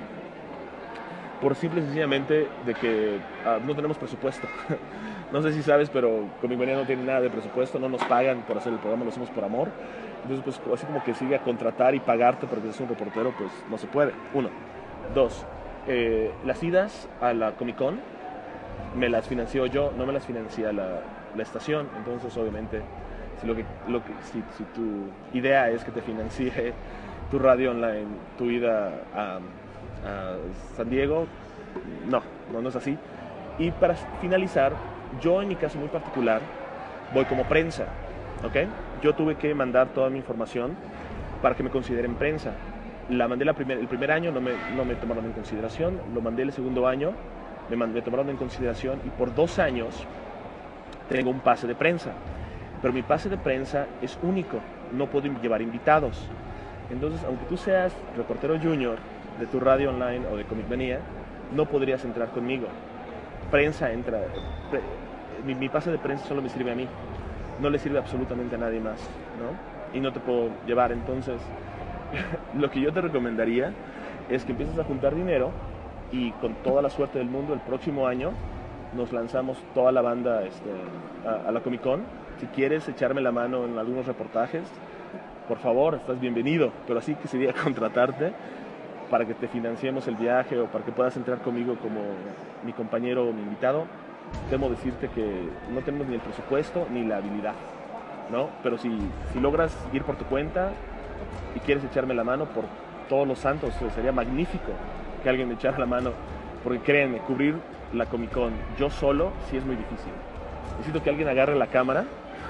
por simple y sencillamente de que uh, no tenemos presupuesto. No sé si sabes, pero Comic Manía no tiene nada de presupuesto, no nos pagan por hacer el programa, lo hacemos por amor. Entonces, pues así como que sigue a contratar y pagarte porque eres un reportero, pues no se puede. Uno. Dos, eh, las idas a la Comic Con me las financió yo, no me las financia la, la estación. Entonces, obviamente, si, lo que, lo que, si, si tu idea es que te financie tu radio online, tu ida a, a San Diego. No, no, no es así. Y para finalizar, yo en mi caso muy particular, voy como prensa, ¿ok? Yo tuve que mandar toda mi información para que me consideren prensa. La mandé la primer, el primer año, no me, no me tomaron en consideración, lo mandé el segundo año, me, mandé, me tomaron en consideración y por dos años tengo un pase de prensa. Pero mi pase de prensa es único, no puedo llevar invitados. Entonces, aunque tú seas reportero junior de tu radio online o de Comic Manía, no podrías entrar conmigo. Prensa entra, pre, mi, mi pase de prensa solo me sirve a mí, no le sirve absolutamente a nadie más, ¿no? Y no te puedo llevar. Entonces, lo que yo te recomendaría es que empieces a juntar dinero y con toda la suerte del mundo el próximo año nos lanzamos toda la banda este, a, a la Comic Con. Si quieres echarme la mano en algunos reportajes, por favor, estás bienvenido, pero así que sería contratarte para que te financiemos el viaje o para que puedas entrar conmigo como mi compañero o mi invitado. Temo decirte que no tenemos ni el presupuesto ni la habilidad, ¿no? Pero si, si logras ir por tu cuenta y quieres echarme la mano, por todos los santos, sería magnífico que alguien me echara la mano, porque créanme, cubrir la Comic Con yo solo sí es muy difícil. Necesito que alguien agarre la cámara,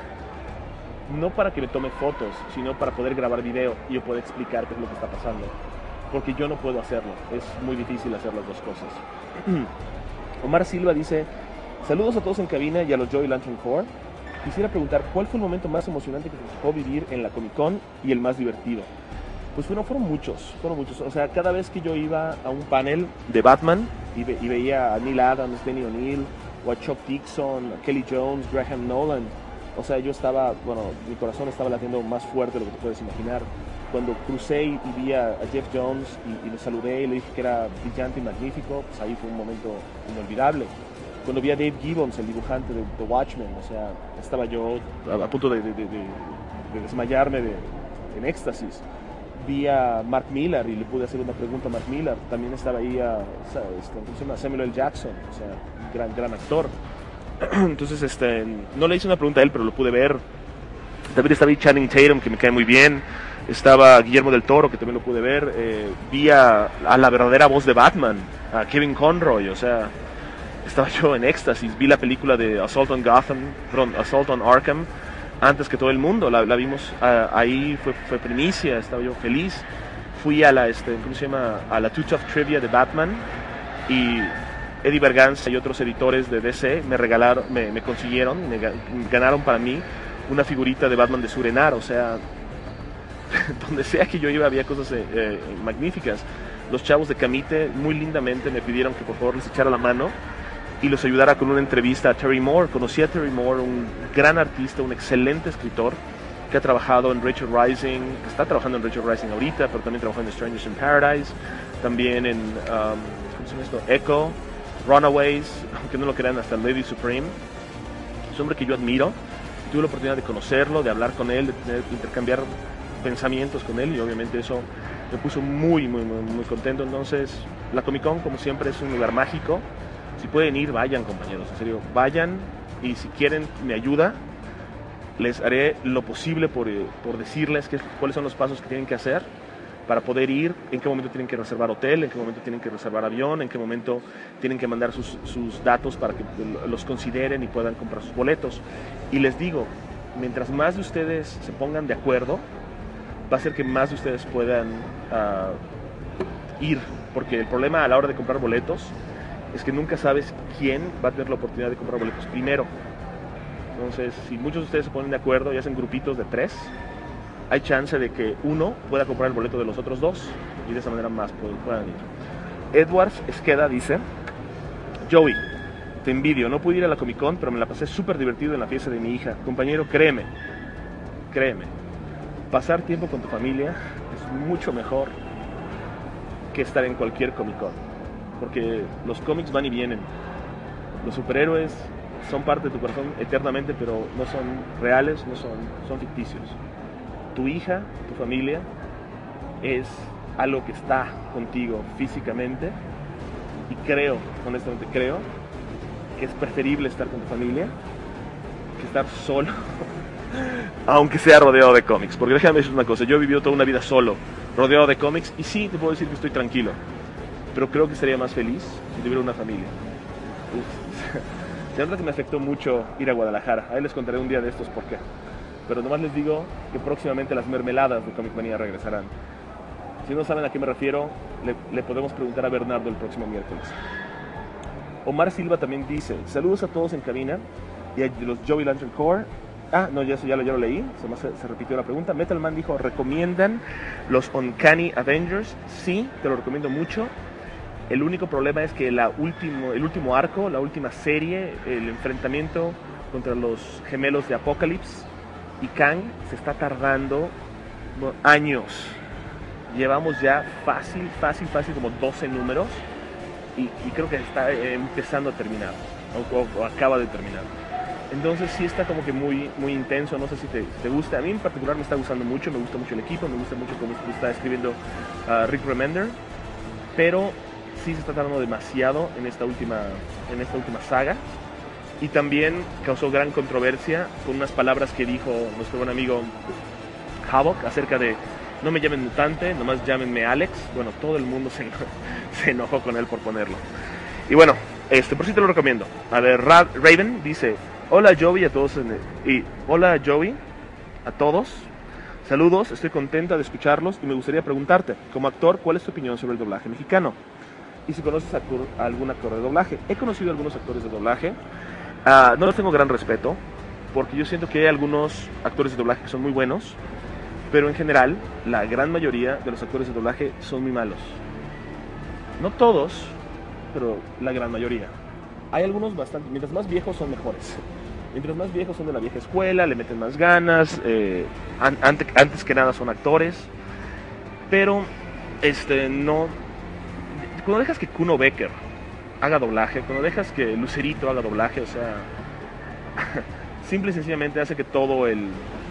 no para que me tome fotos, sino para poder grabar video y yo poder explicar qué es lo que está pasando, porque yo no puedo hacerlo, es muy difícil hacer las dos cosas. Omar Silva dice: saludos a todos en cabina y a los Joy Lantern Corps. Quisiera preguntar, ¿cuál fue el momento más emocionante que te tocó vivir en la Comic Con y el más divertido? Pues bueno, fueron muchos, fueron muchos. O sea, cada vez que yo iba a un panel de Batman y, ve, y veía a Neil Adams, Denny O'Neil, o a Chuck Dixon, a Kelly Jones, Graham Nolan, o sea, yo estaba, bueno, mi corazón estaba latiendo más fuerte de lo que te puedes imaginar. Cuando crucé y vi a, a Jeff Jones y, y le saludé y le dije que era brillante y magnífico, pues ahí fue un momento inolvidable. Cuando vi a Dave Gibbons, el dibujante de The Watchmen, o sea, estaba yo a, a punto de, de, de, de, de desmayarme de, en éxtasis. Vi a Mark Millar y le pude hacer una pregunta a Mark Millar. También estaba ahí a, a Samuel L. Jackson, o sea, gran, gran actor. Entonces, este, no le hice una pregunta a él, pero lo pude ver. También estaba ahí Channing Tatum, que me cae muy bien. Estaba Guillermo del Toro, que también lo pude ver. Eh, vi a, a la verdadera voz de Batman, a Kevin Conroy, o sea, estaba yo en éxtasis. Vi la película de Assault on Gotham, perdón, Assault on Arkham, antes que todo el mundo. La, la vimos uh, ahí, fue, fue primicia, estaba yo feliz. Fui a la, este, ¿cómo se llama? A la Too Tough Trivia de Batman y Eddie Berganza y otros editores de D C me regalaron, me, me consiguieron, me ganaron para mí una figurita de Batman de Surenar. O sea, donde sea que yo iba había cosas eh, eh, magníficas. Los chavos de Camite muy lindamente me pidieron que por favor les echara la mano y los ayudara con una entrevista a Terry Moore. Conocí a Terry Moore, un gran artista, un excelente escritor que ha trabajado en Rachel Rising, que está trabajando en Rachel Rising ahorita, pero también trabajó en Strangers in Paradise, también en um, ¿cómo se llama esto? Echo, Runaways, aunque no lo crean, hasta Lady Supreme. Es un hombre que yo admiro. Tuve la oportunidad de conocerlo, de hablar con él, de, tener, de intercambiar pensamientos con él, y obviamente eso me puso muy, muy, muy, muy contento. Entonces, la Comic Con, como siempre, es un lugar mágico. Si pueden ir, vayan, compañeros, en serio, vayan, y si quieren mi ayuda, les haré lo posible por, por decirles qué, cuáles son los pasos que tienen que hacer para poder ir, en qué momento tienen que reservar hotel, en qué momento tienen que reservar avión, en qué momento tienen que mandar sus, sus datos para que los consideren y puedan comprar sus boletos. Y les digo, mientras más de ustedes se pongan de acuerdo, va a ser que más de ustedes puedan uh, ir, porque el problema a la hora de comprar boletos es que nunca sabes quién va a tener la oportunidad de comprar boletos primero. Entonces, si muchos de ustedes se ponen de acuerdo y hacen grupitos de tres, hay chance de que uno pueda comprar el boleto de los otros dos y de esa manera más puedan ir. Edwards Esqueda dice: Joey, te envidio, no pude ir a la Comic Con, pero me la pasé súper divertido en la fiesta de mi hija. Compañero, créeme, créeme, pasar tiempo con tu familia es mucho mejor que estar en cualquier Comic Con, porque los cómics van y vienen. Los superhéroes son parte de tu corazón eternamente, pero no son reales, no son, son ficticios. Tu hija, tu familia, es algo que está contigo físicamente, y creo, honestamente creo, que es preferible estar con tu familia que estar solo, aunque sea rodeado de cómics. Porque déjame decir una cosa, yo he vivido toda una vida solo, rodeado de cómics, y sí, te puedo decir que estoy tranquilo. pero creo que sería más feliz si tuviera una familia. De verdad que me afectó mucho ir a Guadalajara. Ahí les contaré un día de estos por qué. Pero nomás les digo que próximamente las mermeladas de Comic Manía regresarán. Si no saben a qué me refiero, le, le podemos preguntar a Bernardo el próximo miércoles. Omar Silva también dice, saludos a todos en cabina y a los Joey Lantern Corps. Ah, no, ya, eso ya, lo, ya lo leí, se, se, se repitió la pregunta. Metal Man dijo, ¿recomiendan los Uncanny Avengers? Sí, te lo recomiendo mucho. El único problema es que la último, el último arco, la última serie, el enfrentamiento contra los gemelos de Apocalypse y Kang se está tardando bueno, años. Llevamos ya fácil, fácil, fácil como doce números y, y creo que está empezando a terminar o, o, o acaba de terminar. Entonces sí está como que muy, muy intenso, no sé si te, te gusta. A mí en particular me está gustando mucho, me gusta mucho el equipo, me gusta mucho cómo está escribiendo uh, Rick Remender, pero sí se está tardando demasiado en esta última, en esta última saga. Y también causó gran controversia con unas palabras que dijo nuestro buen amigo Havoc acerca de no me llamen mutante, nomás llámenme Alex. Bueno, todo el mundo se, se enojó con él por ponerlo. Y bueno, este, por si te lo recomiendo. A ver, Ra Raven dice, hola Joey a todos, en el, y hola Joey a todos. Saludos, estoy contenta de escucharlos y me gustaría preguntarte, como actor, ¿cuál es tu opinión sobre el doblaje mexicano? Y si conoces a, a algún actor de doblaje. He conocido a algunos actores de doblaje. Uh, no les tengo gran respeto, porque yo siento que hay algunos actores de doblaje que son muy buenos, pero en general, la gran mayoría de los actores de doblaje son muy malos. No todos, pero la gran mayoría. Hay algunos bastante, mientras más viejos son mejores. Mientras más viejos son de la vieja escuela, le meten más ganas, eh, an antes, antes que nada son actores, pero este no... Cuando dejas que Kuno Becker haga doblaje, cuando dejas que Lucerito haga doblaje, o sea, simple y sencillamente hace que todo el...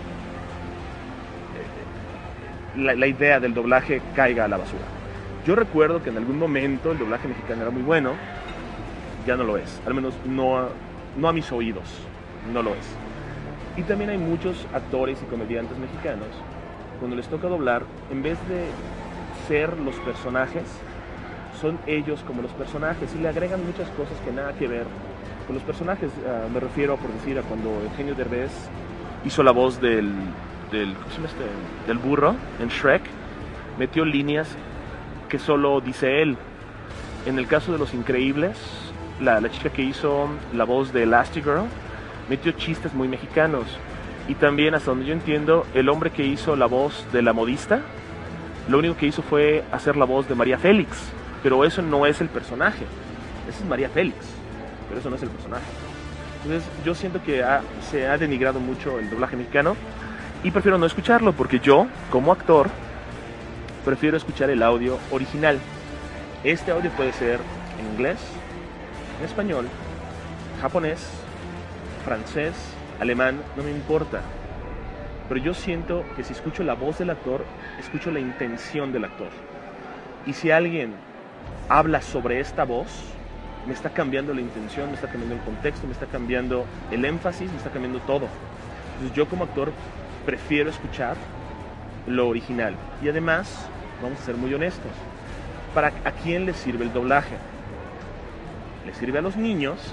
La, la idea del doblaje caiga a la basura. Yo recuerdo que en algún momento el doblaje mexicano era muy bueno, ya no lo es, al menos no a, no a mis oídos, no lo es. Y también hay muchos actores y comediantes mexicanos, cuando les toca doblar, en vez de ser los personajes, son ellos como los personajes y le agregan muchas cosas que nada que ver con los personajes. Uh, me refiero, por decir, a cuando Eugenio Derbez hizo la voz del, del, ¿cómo se llama este? del burro en Shrek, metió líneas que solo dice él. En el caso de Los Increíbles, la, la chica que hizo la voz de Elastigirl metió chistes muy mexicanos. Y también, hasta donde yo entiendo, el hombre que hizo la voz de la modista, lo único que hizo fue hacer la voz de María Félix. Pero eso no es el personaje. Esa es María Félix, pero eso no es el personaje. Entonces yo siento que ha, se ha denigrado mucho el doblaje mexicano y prefiero no escucharlo, porque yo, como actor, prefiero escuchar el audio original. Este audio puede ser en inglés, en español, japonés, francés, alemán, no me importa. Pero yo siento que si escucho la voz del actor, escucho la intención del actor. Y si alguien habla sobre esta voz, me está cambiando la intención, me está cambiando el contexto, me está cambiando el énfasis, me está cambiando todo. Entonces yo como actor prefiero escuchar lo original. Y además, vamos a ser muy honestos, ¿para a quién le sirve el doblaje? Le sirve a los niños,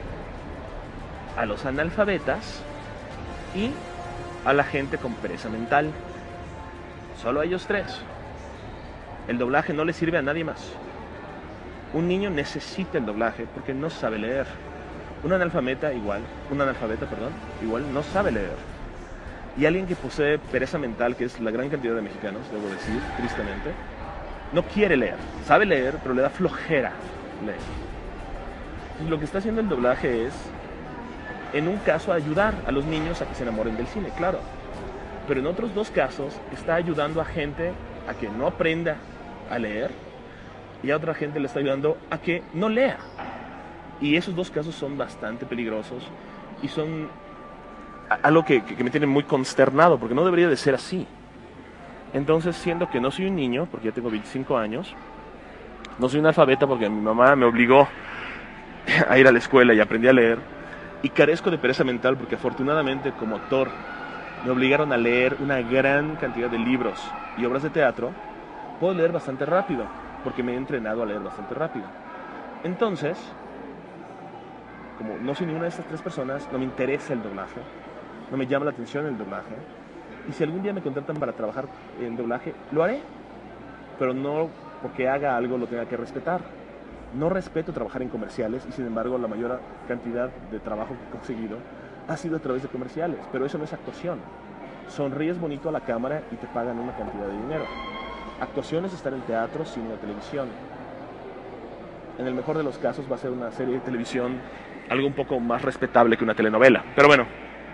a los analfabetas y a la gente con pereza mental. Solo a ellos tres. El doblaje no le sirve a nadie más. Un niño necesita el doblaje porque no sabe leer. Un analfabeta igual, un analfabeta, perdón, igual no sabe leer. Y alguien que posee pereza mental, que es la gran cantidad de mexicanos, debo decir, tristemente, no quiere leer. Sabe leer, pero le da flojera leer. Entonces, lo que está haciendo el doblaje es, en un caso, ayudar a los niños a que se enamoren del cine, claro. Pero en otros dos casos, está ayudando a gente a que no aprenda a leer, y a otra gente le está ayudando a que no lea. Y esos dos casos son bastante peligrosos y son algo que, que me tiene muy consternado, porque no debería de ser así. Entonces, siendo que no soy un niño, porque ya tengo veinticinco años, no soy un analfabeta porque mi mamá me obligó a ir a la escuela y aprendí a leer, y carezco de pereza mental porque afortunadamente como actor me obligaron a leer una gran cantidad de libros y obras de teatro, puedo leer bastante rápido. porque me he entrenado a leer bastante rápido. Entonces, como no soy ninguna de estas tres personas, no me interesa el doblaje, no me llama la atención el doblaje, y si algún día me contratan para trabajar en doblaje, lo haré, pero no porque haga algo lo tenga que respetar. No respeto trabajar en comerciales, y sin embargo la mayor cantidad de trabajo que he conseguido ha sido a través de comerciales, pero eso no es actuación. Sonríes bonito a la cámara y te pagan una cantidad de dinero. Actuación es estar en teatro, cine o televisión. En el mejor de los casos va a ser una serie de televisión algo un poco más respetable que una telenovela. Pero bueno,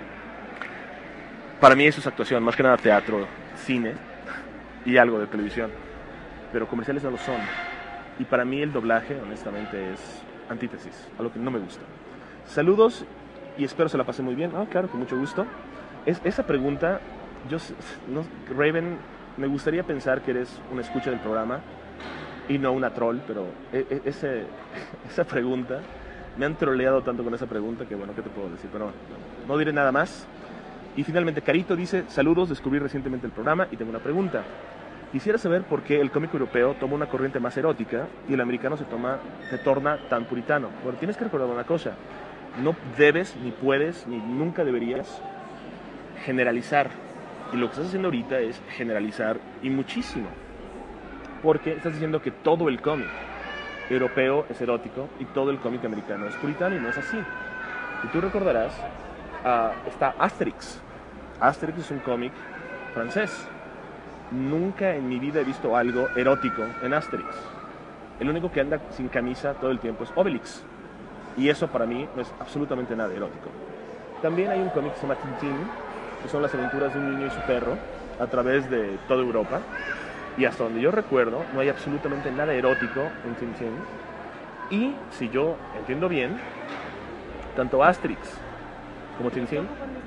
para mí eso es actuación, más que nada teatro, cine y algo de televisión. Pero comerciales no lo son. Y para mí el doblaje, honestamente, es antítesis, algo que no me gusta. Saludos y espero se la pase muy bien. Ah, claro, con mucho gusto. Es, esa pregunta, yo, no, Raven, me gustaría pensar que eres una escucha del programa y no una troll, pero ese, esa pregunta, me han troleado tanto con esa pregunta que bueno, ¿qué te puedo decir? Pero no, no diré nada más. Y finalmente Carito dice, saludos, descubrí recientemente el programa y tengo una pregunta. Quisiera saber por qué el cómic europeo toma una corriente más erótica y el americano se, toma, se torna tan puritano. Bueno, tienes que recordar una cosa, no debes, ni puedes, ni nunca deberías generalizar. Y lo que estás haciendo ahorita es generalizar y muchísimo. Porque estás diciendo que todo el cómic europeo es erótico y todo el cómic americano es puritano, y no es así. Y tú recordarás, uh, está Asterix. Asterix es un cómic francés. Nunca en mi vida he visto algo erótico en Asterix. El único que anda sin camisa todo el tiempo es Obelix. Y eso para mí no es absolutamente nada erótico. También hay un cómic que se llama Tintín, que son las aventuras de un niño y su perro a través de toda Europa. Y hasta donde yo recuerdo, no hay absolutamente nada erótico en Tintín. Y si yo entiendo bien, tanto Asterix como Tintín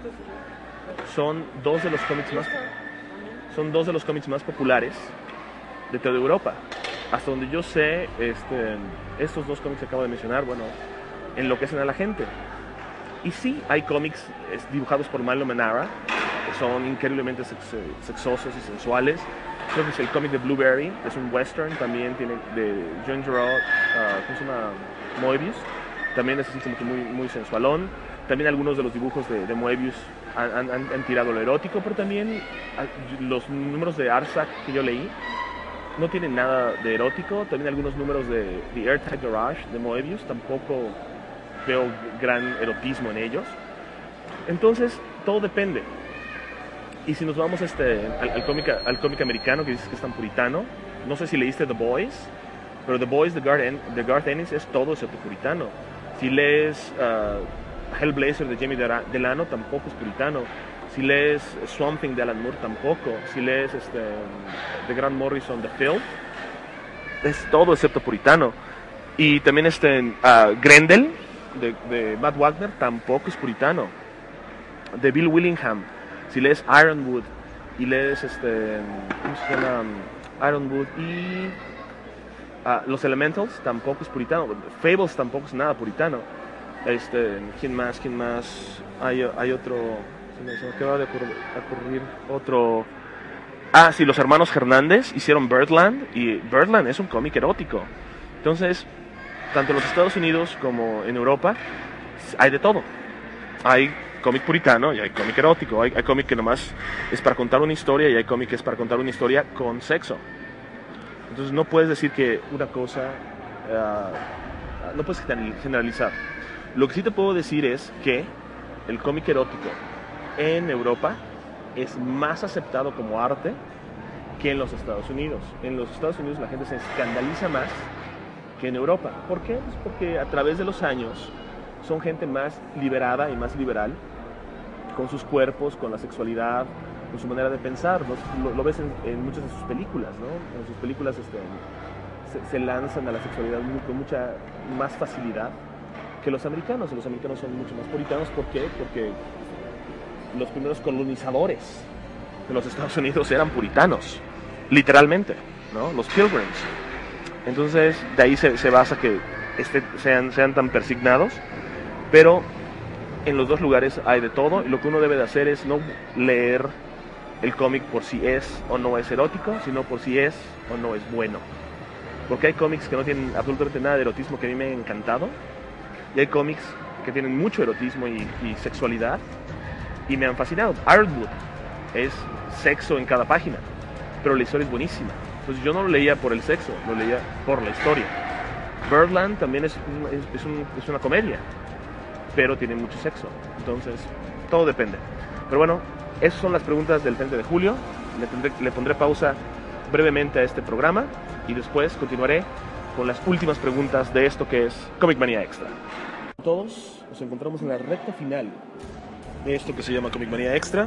son dos de los cómics más, son dos de los cómics más populares de toda Europa. Hasta donde yo sé, este, estos dos cómics que acabo de mencionar, bueno, enloquecen a la gente. Y sí, hay cómics dibujados por Milo Manara, que son increíblemente sex sexosos y sensuales. Creo que es el cómic de Blueberry, que es un western, también tiene de John Gerard, uh, ¿cómo se llama? Moebius. También es así como que muy, muy sensualón. También algunos de los dibujos de, de Moebius han, han, han tirado lo erótico, pero también los números de Arsac que yo leí no tienen nada de erótico. También algunos números de The Airtight Garage de Moebius, tampoco veo gran erotismo en ellos. Entonces, todo depende. Y si nos vamos este, al, al, cómic, al cómic americano, que dices que es tan puritano, no sé si leíste The Boys, pero The Boys de Garth, en, de Garth Ennis es todo excepto puritano. Si lees uh, Hellblazer de Jamie Delano, tampoco es puritano. Si lees Swamp Thing de Alan Moore, tampoco. Si lees este, de Grant Morrison, The Film, es todo excepto puritano. Y también este, uh, Grendel de, de Matt Wagner, tampoco es puritano. De Bill Willingham, si lees Ironwood y lees este, ¿cómo se llama? Ironwood y uh, Los Elementals, tampoco es puritano. Fables tampoco es nada puritano. Este, ¿quién más? ¿Quién más? Hay, hay otro, se me, se me acaba de ocurrir otro. Ah, sí, los hermanos Hernández hicieron Birdland, y Birdland es un cómic erótico. Entonces, tanto en los Estados Unidos como en Europa hay de todo. Hay cómic puritano y hay cómic erótico. Hay, hay cómic que nomás es para contar una historia y hay cómic que es para contar una historia con sexo. Entonces no puedes decir que una cosa, uh, no puedes generalizar. Lo que sí te puedo decir es que el cómic erótico en Europa es más aceptado como arte que en los Estados Unidos. En los Estados Unidos la gente se escandaliza más que en Europa. ¿Por qué? Pues porque a través de los años son gente más liberada y más liberal con sus cuerpos, con la sexualidad, con su manera de pensar. ¿No? Lo, lo ves en, en muchas de sus películas, ¿no? En sus películas este, se, se lanzan a la sexualidad muy, con mucha más facilidad que los americanos. Y los americanos son mucho más puritanos. ¿Por qué? Porque los primeros colonizadores de los Estados Unidos eran puritanos, literalmente, ¿no? Los Pilgrims. Entonces, de ahí se, se basa que este, sean, sean tan persignados, pero en los dos lugares hay de todo, y lo que uno debe de hacer es no leer el cómic por si es o no es erótico, sino por si es o no es bueno. porque hay cómics que no tienen absolutamente nada de erotismo que a mí me han encantado, y hay cómics que tienen mucho erotismo y, y sexualidad y me han fascinado. Ironwood es sexo en cada página, pero la historia es buenísima. Entonces yo no lo leía por el sexo, lo leía por la historia. Birdland también es, es, es, un, es una comedia, pero tiene mucho sexo. Entonces todo depende. Pero bueno, esas son las preguntas del treinta de julio. Le, tendré, le pondré pausa brevemente a este programa y después continuaré con las últimas preguntas de esto que es Comic Manía Extra. Todos nos encontramos en la recta final de esto que se llama Comic Manía Extra.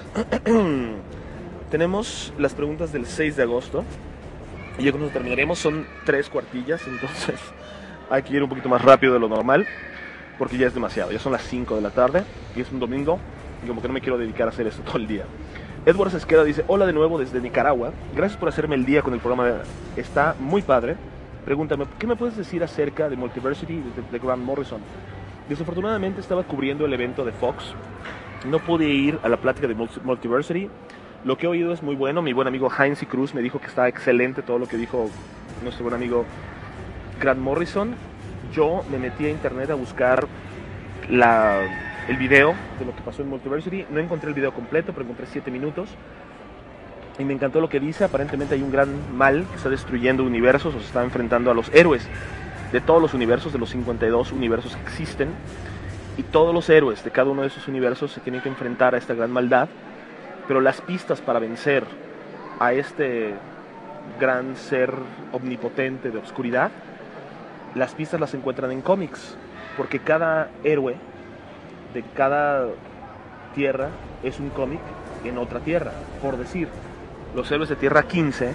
Tenemos las preguntas del seis de agosto y ya cuando terminaremos son tres cuartillas, entonces hay que ir un poquito más rápido de lo normal porque ya es demasiado, ya son las cinco de la tarde y es un domingo y como que no me quiero dedicar a hacer esto todo el día. Edward Esqueda dice: hola de nuevo desde Nicaragua, gracias por hacerme el día con el programa, está muy padre. Pregúntame, ¿qué me puedes decir acerca de Multiversity de, de Grant Morrison? Desafortunadamente estaba cubriendo el evento de Fox, no pude ir a la plática de Multiversity. Lo que he oído es muy bueno, mi buen amigo Heinz y Cruz me dijo que está excelente todo lo que dijo nuestro buen amigo Grant Morrison. Yo me metí a internet a buscar la, el video de lo que pasó en Multiversity, no encontré el video completo, pero encontré siete minutos. Y me encantó lo que dice. Aparentemente hay un gran mal que está destruyendo universos o se está enfrentando a los héroes de todos los universos, de los cincuenta y dos universos que existen. Y todos los héroes de cada uno de esos universos se tienen que enfrentar a esta gran maldad. Pero las pistas para vencer a este gran ser omnipotente de oscuridad, las pistas las encuentran en cómics. Porque cada héroe de cada tierra es un cómic en otra tierra, por decir. Los héroes de Tierra quince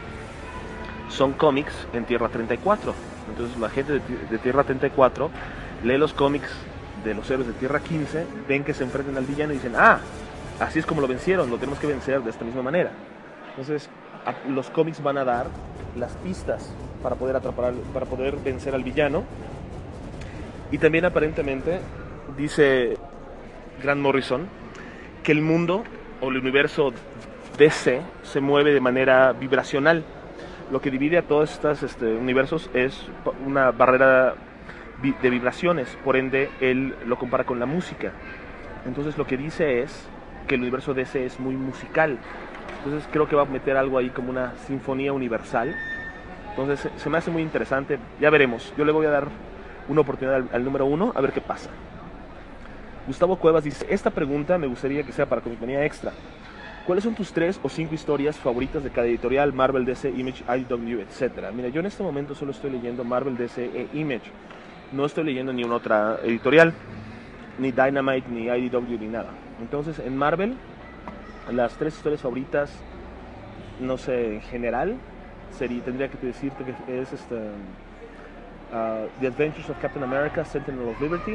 son cómics en Tierra treinta y cuatro. Entonces la gente de, de Tierra treinta y cuatro lee los cómics de los héroes de Tierra quince, ven que se enfrentan al villano y dicen: ah, así es como lo vencieron, lo tenemos que vencer de esta misma manera. Entonces a, los cómics van a dar las pistas para poder atrapar, para poder vencer al villano. Y también aparentemente dice Grant Morrison que el mundo o el universo D C se mueve de manera vibracional. Lo que divide a todos estos este, universos es una barrera de vibraciones, por ende él lo compara con la música. Entonces lo que dice es que el universo D C es muy musical. Entonces creo que va a meter algo ahí como una sinfonía universal. Entonces se me hace muy interesante, ya veremos. Yo le voy a dar una oportunidad al, al número uno, a ver qué pasa. Gustavo Cuevas dice: esta pregunta me gustaría que sea para Comic Manía Extra. ¿Cuáles son tus tres o cinco historias favoritas de cada editorial? Marvel, D C, Image, I D W, etcétera. Mira, yo en este momento solo estoy leyendo Marvel, D C e Image. No estoy leyendo ni una otra editorial, ni Dynamite, ni I D W, ni nada. Entonces, en Marvel, las tres historias favoritas, no sé, en general, sería, tendría que decirte que es este, uh, The Adventures of Captain America, Sentinel of Liberty,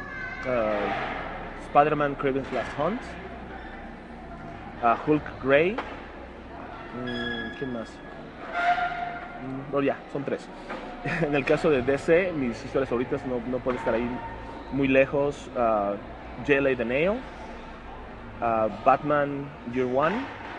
uh, Spider-Man, Kraven's Last Hunt, Uh, Hulk Grey, mm, ¿quién más? Mm, no, ya, son tres. En el caso de D C, mis historias favoritas no, no pueden estar ahí muy lejos. uh, J L A The Nail, uh, Batman Year One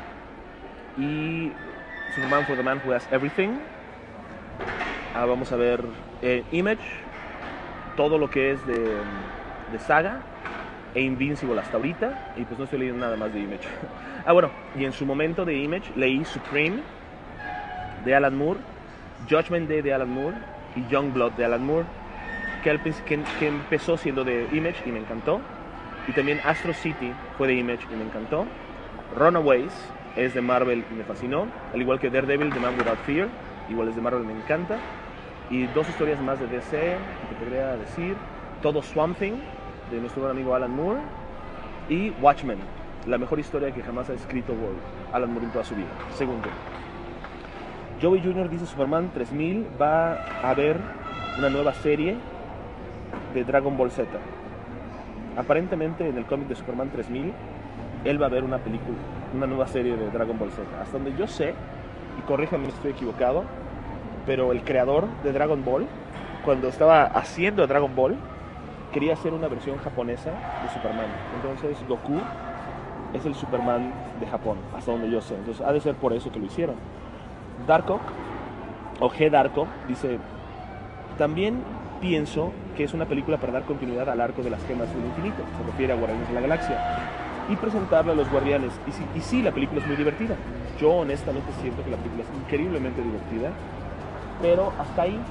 y Superman for the Man Who Has Everything. Uh, vamos a ver eh, Image, todo lo que es de, de saga, e Invincible hasta ahorita, y pues no estoy leyendo nada más de Image. Ah, bueno, y en su momento de Image leí Supreme de Alan Moore, Judgment Day de Alan Moore y Youngblood de Alan Moore, que, al, que, que empezó siendo de Image y me encantó, y también Astro City fue de Image y me encantó. Runaways es de Marvel y me fascinó, al igual que Daredevil, The Man Without Fear, igual es de Marvel, me encanta. Y dos historias más de D C que te podría decir: todo Swamp Thing de nuestro buen amigo Alan Moore y Watchmen, la mejor historia que jamás ha escrito Alan Moore en toda su vida, según yo. Joey junior dice: Superman tres mil, va a haber una nueva serie de Dragon Ball Z. Aparentemente en el cómic de Superman tres mil él va a ver una película, una nueva serie de Dragon Ball Z. Hasta donde yo sé, y corríjame si estoy equivocado, pero el creador de Dragon Ball, cuando estaba haciendo Dragon Ball, quería hacer una versión japonesa de Superman. Entonces Goku es el Superman de Japón, hasta donde yo sé. Entonces ha de ser por eso que lo hicieron. Darkhawk o G. Darko, dice, también pienso que es una película para dar continuidad al arco de las gemas del infinito, se refiere a Guardianes de la Galaxia, y presentarle a los guardianes. Y sí, y sí, la película es muy divertida. Yo honestamente siento que la película es increíblemente divertida, pero hasta ahí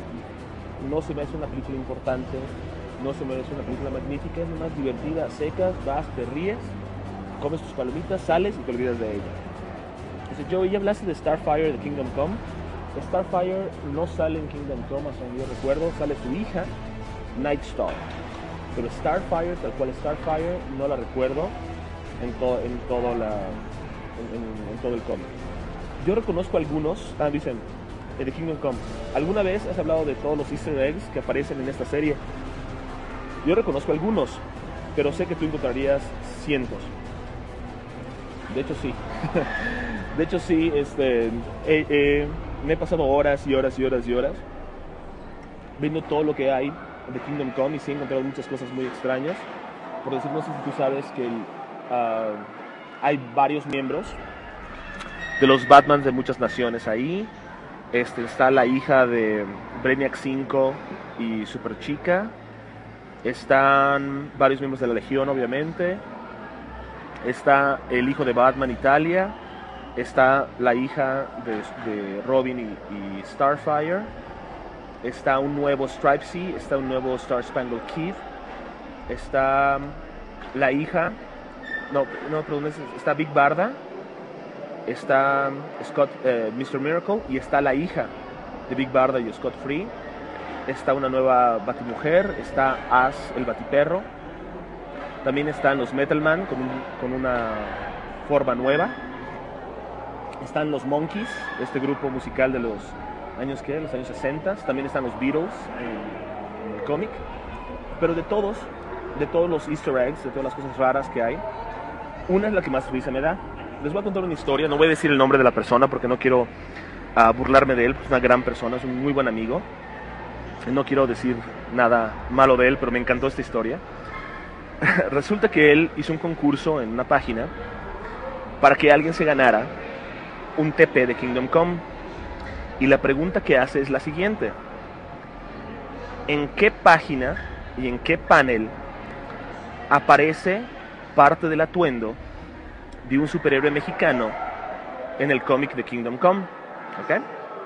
no se me hace una película importante, no se me hace una película magnífica, es más divertida, secas, vas, te ríes, comes tus palomitas, sales y te olvidas de ella. Dice, Joey, ya hablaste de Starfire de Kingdom Come. Starfire no sale en Kingdom Come, hasta donde yo recuerdo, sale su hija, Nightstar. Pero Starfire, tal cual Starfire, no la recuerdo en, to en, todo, la, en, en, en todo el cómic. Yo reconozco algunos, ah, dicen, eh, de Kingdom Come. ¿Alguna vez has hablado de todos los easter eggs que aparecen en esta serie? Yo reconozco algunos, pero sé que tú encontrarías cientos. De hecho, sí. De hecho, sí, este, eh, eh, me he pasado horas y horas y horas y horas viendo todo lo que hay de Kingdom Come y sí he encontrado muchas cosas muy extrañas. Por decir, no sé si tú sabes que el, uh, hay varios miembros de los Batmans de muchas naciones ahí. Este, está la hija de Brainiac cinco y Superchica. Están varios miembros de la Legión, obviamente. Está el hijo de Batman, Italia. Está la hija de, de Robin y, y Starfire. Está un nuevo Stripesy. Está un nuevo Star Spangled Kid. Está la hija. No, no, perdón, está Big Barda. Está Scott, eh, mister Miracle. Y está la hija de Big Barda y Scott Free. Está una nueva Batimujer. Está As, el Batiperro. También están los Metalman con, un, con una forma nueva. Están los Monkeys, este grupo musical de los años ¿qué? Los años sesenta. También están los Beatles en, en el cómic. Pero de todos, de todos los easter eggs, de todas las cosas raras que hay, una es la que más risa me da. Les voy a contar una historia, no voy a decir el nombre de la persona porque no quiero uh, burlarme de él, es una gran persona, es un muy buen amigo. No quiero decir nada malo de él, pero me encantó esta historia. Resulta que él hizo un concurso en una página para que alguien se ganara un T P de Kingdom Come. Y la pregunta que hace es la siguiente: ¿en qué página y en qué panel aparece parte del atuendo de un superhéroe mexicano en el cómic de Kingdom Come? ¿Okay?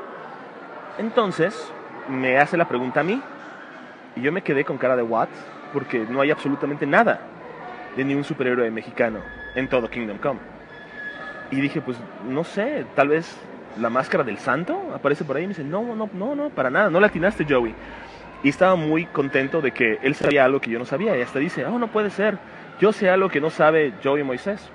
Entonces me hace la pregunta a mí y yo me quedé con cara de what, porque no hay absolutamente nada de ni un superhéroe mexicano en todo Kingdom Come. Y dije, pues no sé, tal vez la máscara del santo aparece por ahí. Y me dice, no, no, no, no, para nada, no le atinaste, Joey. Y estaba muy contento de que él sabía algo que yo no sabía. Y hasta dice, oh, no puede ser, yo sé algo que no sabe Joey Moisés.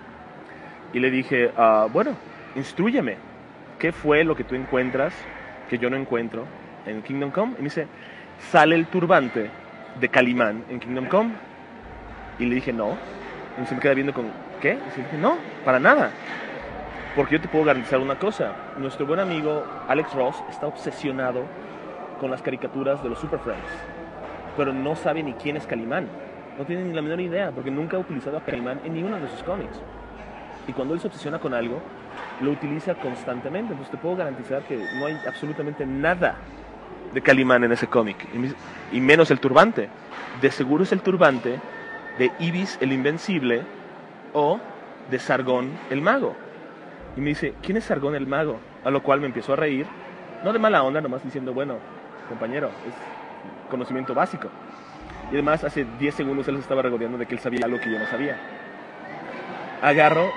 Y le dije, uh, bueno, instrúyeme, ¿qué fue lo que tú encuentras que yo no encuentro en Kingdom Come? Y me dice, sale el turbante de Calimán en Kingdom Come. Y le dije, no. Y se me queda viendo con, ¿qué? Y le dije, no, para nada. Porque yo te puedo garantizar una cosa. Nuestro buen amigo Alex Ross está obsesionado con las caricaturas de los Super Friends. Pero no sabe ni quién es Calimán. No tiene ni la menor idea, porque nunca ha utilizado a Calimán en ninguno de sus cómics. Y cuando él se obsesiona con algo, lo utiliza constantemente. Entonces te puedo garantizar que no hay absolutamente nada de Calimán en ese cómic. Y, y menos el turbante. De seguro es el turbante de Ibis el Invencible o de Sargón el Mago. Y me dice, ¿quién es Sargón el Mago? A lo cual me empezó a reír, no de mala onda, nomás diciendo, bueno, compañero, es conocimiento básico. Y además hace diez segundos él se estaba regodeando de que él sabía algo que yo no sabía. Agarro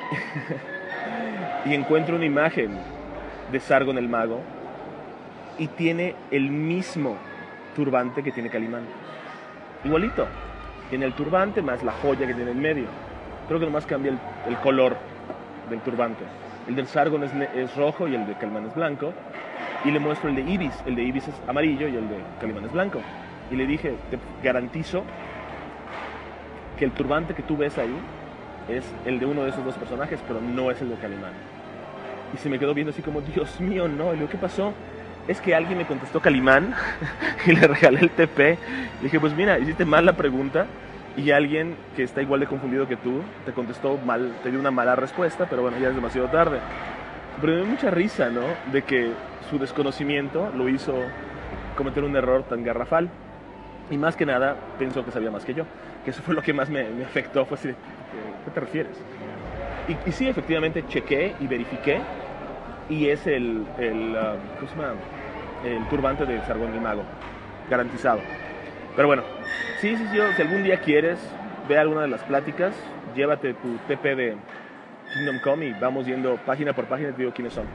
y encuentro una imagen de Sargón el Mago y tiene el mismo turbante que tiene Calimán. Igualito. Tiene el turbante más la joya que tiene en medio. Creo que nomás cambia el, el color del turbante. El del Sargón es, es rojo y el de Calimán es blanco. Y le muestro el de Ibis. El de Ibis es amarillo y el de Calimán es blanco. Y le dije, te garantizo que el turbante que tú ves ahí es el de uno de esos dos personajes, pero no es el de Calimán. Y se me quedó viendo así como, Dios mío, no. Y le digo, ¿qué pasó? Es que alguien me contestó Calimán y le regalé el T P. Le dije, pues mira, hiciste mal la pregunta y alguien que está igual de confundido que tú te contestó mal, te dio una mala respuesta, pero bueno, ya es demasiado tarde. Pero me dio mucha risa, ¿no? De que su desconocimiento lo hizo cometer un error tan garrafal. Y más que nada, pensó que sabía más que yo. Que eso fue lo que más me, me afectó. Fue así, de, ¿qué te refieres? Y, y sí, efectivamente, chequé y verifiqué. Y es el, el, uh, ¿cómo se llama? El turbante de Sargón el Mago. Garantizado. Pero bueno, sí, sí, sí, si algún día quieres, ve alguna de las pláticas, llévate tu T P de Kingdom Come y vamos viendo página por página y te digo quiénes son.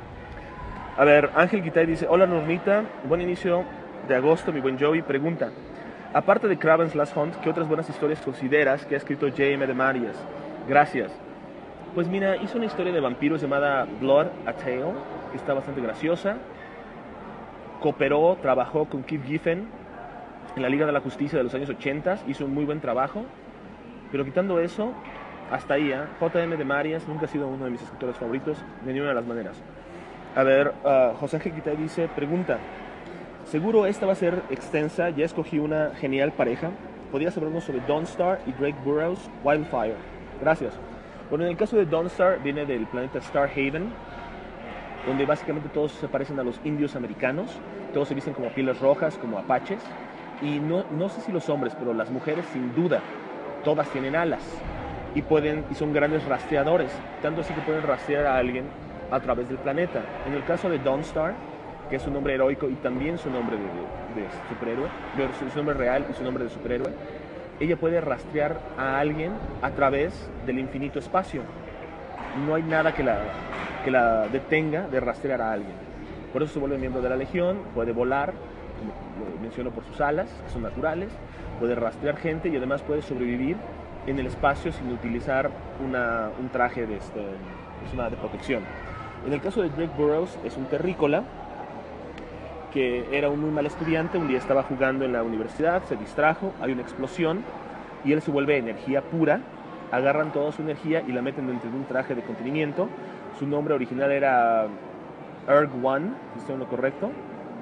A ver, Ángel Guitay dice, hola Normita, buen inicio de agosto, mi buen Joey. Pregunta, aparte de Kraven's Last Hunt, ¿qué otras buenas historias consideras que ha escrito J M de Marias? Gracias. Pues mira, hizo una historia de vampiros llamada Blood, a Tale, que está bastante graciosa. Cooperó, trabajó con Keith Giffen en la Liga de la Justicia de los años ochenta, hizo un muy buen trabajo. Pero quitando eso, hasta ahí, ¿eh? J M de Marias nunca ha sido uno de mis escritores favoritos, de ninguna de las maneras. A ver, uh, José Ángel Quitay dice, pregunta, seguro esta va a ser extensa, ya escogí una genial pareja. ¿Podrías hablarnos sobre Dawnstar y Drake Burroughs, Wildfire? Gracias. Bueno, en el caso de Dawnstar, viene del planeta Starhaven, donde básicamente todos se parecen a los indios americanos, todos se visten como pieles rojas, como apaches, y no, no sé si los hombres, pero las mujeres sin duda, todas tienen alas, y, pueden, y son grandes rastreadores, tanto así que pueden rastrear a alguien a través del planeta. En el caso de Dawnstar, que es su nombre heroico y también su nombre de, de, de superhéroe, su nombre real y su nombre de superhéroe, ella puede rastrear a alguien a través del infinito espacio. No hay nada que la, que la detenga de rastrear a alguien. Por eso se vuelve miembro de la Legión, puede volar, como lo menciono, por sus alas, que son naturales, puede rastrear gente y además puede sobrevivir en el espacio sin utilizar una, un traje de, este, de protección. En el caso de Drake Burroughs, es un terrícola que era un muy mal estudiante, un día estaba jugando en la universidad, se distrajo, hay una explosión y él se vuelve energía pura, agarran toda su energía y la meten dentro de un traje de contenimiento. Su nombre original era Erg One, si estoy en lo correcto,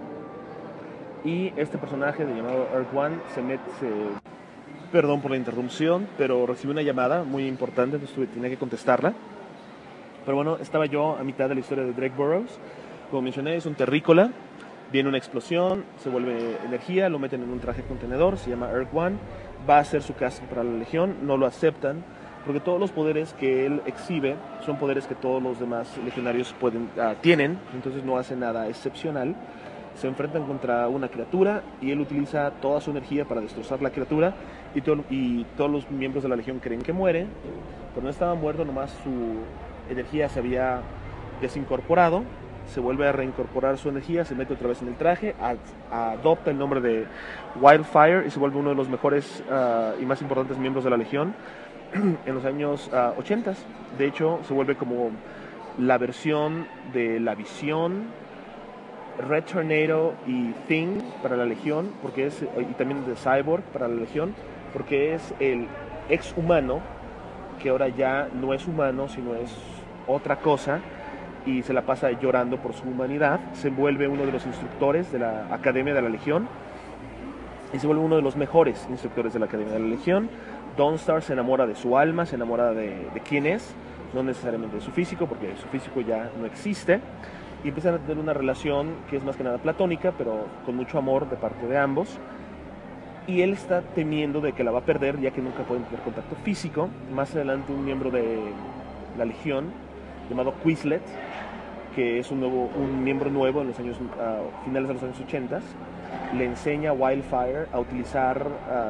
y este personaje de llamado Erg One se mete, se... perdón por la interrupción, pero recibí una llamada muy importante, entonces tuve, tenía que contestarla. Pero bueno, estaba yo a mitad de la historia de Drake Burroughs. Como mencioné, es un terrícola. Viene una explosión, se vuelve energía, lo meten en un traje contenedor, se llama Erg One, va a hacer su casting para la Legión, no lo aceptan, porque todos los poderes que él exhibe son poderes que todos los demás legionarios pueden, uh, tienen, entonces no hace nada excepcional. Se enfrentan contra una criatura y él utiliza toda su energía para destrozar la criatura y, to y todos los miembros de la Legión creen que muere, pero no estaba muerto, nomás su energía se había desincorporado. Se vuelve a reincorporar su energía, se mete otra vez en el traje, ad, adopta el nombre de Wildfire y se vuelve uno de los mejores uh, y más importantes miembros de la Legión en los años uh, ochenta. De hecho, se vuelve como la versión de la Visión, Red Tornado y Thing para la Legión, porque es, y también de Cyborg para la Legión, porque es el ex humano que ahora ya no es humano, sino es otra cosa, y se la pasa llorando por su humanidad. Se vuelve uno de los instructores de la Academia de la Legión y se vuelve uno de los mejores instructores de la Academia de la Legión. Dawnstar se enamora de su alma, se enamora de, de quién es, no necesariamente de su físico, porque su físico ya no existe, y empiezan a tener una relación que es más que nada platónica, pero con mucho amor de parte de ambos. Y él está temiendo de que la va a perder, ya que nunca pueden tener contacto físico. Más adelante un miembro de la Legión llamado Quislet, que es un, nuevo, un miembro nuevo en los años, uh, finales de los años ochenta, le enseña a Wildfire a utilizar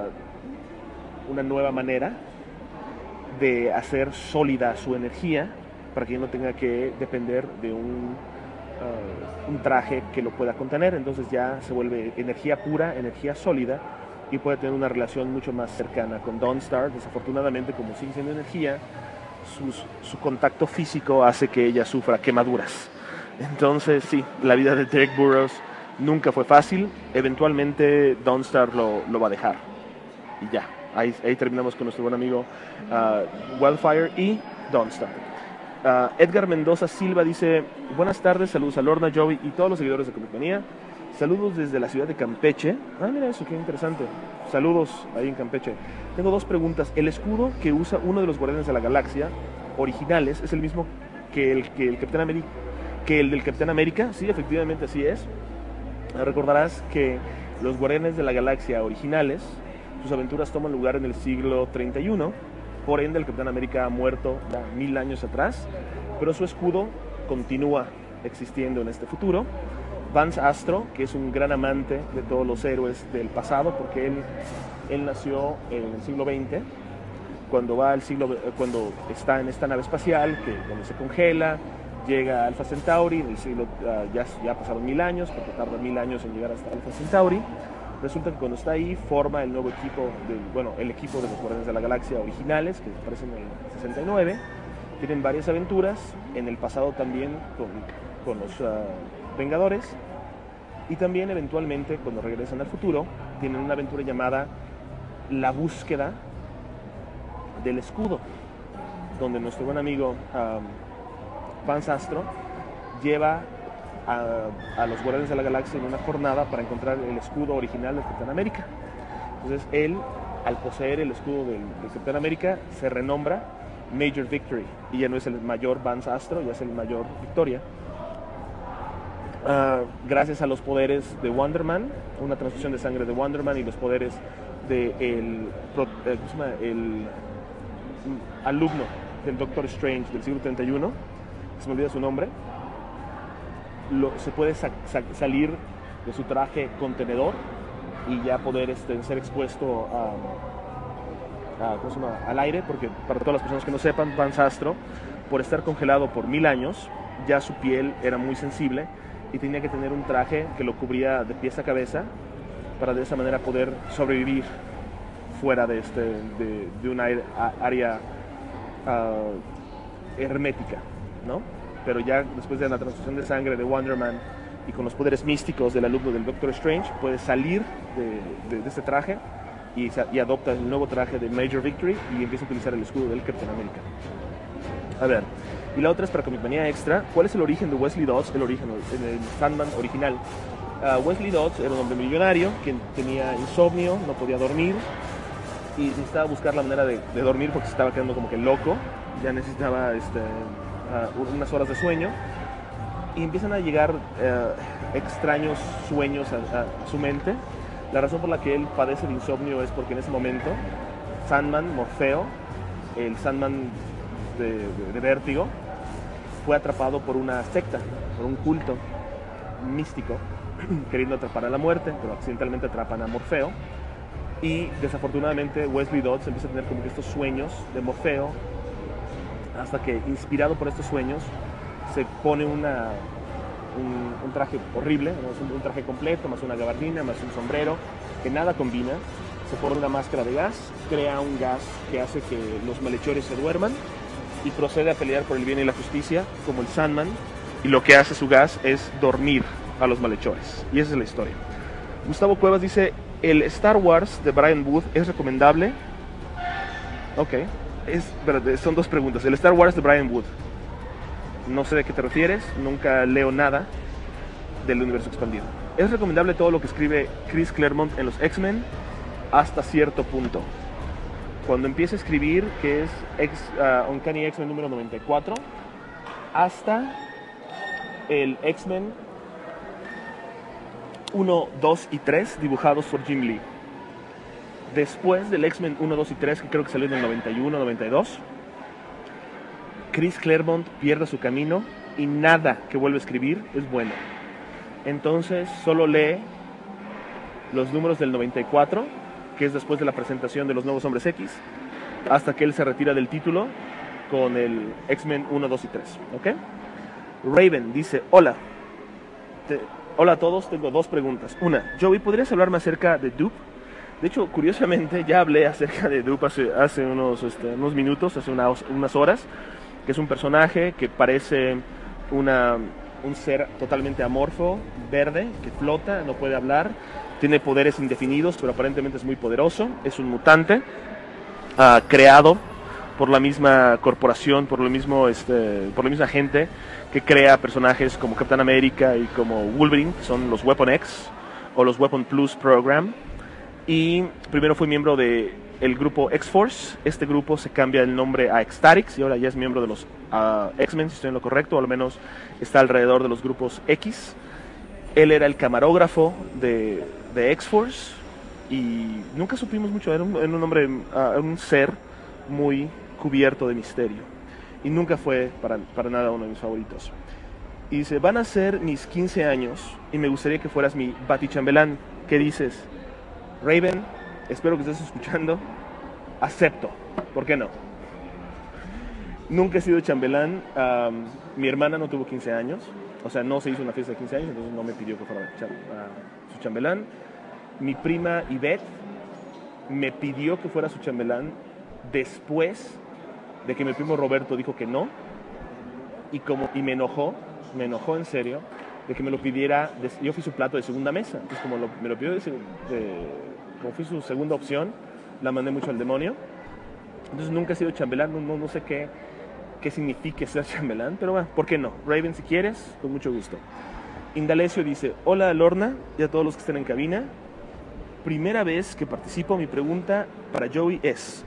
uh, una nueva manera de hacer sólida su energía para que no tenga que depender de un, uh, un traje que lo pueda contener. Entonces ya se vuelve energía pura, energía sólida, y puede tener una relación mucho más cercana con Dawnstar. Desafortunadamente, como sigue siendo energía, sus, su contacto físico hace que ella sufra quemaduras. Entonces sí, la vida de Drake Burroughs nunca fue fácil. Eventualmente Dawnstar lo, lo va a dejar y ya, ahí, ahí terminamos con nuestro buen amigo uh, Wildfire y Dawnstar. uh, Edgar Mendoza Silva dice: buenas tardes, saludos a Lorna, Joey y todos los seguidores de Comiconía. Saludos desde la ciudad de Campeche. Ah, mira eso, qué interesante. Saludos ahí en Campeche. Tengo dos preguntas. El escudo que usa uno de los Guardianes de la Galaxia originales es el mismo que el, que el Capitán América, que el del Capitán América, sí, efectivamente así es. Recordarás que los Guardianes de la Galaxia originales, sus aventuras toman lugar en el siglo treinta y uno, por ende el Capitán América ha muerto ya mil años atrás, pero su escudo continúa existiendo en este futuro. Vance Astro, que es un gran amante de todos los héroes del pasado, porque él, él nació en el siglo veinte, cuando, va al siglo, cuando está en esta nave espacial, que, donde se congela, llega a Alpha Centauri, en el siglo, uh, ya, ya pasaron mil años, porque tarda mil años en llegar hasta Alpha Centauri. Resulta que cuando está ahí forma el nuevo equipo, de, bueno, el equipo de los Guardianes de la Galaxia originales, que aparecen en el sesenta y nueve. Tienen varias aventuras, en el pasado también con, con los uh, Vengadores, y también eventualmente cuando regresan al futuro, tienen una aventura llamada La Búsqueda del Escudo, donde nuestro buen amigo um, Vance Astro lleva a, a los Guardianes de la Galaxia en una jornada para encontrar el escudo original del Capitán América. Entonces él, al poseer el escudo del, del Capitán América, se renombra Major Victory, y ya no es el mayor Vance Astro, ya es el mayor Victoria. Uh, gracias a los poderes de Wonder Man, una transfusión de sangre de Wonder Man y los poderes del de el, el alumno del Doctor Strange del siglo treinta y uno, se me olvida su nombre, lo, se puede sa sa salir de su traje contenedor y ya poder este, ser expuesto a, a, ¿cómo se llama? al aire, porque para todas las personas que no sepan, Vance Astro, por estar congelado por mil años, ya su piel era muy sensible y tenía que tener un traje que lo cubría de pies a cabeza para de esa manera poder sobrevivir fuera de, este, de, de una área uh, hermética, ¿no? Pero ya después de la transfusión de sangre de Wonder Man y con los poderes místicos del alumno del Doctor Strange, puede salir de, de, de este traje y, y adopta el nuevo traje de Major Victory y empieza a utilizar el escudo del Capitán América. A ver, y la otra es para Comicmanía Extra. ¿Cuál es el origen de Wesley Dodds? El origen, en el Sandman original. Uh, Wesley Dodds era un hombre millonario que tenía insomnio, no podía dormir y necesitaba buscar la manera de, de dormir porque se estaba quedando como que loco, ya necesitaba este, uh, unas horas de sueño, y empiezan a llegar uh, extraños sueños a, a su mente. La razón por la que él padece de insomnio es porque en ese momento Sandman, Morfeo, el Sandman de, de, de Vértigo, fue atrapado por una secta, por un culto místico, queriendo atrapar a la muerte, pero accidentalmente atrapan a Morfeo. Y desafortunadamente Wesley Dodds empieza a tener como que estos sueños de Morfeo, hasta que, inspirado por estos sueños, se pone una, un, un traje horrible, un, un traje completo, más una gabardina, más un sombrero, que nada combina. Se pone una máscara de gas, crea un gas que hace que los malhechores se duerman y procede a pelear por el bien y la justicia como el Sandman, y lo que hace su gas es dormir a los malhechores, y esa es la historia. Gustavo Cuevas dice: ¿el Star Wars de Brian Wood es recomendable? Ok, es, son dos preguntas. El Star Wars de Brian Wood, no sé de qué te refieres, nunca leo nada del universo expandido. Es recomendable todo lo que escribe Chris Claremont en los X-Men hasta cierto punto. Cuando empieza a escribir, que es X, uh, Uncanny X-Men número noventa y cuatro, hasta el X-Men uno, dos y tres, dibujados por Jim Lee. Después del X-Men uno, dos y tres, que creo que salió en el noventa y uno, noventa y dos, Chris Claremont pierde su camino y nada que vuelve a escribir es bueno. Entonces solo lee los números del noventa y cuatro, que es después de la presentación de los Nuevos Hombres X, hasta que él se retira del título con el X-Men uno, dos y tres. ¿Ok? Raven dice: hola. Te, hola a todos, tengo dos preguntas. Una, Joey, ¿podrías hablarme acerca de Doop? De hecho, curiosamente, ya hablé acerca de Doop hace, hace unos, este, unos minutos, hace una, unas horas, que es un personaje que parece una, un ser totalmente amorfo, verde, que flota, no puede hablar, tiene poderes indefinidos, pero aparentemente es muy poderoso. Es un mutante uh, creado por la misma corporación, por lo mismo, este, por la misma gente que crea personajes como Capitán América y como Wolverine, que son los Weapon X o los Weapon Plus Program. Y primero fue miembro de el grupo X-Force. Este grupo se cambia el nombre a X-Statix y ahora ya es miembro de los uh, X-Men, si estoy en lo correcto, o al menos está alrededor de los grupos X. Él era el camarógrafo de, de X-Force y nunca supimos mucho, era un, era un hombre, uh, un ser muy cubierto de misterio y nunca fue para, para nada uno de mis favoritos. Y dice, van a ser mis quince años y me gustaría que fueras mi batichambelán. ¿Qué dices? Raven, espero que estés escuchando. Acepto, ¿por qué no? Nunca he sido chambelán. Um, mi hermana no tuvo quince años, o sea, no se hizo una fiesta de quince años, entonces no me pidió que fuera uh, su chambelán. Mi prima Ivette me pidió que fuera su chambelán después de que mi primo Roberto dijo que no, y, como, y me enojó, me enojó en serio, de que me lo pidiera, de, yo fui su plato de segunda mesa, entonces como lo, me lo pidió de, de, como fui su segunda opción, la mandé mucho al demonio. Entonces nunca he sido chambelán, no, no, no sé qué, qué significa ser chambelán, pero bueno, ¿por qué no? Raven, si quieres, con mucho gusto. Indalecio dice, hola Lorna y a todos los que estén en cabina. Primera vez que participo, mi pregunta para Joey es,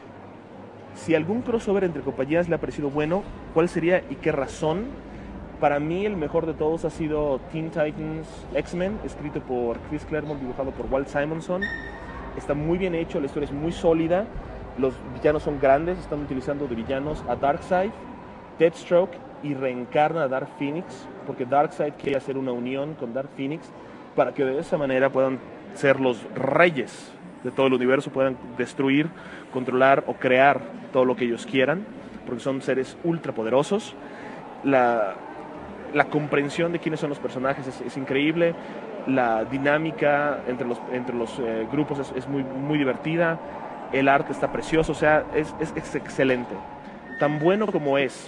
si algún crossover entre compañías le ha parecido bueno, ¿cuál sería y qué razón? Para mí el mejor de todos ha sido Teen Titans X-Men, escrito por Chris Claremont, dibujado por Walt Simonson. Está muy bien hecho, la historia es muy sólida, los villanos son grandes, están utilizando de villanos a Darkseid, Deathstroke y reencarna a Dark Phoenix, porque Darkseid quiere hacer una unión con Dark Phoenix para que de esa manera puedan ser los reyes de todo el universo, puedan destruir, controlar o crear todo lo que ellos quieran, porque son seres ultrapoderosos. La, la comprensión de quiénes son los personajes es, es increíble, la dinámica entre los, entre los eh, grupos es, es muy, muy divertida, el arte está precioso, o sea, es, es, es excelente. Tan bueno como es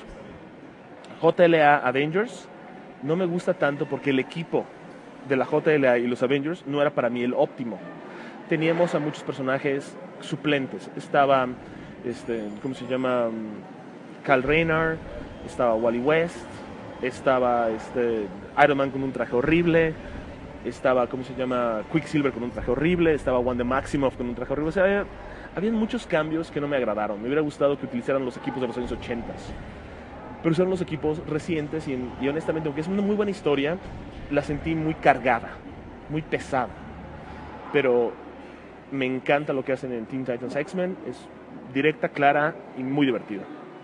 J L A Avengers, no me gusta tanto porque el equipo de la J L A y los Avengers no era para mí el óptimo. Teníamos a muchos personajes suplentes. Estaba, este, ¿cómo se llama? Kyle Rayner, estaba Wally West, estaba este, Iron Man con un traje horrible, estaba, ¿cómo se llama? Quicksilver con un traje horrible, estaba Wanda Maximoff con un traje horrible. O sea, había, había muchos cambios que no me agradaron. Me hubiera gustado que utilizaran los equipos de los años ochenta, pero usaron los equipos recientes y, y honestamente, aunque es una muy buena historia, la sentí muy cargada, muy pesada. Pero me encanta lo que hacen en Teen Titans X-Men, es directa, clara y muy divertida.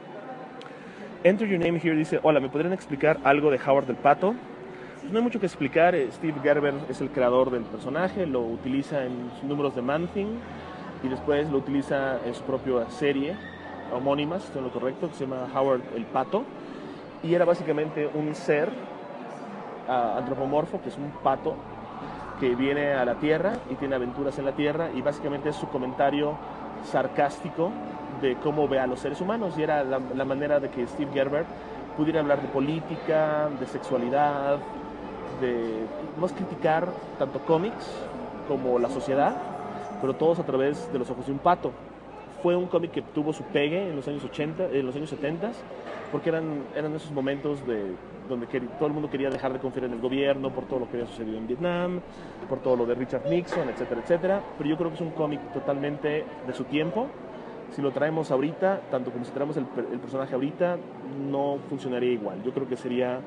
Enter Your Name Here dice, hola, ¿me podrían explicar algo de Howard el Pato? Pues no hay mucho que explicar, Steve Gerber es el creador del personaje, lo utiliza en sus números de Man-Thing y después lo utiliza en su propia serie homónima, si estoy en lo correcto, que se llama Howard el Pato, y era básicamente un ser uh, antropomorfo, que es un pato que viene a la Tierra y tiene aventuras en la Tierra, y básicamente es su comentario sarcástico de cómo ve a los seres humanos, y era la, la manera de que Steve Gerber pudiera hablar de política, de sexualidad, de más criticar tanto cómics como la sociedad, pero todos a través de los ojos de un pato. Fue un cómic que tuvo su pegue en los años ochenta, en los años setenta, porque eran, eran esos momentos de, donde quería, todo el mundo quería dejar de confiar en el gobierno por todo lo que había sucedido en Vietnam, por todo lo de Richard Nixon, etcétera, etcétera. Pero yo creo que es un cómic totalmente de su tiempo. Si lo traemos ahorita, tanto como si traemos el, el personaje ahorita, no funcionaría igual. Yo creo que sería,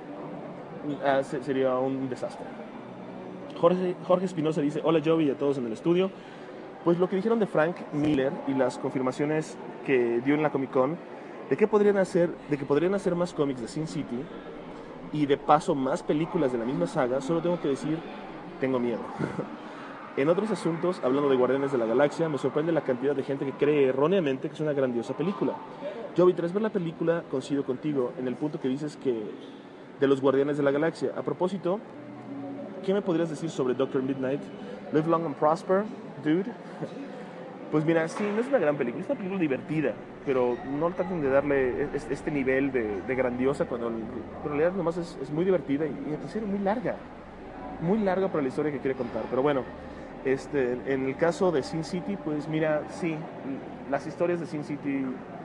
uh, sería un desastre. Jorge, Jorge Espinosa dice, hola Joey y a todos en el estudio. Pues lo que dijeron de Frank Miller y las confirmaciones que dio en la Comic Con de que podrían hacer, de que podrían hacer más cómics de Sin City y de paso más películas de la misma saga, solo tengo que decir, tengo miedo. En otros asuntos, hablando de Guardianes de la Galaxia, me sorprende la cantidad de gente que cree erróneamente que es una grandiosa película. Joey, tras ver la película, coincido contigo en el punto que dices que de los Guardianes de la Galaxia. A propósito, ¿qué me podrías decir sobre Doctor Midnight? Live Long and Prosper, dude. Pues mira, sí, no es una gran película, es una película divertida, pero no traten de darle este nivel de, de grandiosa cuando en realidad nomás es, es muy divertida y, y en serio muy larga, muy larga para la historia que quiere contar. Pero bueno, este, en el caso de Sin City, pues mira, sí, las historias de Sin City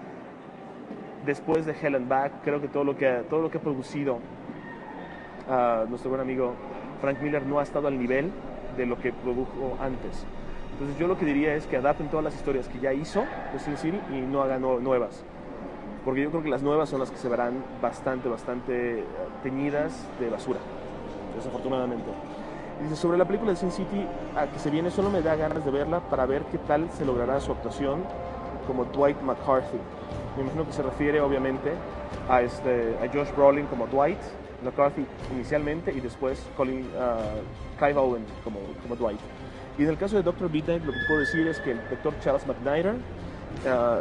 después de Hell and Back, creo que todo lo que ha, todo lo que ha producido uh, nuestro buen amigo Frank Miller no ha estado al nivel de lo que produjo antes. Entonces yo lo que diría es que adapten todas las historias que ya hizo de Sin City y no hagan no, nuevas. Porque yo creo que las nuevas son las que se verán bastante, bastante teñidas de basura, desafortunadamente. Dice, sobre la película de Sin City, a que se viene, solo me da ganas de verla para ver qué tal se logrará su actuación como Dwight McCarthy. Me imagino que se refiere, obviamente, a, este, a Josh Brolin como Dwight McCarthy inicialmente y después Colin, uh, Clive Owen como, como Dwight. Y en el caso de doctor Midnight, lo que puedo decir es que el doctor Charles McNider uh,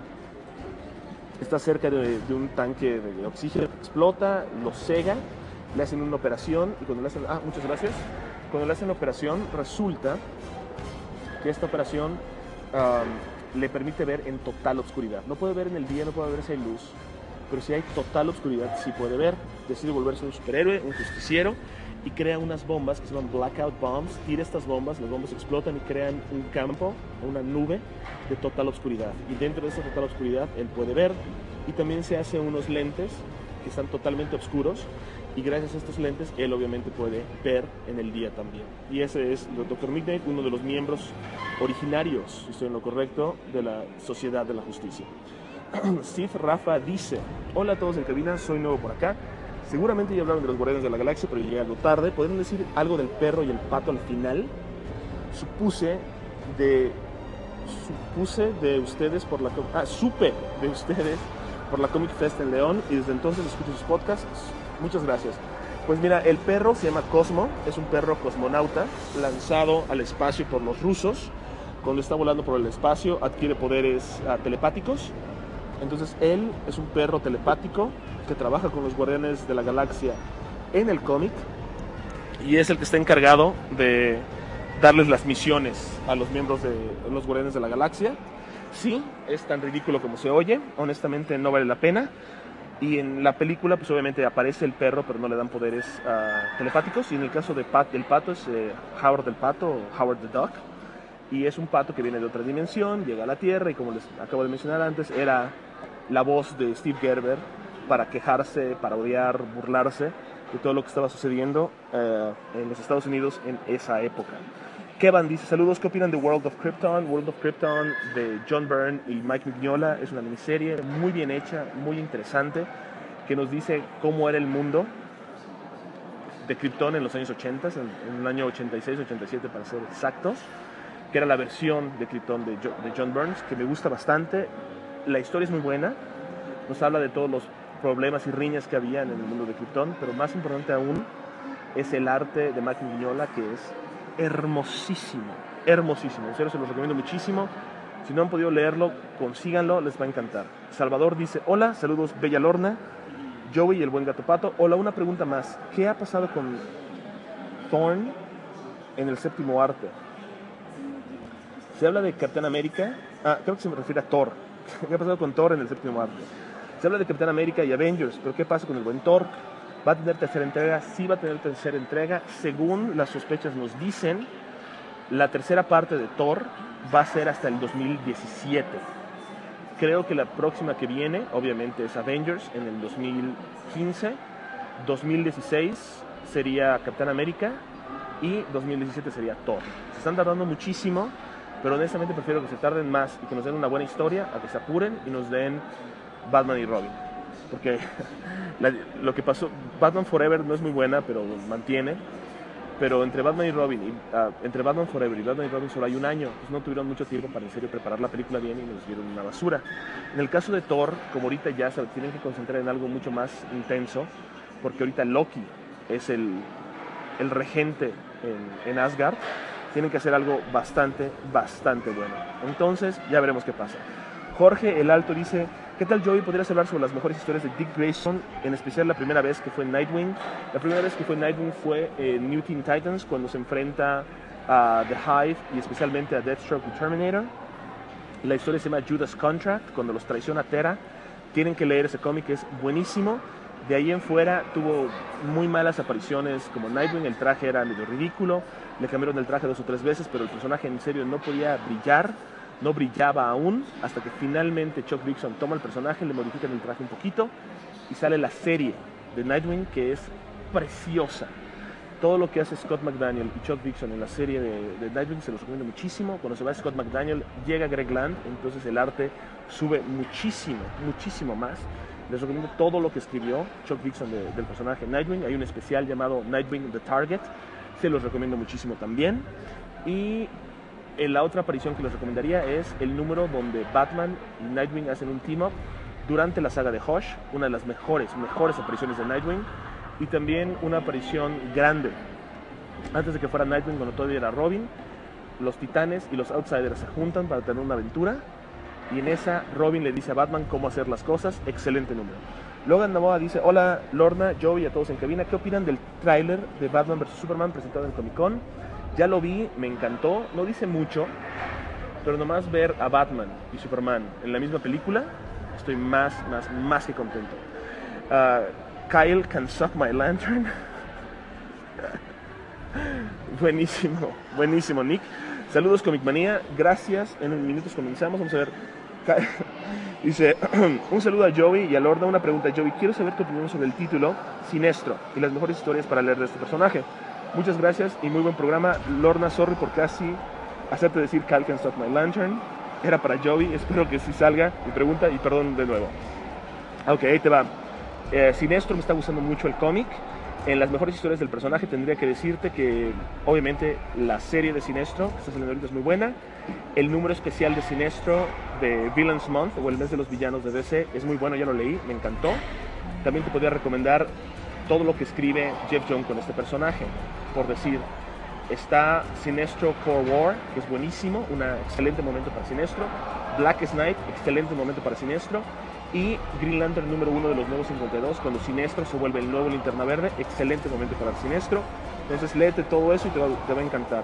está cerca de, de un tanque de oxígeno que explota, lo cega, le hacen una operación y cuando le hacen, ah, muchas gracias, cuando le hacen la operación resulta que esta operación um, le permite ver en total oscuridad. No puede ver en el día, no puede ver si hay luz, pero si hay total oscuridad sí puede ver. Decide volverse un superhéroe, un justiciero y crea unas bombas que se llaman blackout bombs. Tira estas bombas, las bombas explotan y crean un campo, una nube de total oscuridad. Y dentro de esa total oscuridad él puede ver y también se hace unos lentes que están totalmente oscuros y gracias a estos lentes él obviamente puede ver en el día también. Y ese es el doctor Midnight, uno de los miembros originarios, si estoy en lo correcto, de la Sociedad de la Justicia. Steve Rafa dice, hola a todos en cabina, soy nuevo por acá. Seguramente ya hablaron de los Guardianes de la Galaxia, pero llegué algo tarde. ¿Podrían decir algo del perro y el pato al final? Supuse de... Supuse de ustedes por la... Ah, supe de ustedes por la Comic Fest en León y desde entonces escucho sus podcasts. Muchas gracias. Pues mira, el perro se llama Cosmo, es un perro cosmonauta lanzado al espacio por los rusos. Cuando está volando por el espacio adquiere poderes uh, telepáticos. Entonces él es un perro telepático que trabaja con los Guardianes de la Galaxia en el cómic y es el que está encargado de darles las misiones a los miembros de los Guardianes de la Galaxia. Sí, es tan ridículo como se oye, honestamente no vale la pena. Y en la película pues obviamente aparece el perro pero no le dan poderes uh, telepáticos. Y en el caso de Pat, el pato es eh, Howard el pato o Howard the Duck. Y es un pato que viene de otra dimensión, llega a la Tierra y como les acabo de mencionar antes, era la voz de Steve Gerber para quejarse, para odiar, burlarse de todo lo que estaba sucediendo uh, en los Estados Unidos en esa época. Kevin dice, saludos, ¿qué opinan de World of Krypton? World of Krypton de John Byrne y Mike Mignola es una miniserie muy bien hecha, muy interesante, que nos dice cómo era el mundo de Krypton en los años ochenta, en, en el año ochenta y seis, ochenta y siete para ser exactos, que era la versión de Krypton de, de John Byrne, que me gusta bastante. La historia es muy buena, nos habla de todos los problemas y riñas que había en el mundo de Krypton, pero más importante aún es el arte de Mike Mignola, que es hermosísimo, hermosísimo, en serio se los recomiendo muchísimo. Si no han podido leerlo, consíganlo, les va a encantar. Salvador dice, hola, saludos Bella Lorna, Joey y el buen gato pato. Hola, una pregunta más, ¿qué ha pasado con Thorne en el séptimo arte? Se habla de Capitán América, ah, creo que se me refiere a Thor. ¿Qué ha pasado con Thor en el séptimo arte? Se habla de Capitán América y Avengers, pero ¿qué pasa con el buen Thor? ¿Va a tener tercera entrega? Sí va a tener tercera entrega. Según las sospechas nos dicen, la tercera parte de Thor va a ser hasta el dos mil diecisiete. Creo que la próxima que viene, obviamente, es Avengers en el dos mil quince. dos mil dieciséis sería Capitán América y dos mil diecisiete sería Thor. Se están tardando muchísimo, pero honestamente prefiero que se tarden más y que nos den una buena historia a que se apuren y nos den Batman y Robin. Porque la, lo que pasó, Batman Forever no es muy buena, pero mantiene. Pero entre Batman y Robin, y, uh, entre Batman Forever y Batman y Robin solo hay un año, pues no tuvieron mucho tiempo para en serio preparar la película bien y nos dieron una basura. En el caso de Thor, como ahorita ya se tienen que concentrar en algo mucho más intenso, porque ahorita Loki es el, el regente en, en Asgard, tienen que hacer algo bastante, bastante bueno. Entonces, ya veremos qué pasa. Jorge el Alto dice, ¿qué tal, Joey? ¿Podrías hablar sobre las mejores historias de Dick Grayson? En especial la primera vez que fue en Nightwing. La primera vez que fue en Nightwing fue en New Teen Titans, cuando se enfrenta a The Hive y especialmente a Deathstroke y Terminator. La historia se llama Judas Contract, cuando los traiciona Tera. Tienen que leer ese cómic, es buenísimo. De ahí en fuera tuvo muy malas apariciones como Nightwing, el traje era medio ridículo, le cambiaron el traje dos o tres veces, pero el personaje en serio no podía brillar. No brillaba aún, hasta que finalmente Chuck Dixon toma el personaje, le modifican el traje un poquito y sale la serie de Nightwing, que es preciosa. todo lo que hace Scott McDaniel y Chuck Dixon en la serie de, de Nightwing se los recomiendo muchísimo. Cuando se va Scott McDaniel, llega Greg Land, entonces el arte sube muchísimo, muchísimo más. Les recomiendo todo lo que escribió Chuck Dixon de, del personaje Nightwing. Hay un especial llamado Nightwing The Target, se los recomiendo muchísimo también. Y en la otra aparición que les recomendaría es el número donde Batman y Nightwing hacen un team-up durante la saga de Hush, una de las mejores, mejores apariciones de Nightwing. Y también una aparición grande antes de que fuera Nightwing, cuando todavía era Robin. Los Titanes y los Outsiders se juntan para tener una aventura, y en esa Robin le dice a Batman cómo hacer las cosas. Excelente número. Logan Namoa dice: hola Lorna, Joey y a todos en cabina, ¿qué opinan del tráiler de Batman versus Superman presentado en Comic Con? Ya lo vi, me encantó, no dice mucho, pero nomás ver a Batman y Superman en la misma película, estoy más, más, más que contento. uh, Kyle can suck my lantern. Buenísimo, buenísimo, Nick. Saludos, Comic Manía. Gracias. En unos minutos comenzamos. Vamos a ver. Dice: un saludo a Joey y a Lorna. Una pregunta, Joey. Quiero saber tu opinión sobre el título Sinestro y las mejores historias para leer de este personaje. Muchas gracias y muy buen programa. Lorna, sorry por casi hacerte decir Kyle can suck my lantern. Era para Joey. Espero que sí salga mi pregunta y perdón de nuevo. Ok, ahí te va. Eh, Sinestro, me está gustando mucho el cómic. En las mejores historias del personaje tendría que decirte que obviamente la serie de Sinestro que está saliendo ahorita es muy buena. El número especial de Sinestro de Villains Month, o el mes de los villanos de D C, es muy bueno, ya lo leí, me encantó. También te podría recomendar todo lo que escribe Jeff Jones con este personaje. Por decir, está Sinestro Core War, que es buenísimo, un excelente momento para Sinestro. Blackest Night, excelente momento para Sinestro. Y Green Lantern número uno de los nuevos cincuenta y dos, cuando Sinestro se vuelve el nuevo Linterna Verde, excelente momento para el Sinestro. Entonces léete todo eso y te va, te va a encantar.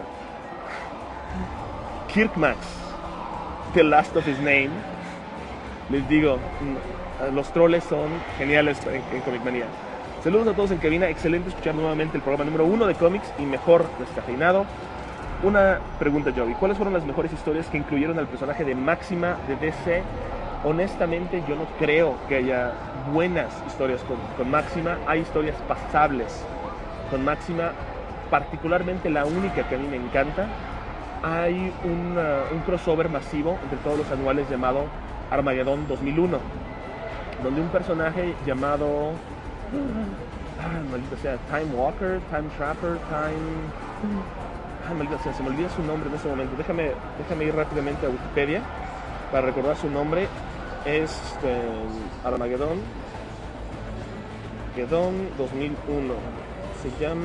Kirk Max, The Last of His Name. Les digo, los troles son geniales en, en Comic Manía. Saludos a todos en cabina, excelente escuchar nuevamente el programa número uno de cómics y mejor descafeinado. Una pregunta, Joey, ¿cuáles fueron las mejores historias que incluyeron al personaje de Máxima de D C? Honestamente, yo no creo que haya buenas historias con, con Máxima. Hay historias pasables con Máxima, particularmente la única que a mí me encanta. Hay una, un crossover masivo entre todos los anuales llamado Armageddon dos mil uno, donde un personaje llamado, ah, maldita sea, Time Walker, Time Trapper, Time... Ah, maldita sea, se me olvida su nombre en ese momento. Déjame, déjame ir rápidamente a Wikipedia para recordar su nombre. Es eh, Armageddon Armageddon dos mil uno. Se llama...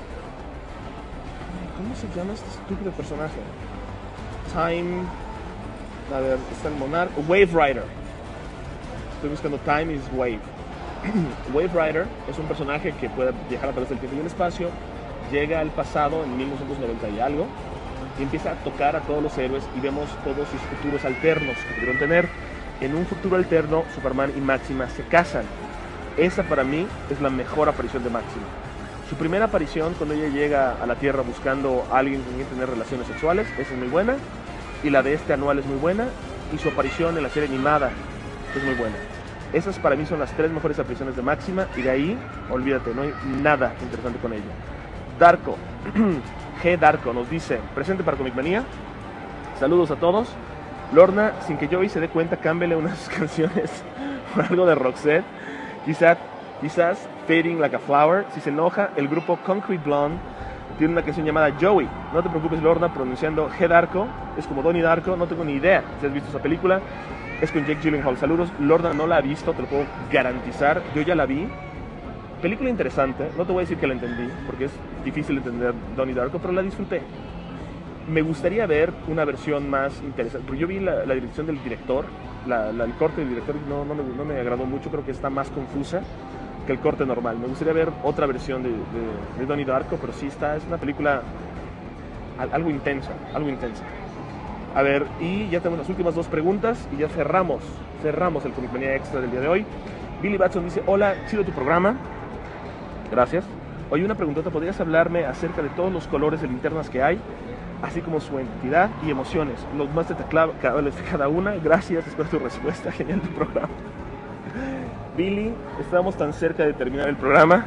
¿Cómo se llama este estúpido personaje? Time... A ver, está el monarca... Wave Rider. Estoy buscando Time is Wave. Wave Rider es un personaje que puede viajar a través del tiempo y el espacio. Llega al pasado en mil novecientos noventa y algo y empieza a tocar a todos los héroes y vemos todos sus futuros alternos que pudieron tener. En un futuro alterno, Superman y Máxima se casan. Esa para mí es la mejor aparición de Máxima. Su primera aparición, cuando ella llega a la Tierra buscando a alguien con quien tener relaciones sexuales, esa es muy buena. Y la de este anual es muy buena. Y su aparición en la serie animada es muy buena. Esas para mí son las tres mejores apariciones de Máxima. Y de ahí, olvídate, no hay nada interesante con ella. Darko, G. Darko nos dice: presente para Comic Manía. Saludos a todos. Lorna, sin que Joey se dé cuenta, cámbiale unas canciones por algo de Roxette. Quizás, quizás Fading Like a Flower. Si se enoja, el grupo Concrete Blonde tiene una canción llamada Joey. No te preocupes, Lorna, pronunciando G. Darko. Es como Donnie Darko, no tengo ni idea si has visto esa película. Es con Jake Gyllenhaal. Saludos. Lorna no la ha visto, te lo puedo garantizar. Yo ya la vi. Película interesante. No te voy a decir que la entendí, porque es difícil entender Donnie Darko, pero la disfruté. Me gustaría ver una versión más interesante, porque yo vi la, la dirección del director, la, la, el corte del director no, no, me, no me agradó mucho, creo que está más confusa que el corte normal. Me gustaría ver otra versión de, de, de Donnie Darko, pero sí está, es una película algo intensa, algo intensa. A ver, y ya tenemos las últimas dos preguntas y ya cerramos, cerramos el Comic Manía Extra del día de hoy. Billy Batson dice: hola, chido tu programa. Gracias. Oye, una preguntota, ¿podrías hablarme acerca de todos los colores de linternas que hay, así como su entidad y emociones, los más destacables de cada una? Gracias, espero tu respuesta. Genial tu programa. Billy, estamos tan cerca de terminar el programa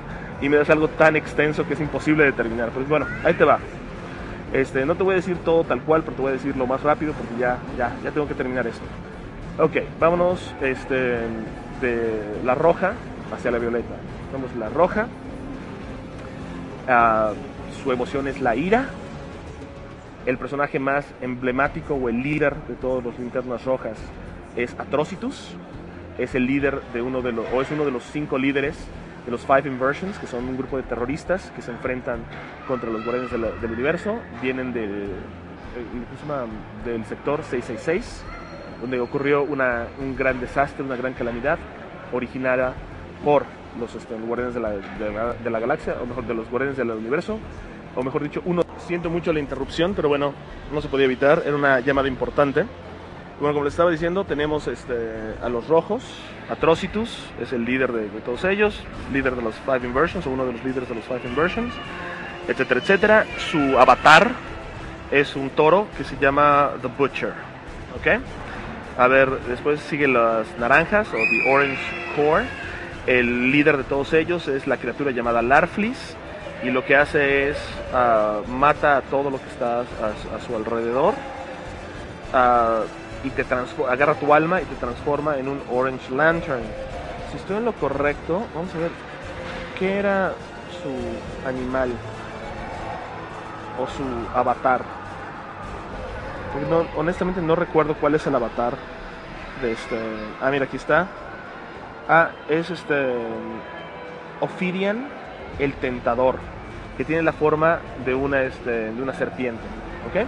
y me das algo tan extenso que es imposible determinar. Pues bueno, ahí te va. Este, no te voy a decir todo tal cual, pero te voy a decir lo más rápido porque ya, ya, ya tengo que terminar esto. Ok, vámonos este, de la roja hacia la violeta. Vamos la roja. Uh, su emoción es la ira. El personaje más emblemático o el líder de todos los linternas rojas es Atrocitus. Es el líder de uno de los, o es uno de los cinco líderes de los Five Inversions, que son un grupo de terroristas que se enfrentan contra los guardianes de la, del universo. Vienen del, del sector seiscientos sesenta y seis, donde ocurrió una, un gran desastre, una gran calamidad, originada por los este, guardianes de la, de, la, de la galaxia, o mejor, de los guardianes del universo, o mejor dicho, uno. Siento mucho la interrupción, pero bueno, no se podía evitar, era una llamada importante. Bueno, como les estaba diciendo, tenemos este, a los rojos. Atrocitus es el líder de, de todos ellos, líder de los Five Inversions, o uno de los líderes de los Five Inversions, etcétera, etcétera. Su avatar es un toro que se llama The Butcher, ¿ok? A ver, después siguen las naranjas, o The Orange Core. El líder de todos ellos es la criatura llamada Larfleeze, y lo que hace es uh, mata a todo lo que está a, a su alrededor. Uh, y te agarra tu alma y te transforma en un Orange Lantern. Si estoy en lo correcto, vamos a ver qué era su animal o su avatar. Porque no, honestamente no recuerdo cuál es el avatar de este. Ah, mira, aquí está. Ah, es este Ophidian, el Tentador, que tiene la forma de una, este, de una serpiente, ¿ok?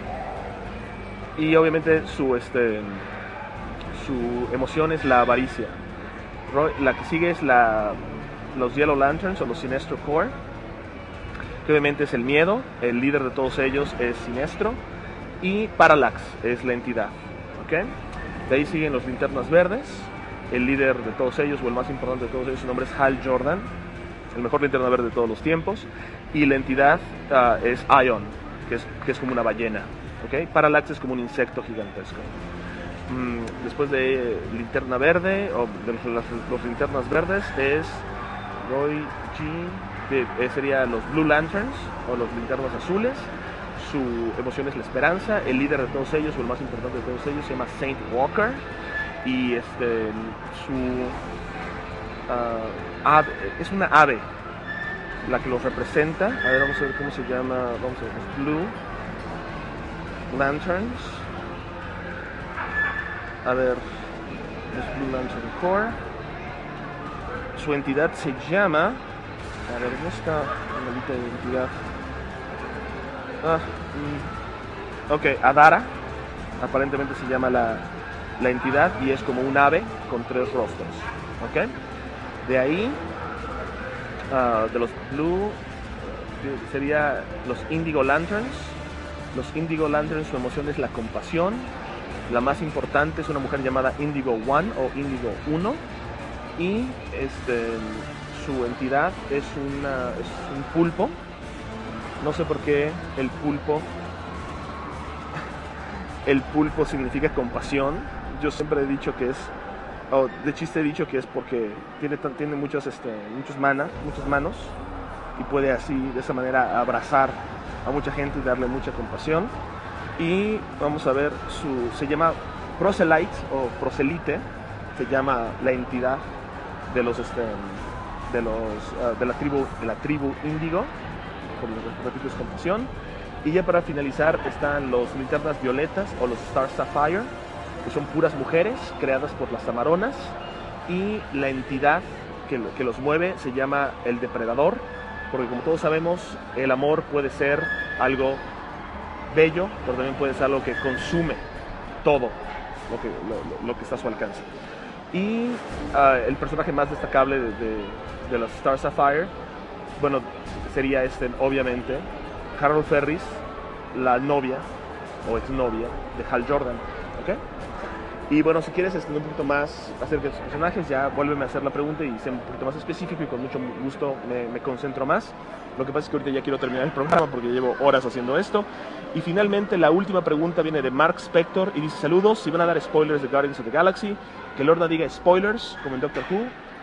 Y obviamente su, este, su emoción es la avaricia. La que sigue es la, los Yellow Lanterns o los Sinestro Core, que obviamente es el miedo. El líder de todos ellos es Sinestro. Y Parallax es la entidad, ¿ok? De ahí siguen los Linternas Verdes. El líder de todos ellos, o el más importante de todos ellos, su nombre es Hal Jordan, el mejor linterna verde de todos los tiempos. Y la entidad uh, es Ion, que es, que es como una ballena. Okay. Parallax es como un insecto gigantesco. Mm, después de eh, linterna verde, o de los, los, los linternas verdes, es Roy G, que eh, sería los Blue Lanterns, o los linternas azules. Su emoción es la esperanza. El líder de todos ellos, o el más importante de todos ellos, se llama Saint Walker. Y este, su uh, ave, es una ave la que los representa. A ver, vamos a ver cómo se llama. Vamos a ver, es Blue Lanterns. A ver, es Blue Lantern Core. Su entidad se llama, a ver, ¿dónde está la maldita identidad? Ah, mm, ok, Adara. Aparentemente se llama la, la entidad, y es como un ave con tres rostros, ok. De ahí, uh, de los Blue, sería los Indigo Lanterns. Los Indigo Lanterns, su emoción es la compasión. La más importante es una mujer llamada Indigo One o Indigo Uno. Y este, su entidad es, una, es un pulpo. No sé por qué el pulpo. El pulpo significa compasión. Yo siempre he dicho que es, o de chiste he dicho que es porque tiene, tiene muchas, este, muchas manos, muchas manos, y puede así, de esa manera, abrazar a mucha gente y darle mucha compasión. Y vamos a ver, su, se llama Proselyte o Proselite, se llama la entidad de los este, de los uh, de la tribu de la tribu Índigo, por repito, es compasión. Y ya para finalizar están los Linternas Violetas o los Star Sapphire, que son puras mujeres creadas por las Amaronas, y la entidad que, que los mueve se llama el Depredador, porque como todos sabemos, el amor puede ser algo bello, pero también puede ser algo que consume todo lo que, lo, lo que está a su alcance. Y uh, el personaje más destacable de, de, de los Star Sapphire, bueno, sería este, obviamente, Harold Ferris, la novia o exnovia de Hal Jordan, ¿ok? Y bueno, si quieres extender un poquito más acerca de sus personajes, ya vuélveme a hacer la pregunta y ser un poquito más específico, y con mucho gusto me, me concentro más. Lo que pasa es que ahorita ya quiero terminar el programa porque llevo horas haciendo esto. Y finalmente la última pregunta viene de Mark Spector y dice: saludos, si van a dar spoilers de Guardians of the Galaxy, que Lorna diga spoilers como en Doctor Who,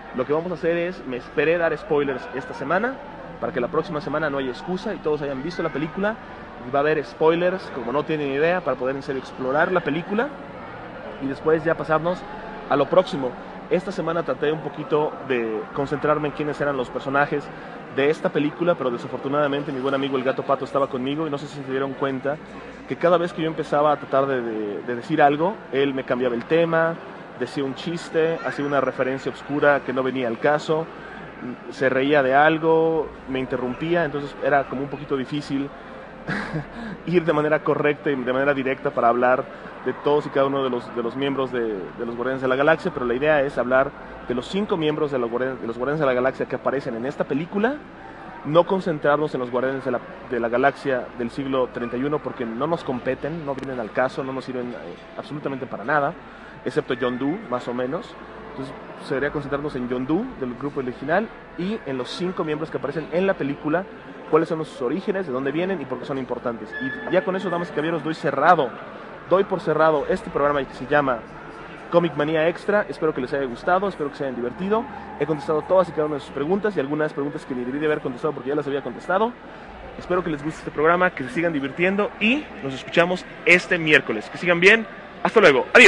Lo que vamos a hacer es, me esperé dar spoilers esta semana, para que la próxima semana no haya excusa y todos hayan visto la película. Y va a haber spoilers, como no tienen idea, para poder en serio explorar la película y después ya pasarnos a lo próximo. Esta semana traté un poquito de concentrarme en quiénes eran los personajes de esta película, pero desafortunadamente mi buen amigo el Gato Pato estaba conmigo y no sé si se dieron cuenta que cada vez que yo empezaba a tratar de, de, de decir algo, él me cambiaba el tema, decía un chiste, hacía una referencia obscura que no venía al caso, se reía de algo, me interrumpía, entonces era como un poquito difícil ir de manera correcta y de manera directa para hablar de todos y cada uno de los, de los miembros de, de los Guardianes de la Galaxia, pero la idea es hablar de los cinco miembros de los, Guardianes, de los Guardianes de la Galaxia que aparecen en esta película, no concentrarnos en los Guardianes de la, de la Galaxia del siglo treinta y uno porque no nos competen, no vienen al caso, no nos sirven eh, absolutamente para nada, excepto Yondu, más o menos. Entonces sería concentrarnos en Yondu del grupo original y en los cinco miembros que aparecen en la película, cuáles son sus orígenes, de dónde vienen y por qué son importantes. Y ya con eso, damas y caballeros, doy cerrado, doy por cerrado este programa que se llama Comic Manía Extra. Espero que les haya gustado, espero que se hayan divertido. He contestado todas y cada una de sus preguntas y algunas preguntas que ni debí de haber contestado porque ya las había contestado. Espero que les guste este programa, que se sigan divirtiendo y nos escuchamos este miércoles. Que sigan bien. Hasta luego. Adiós.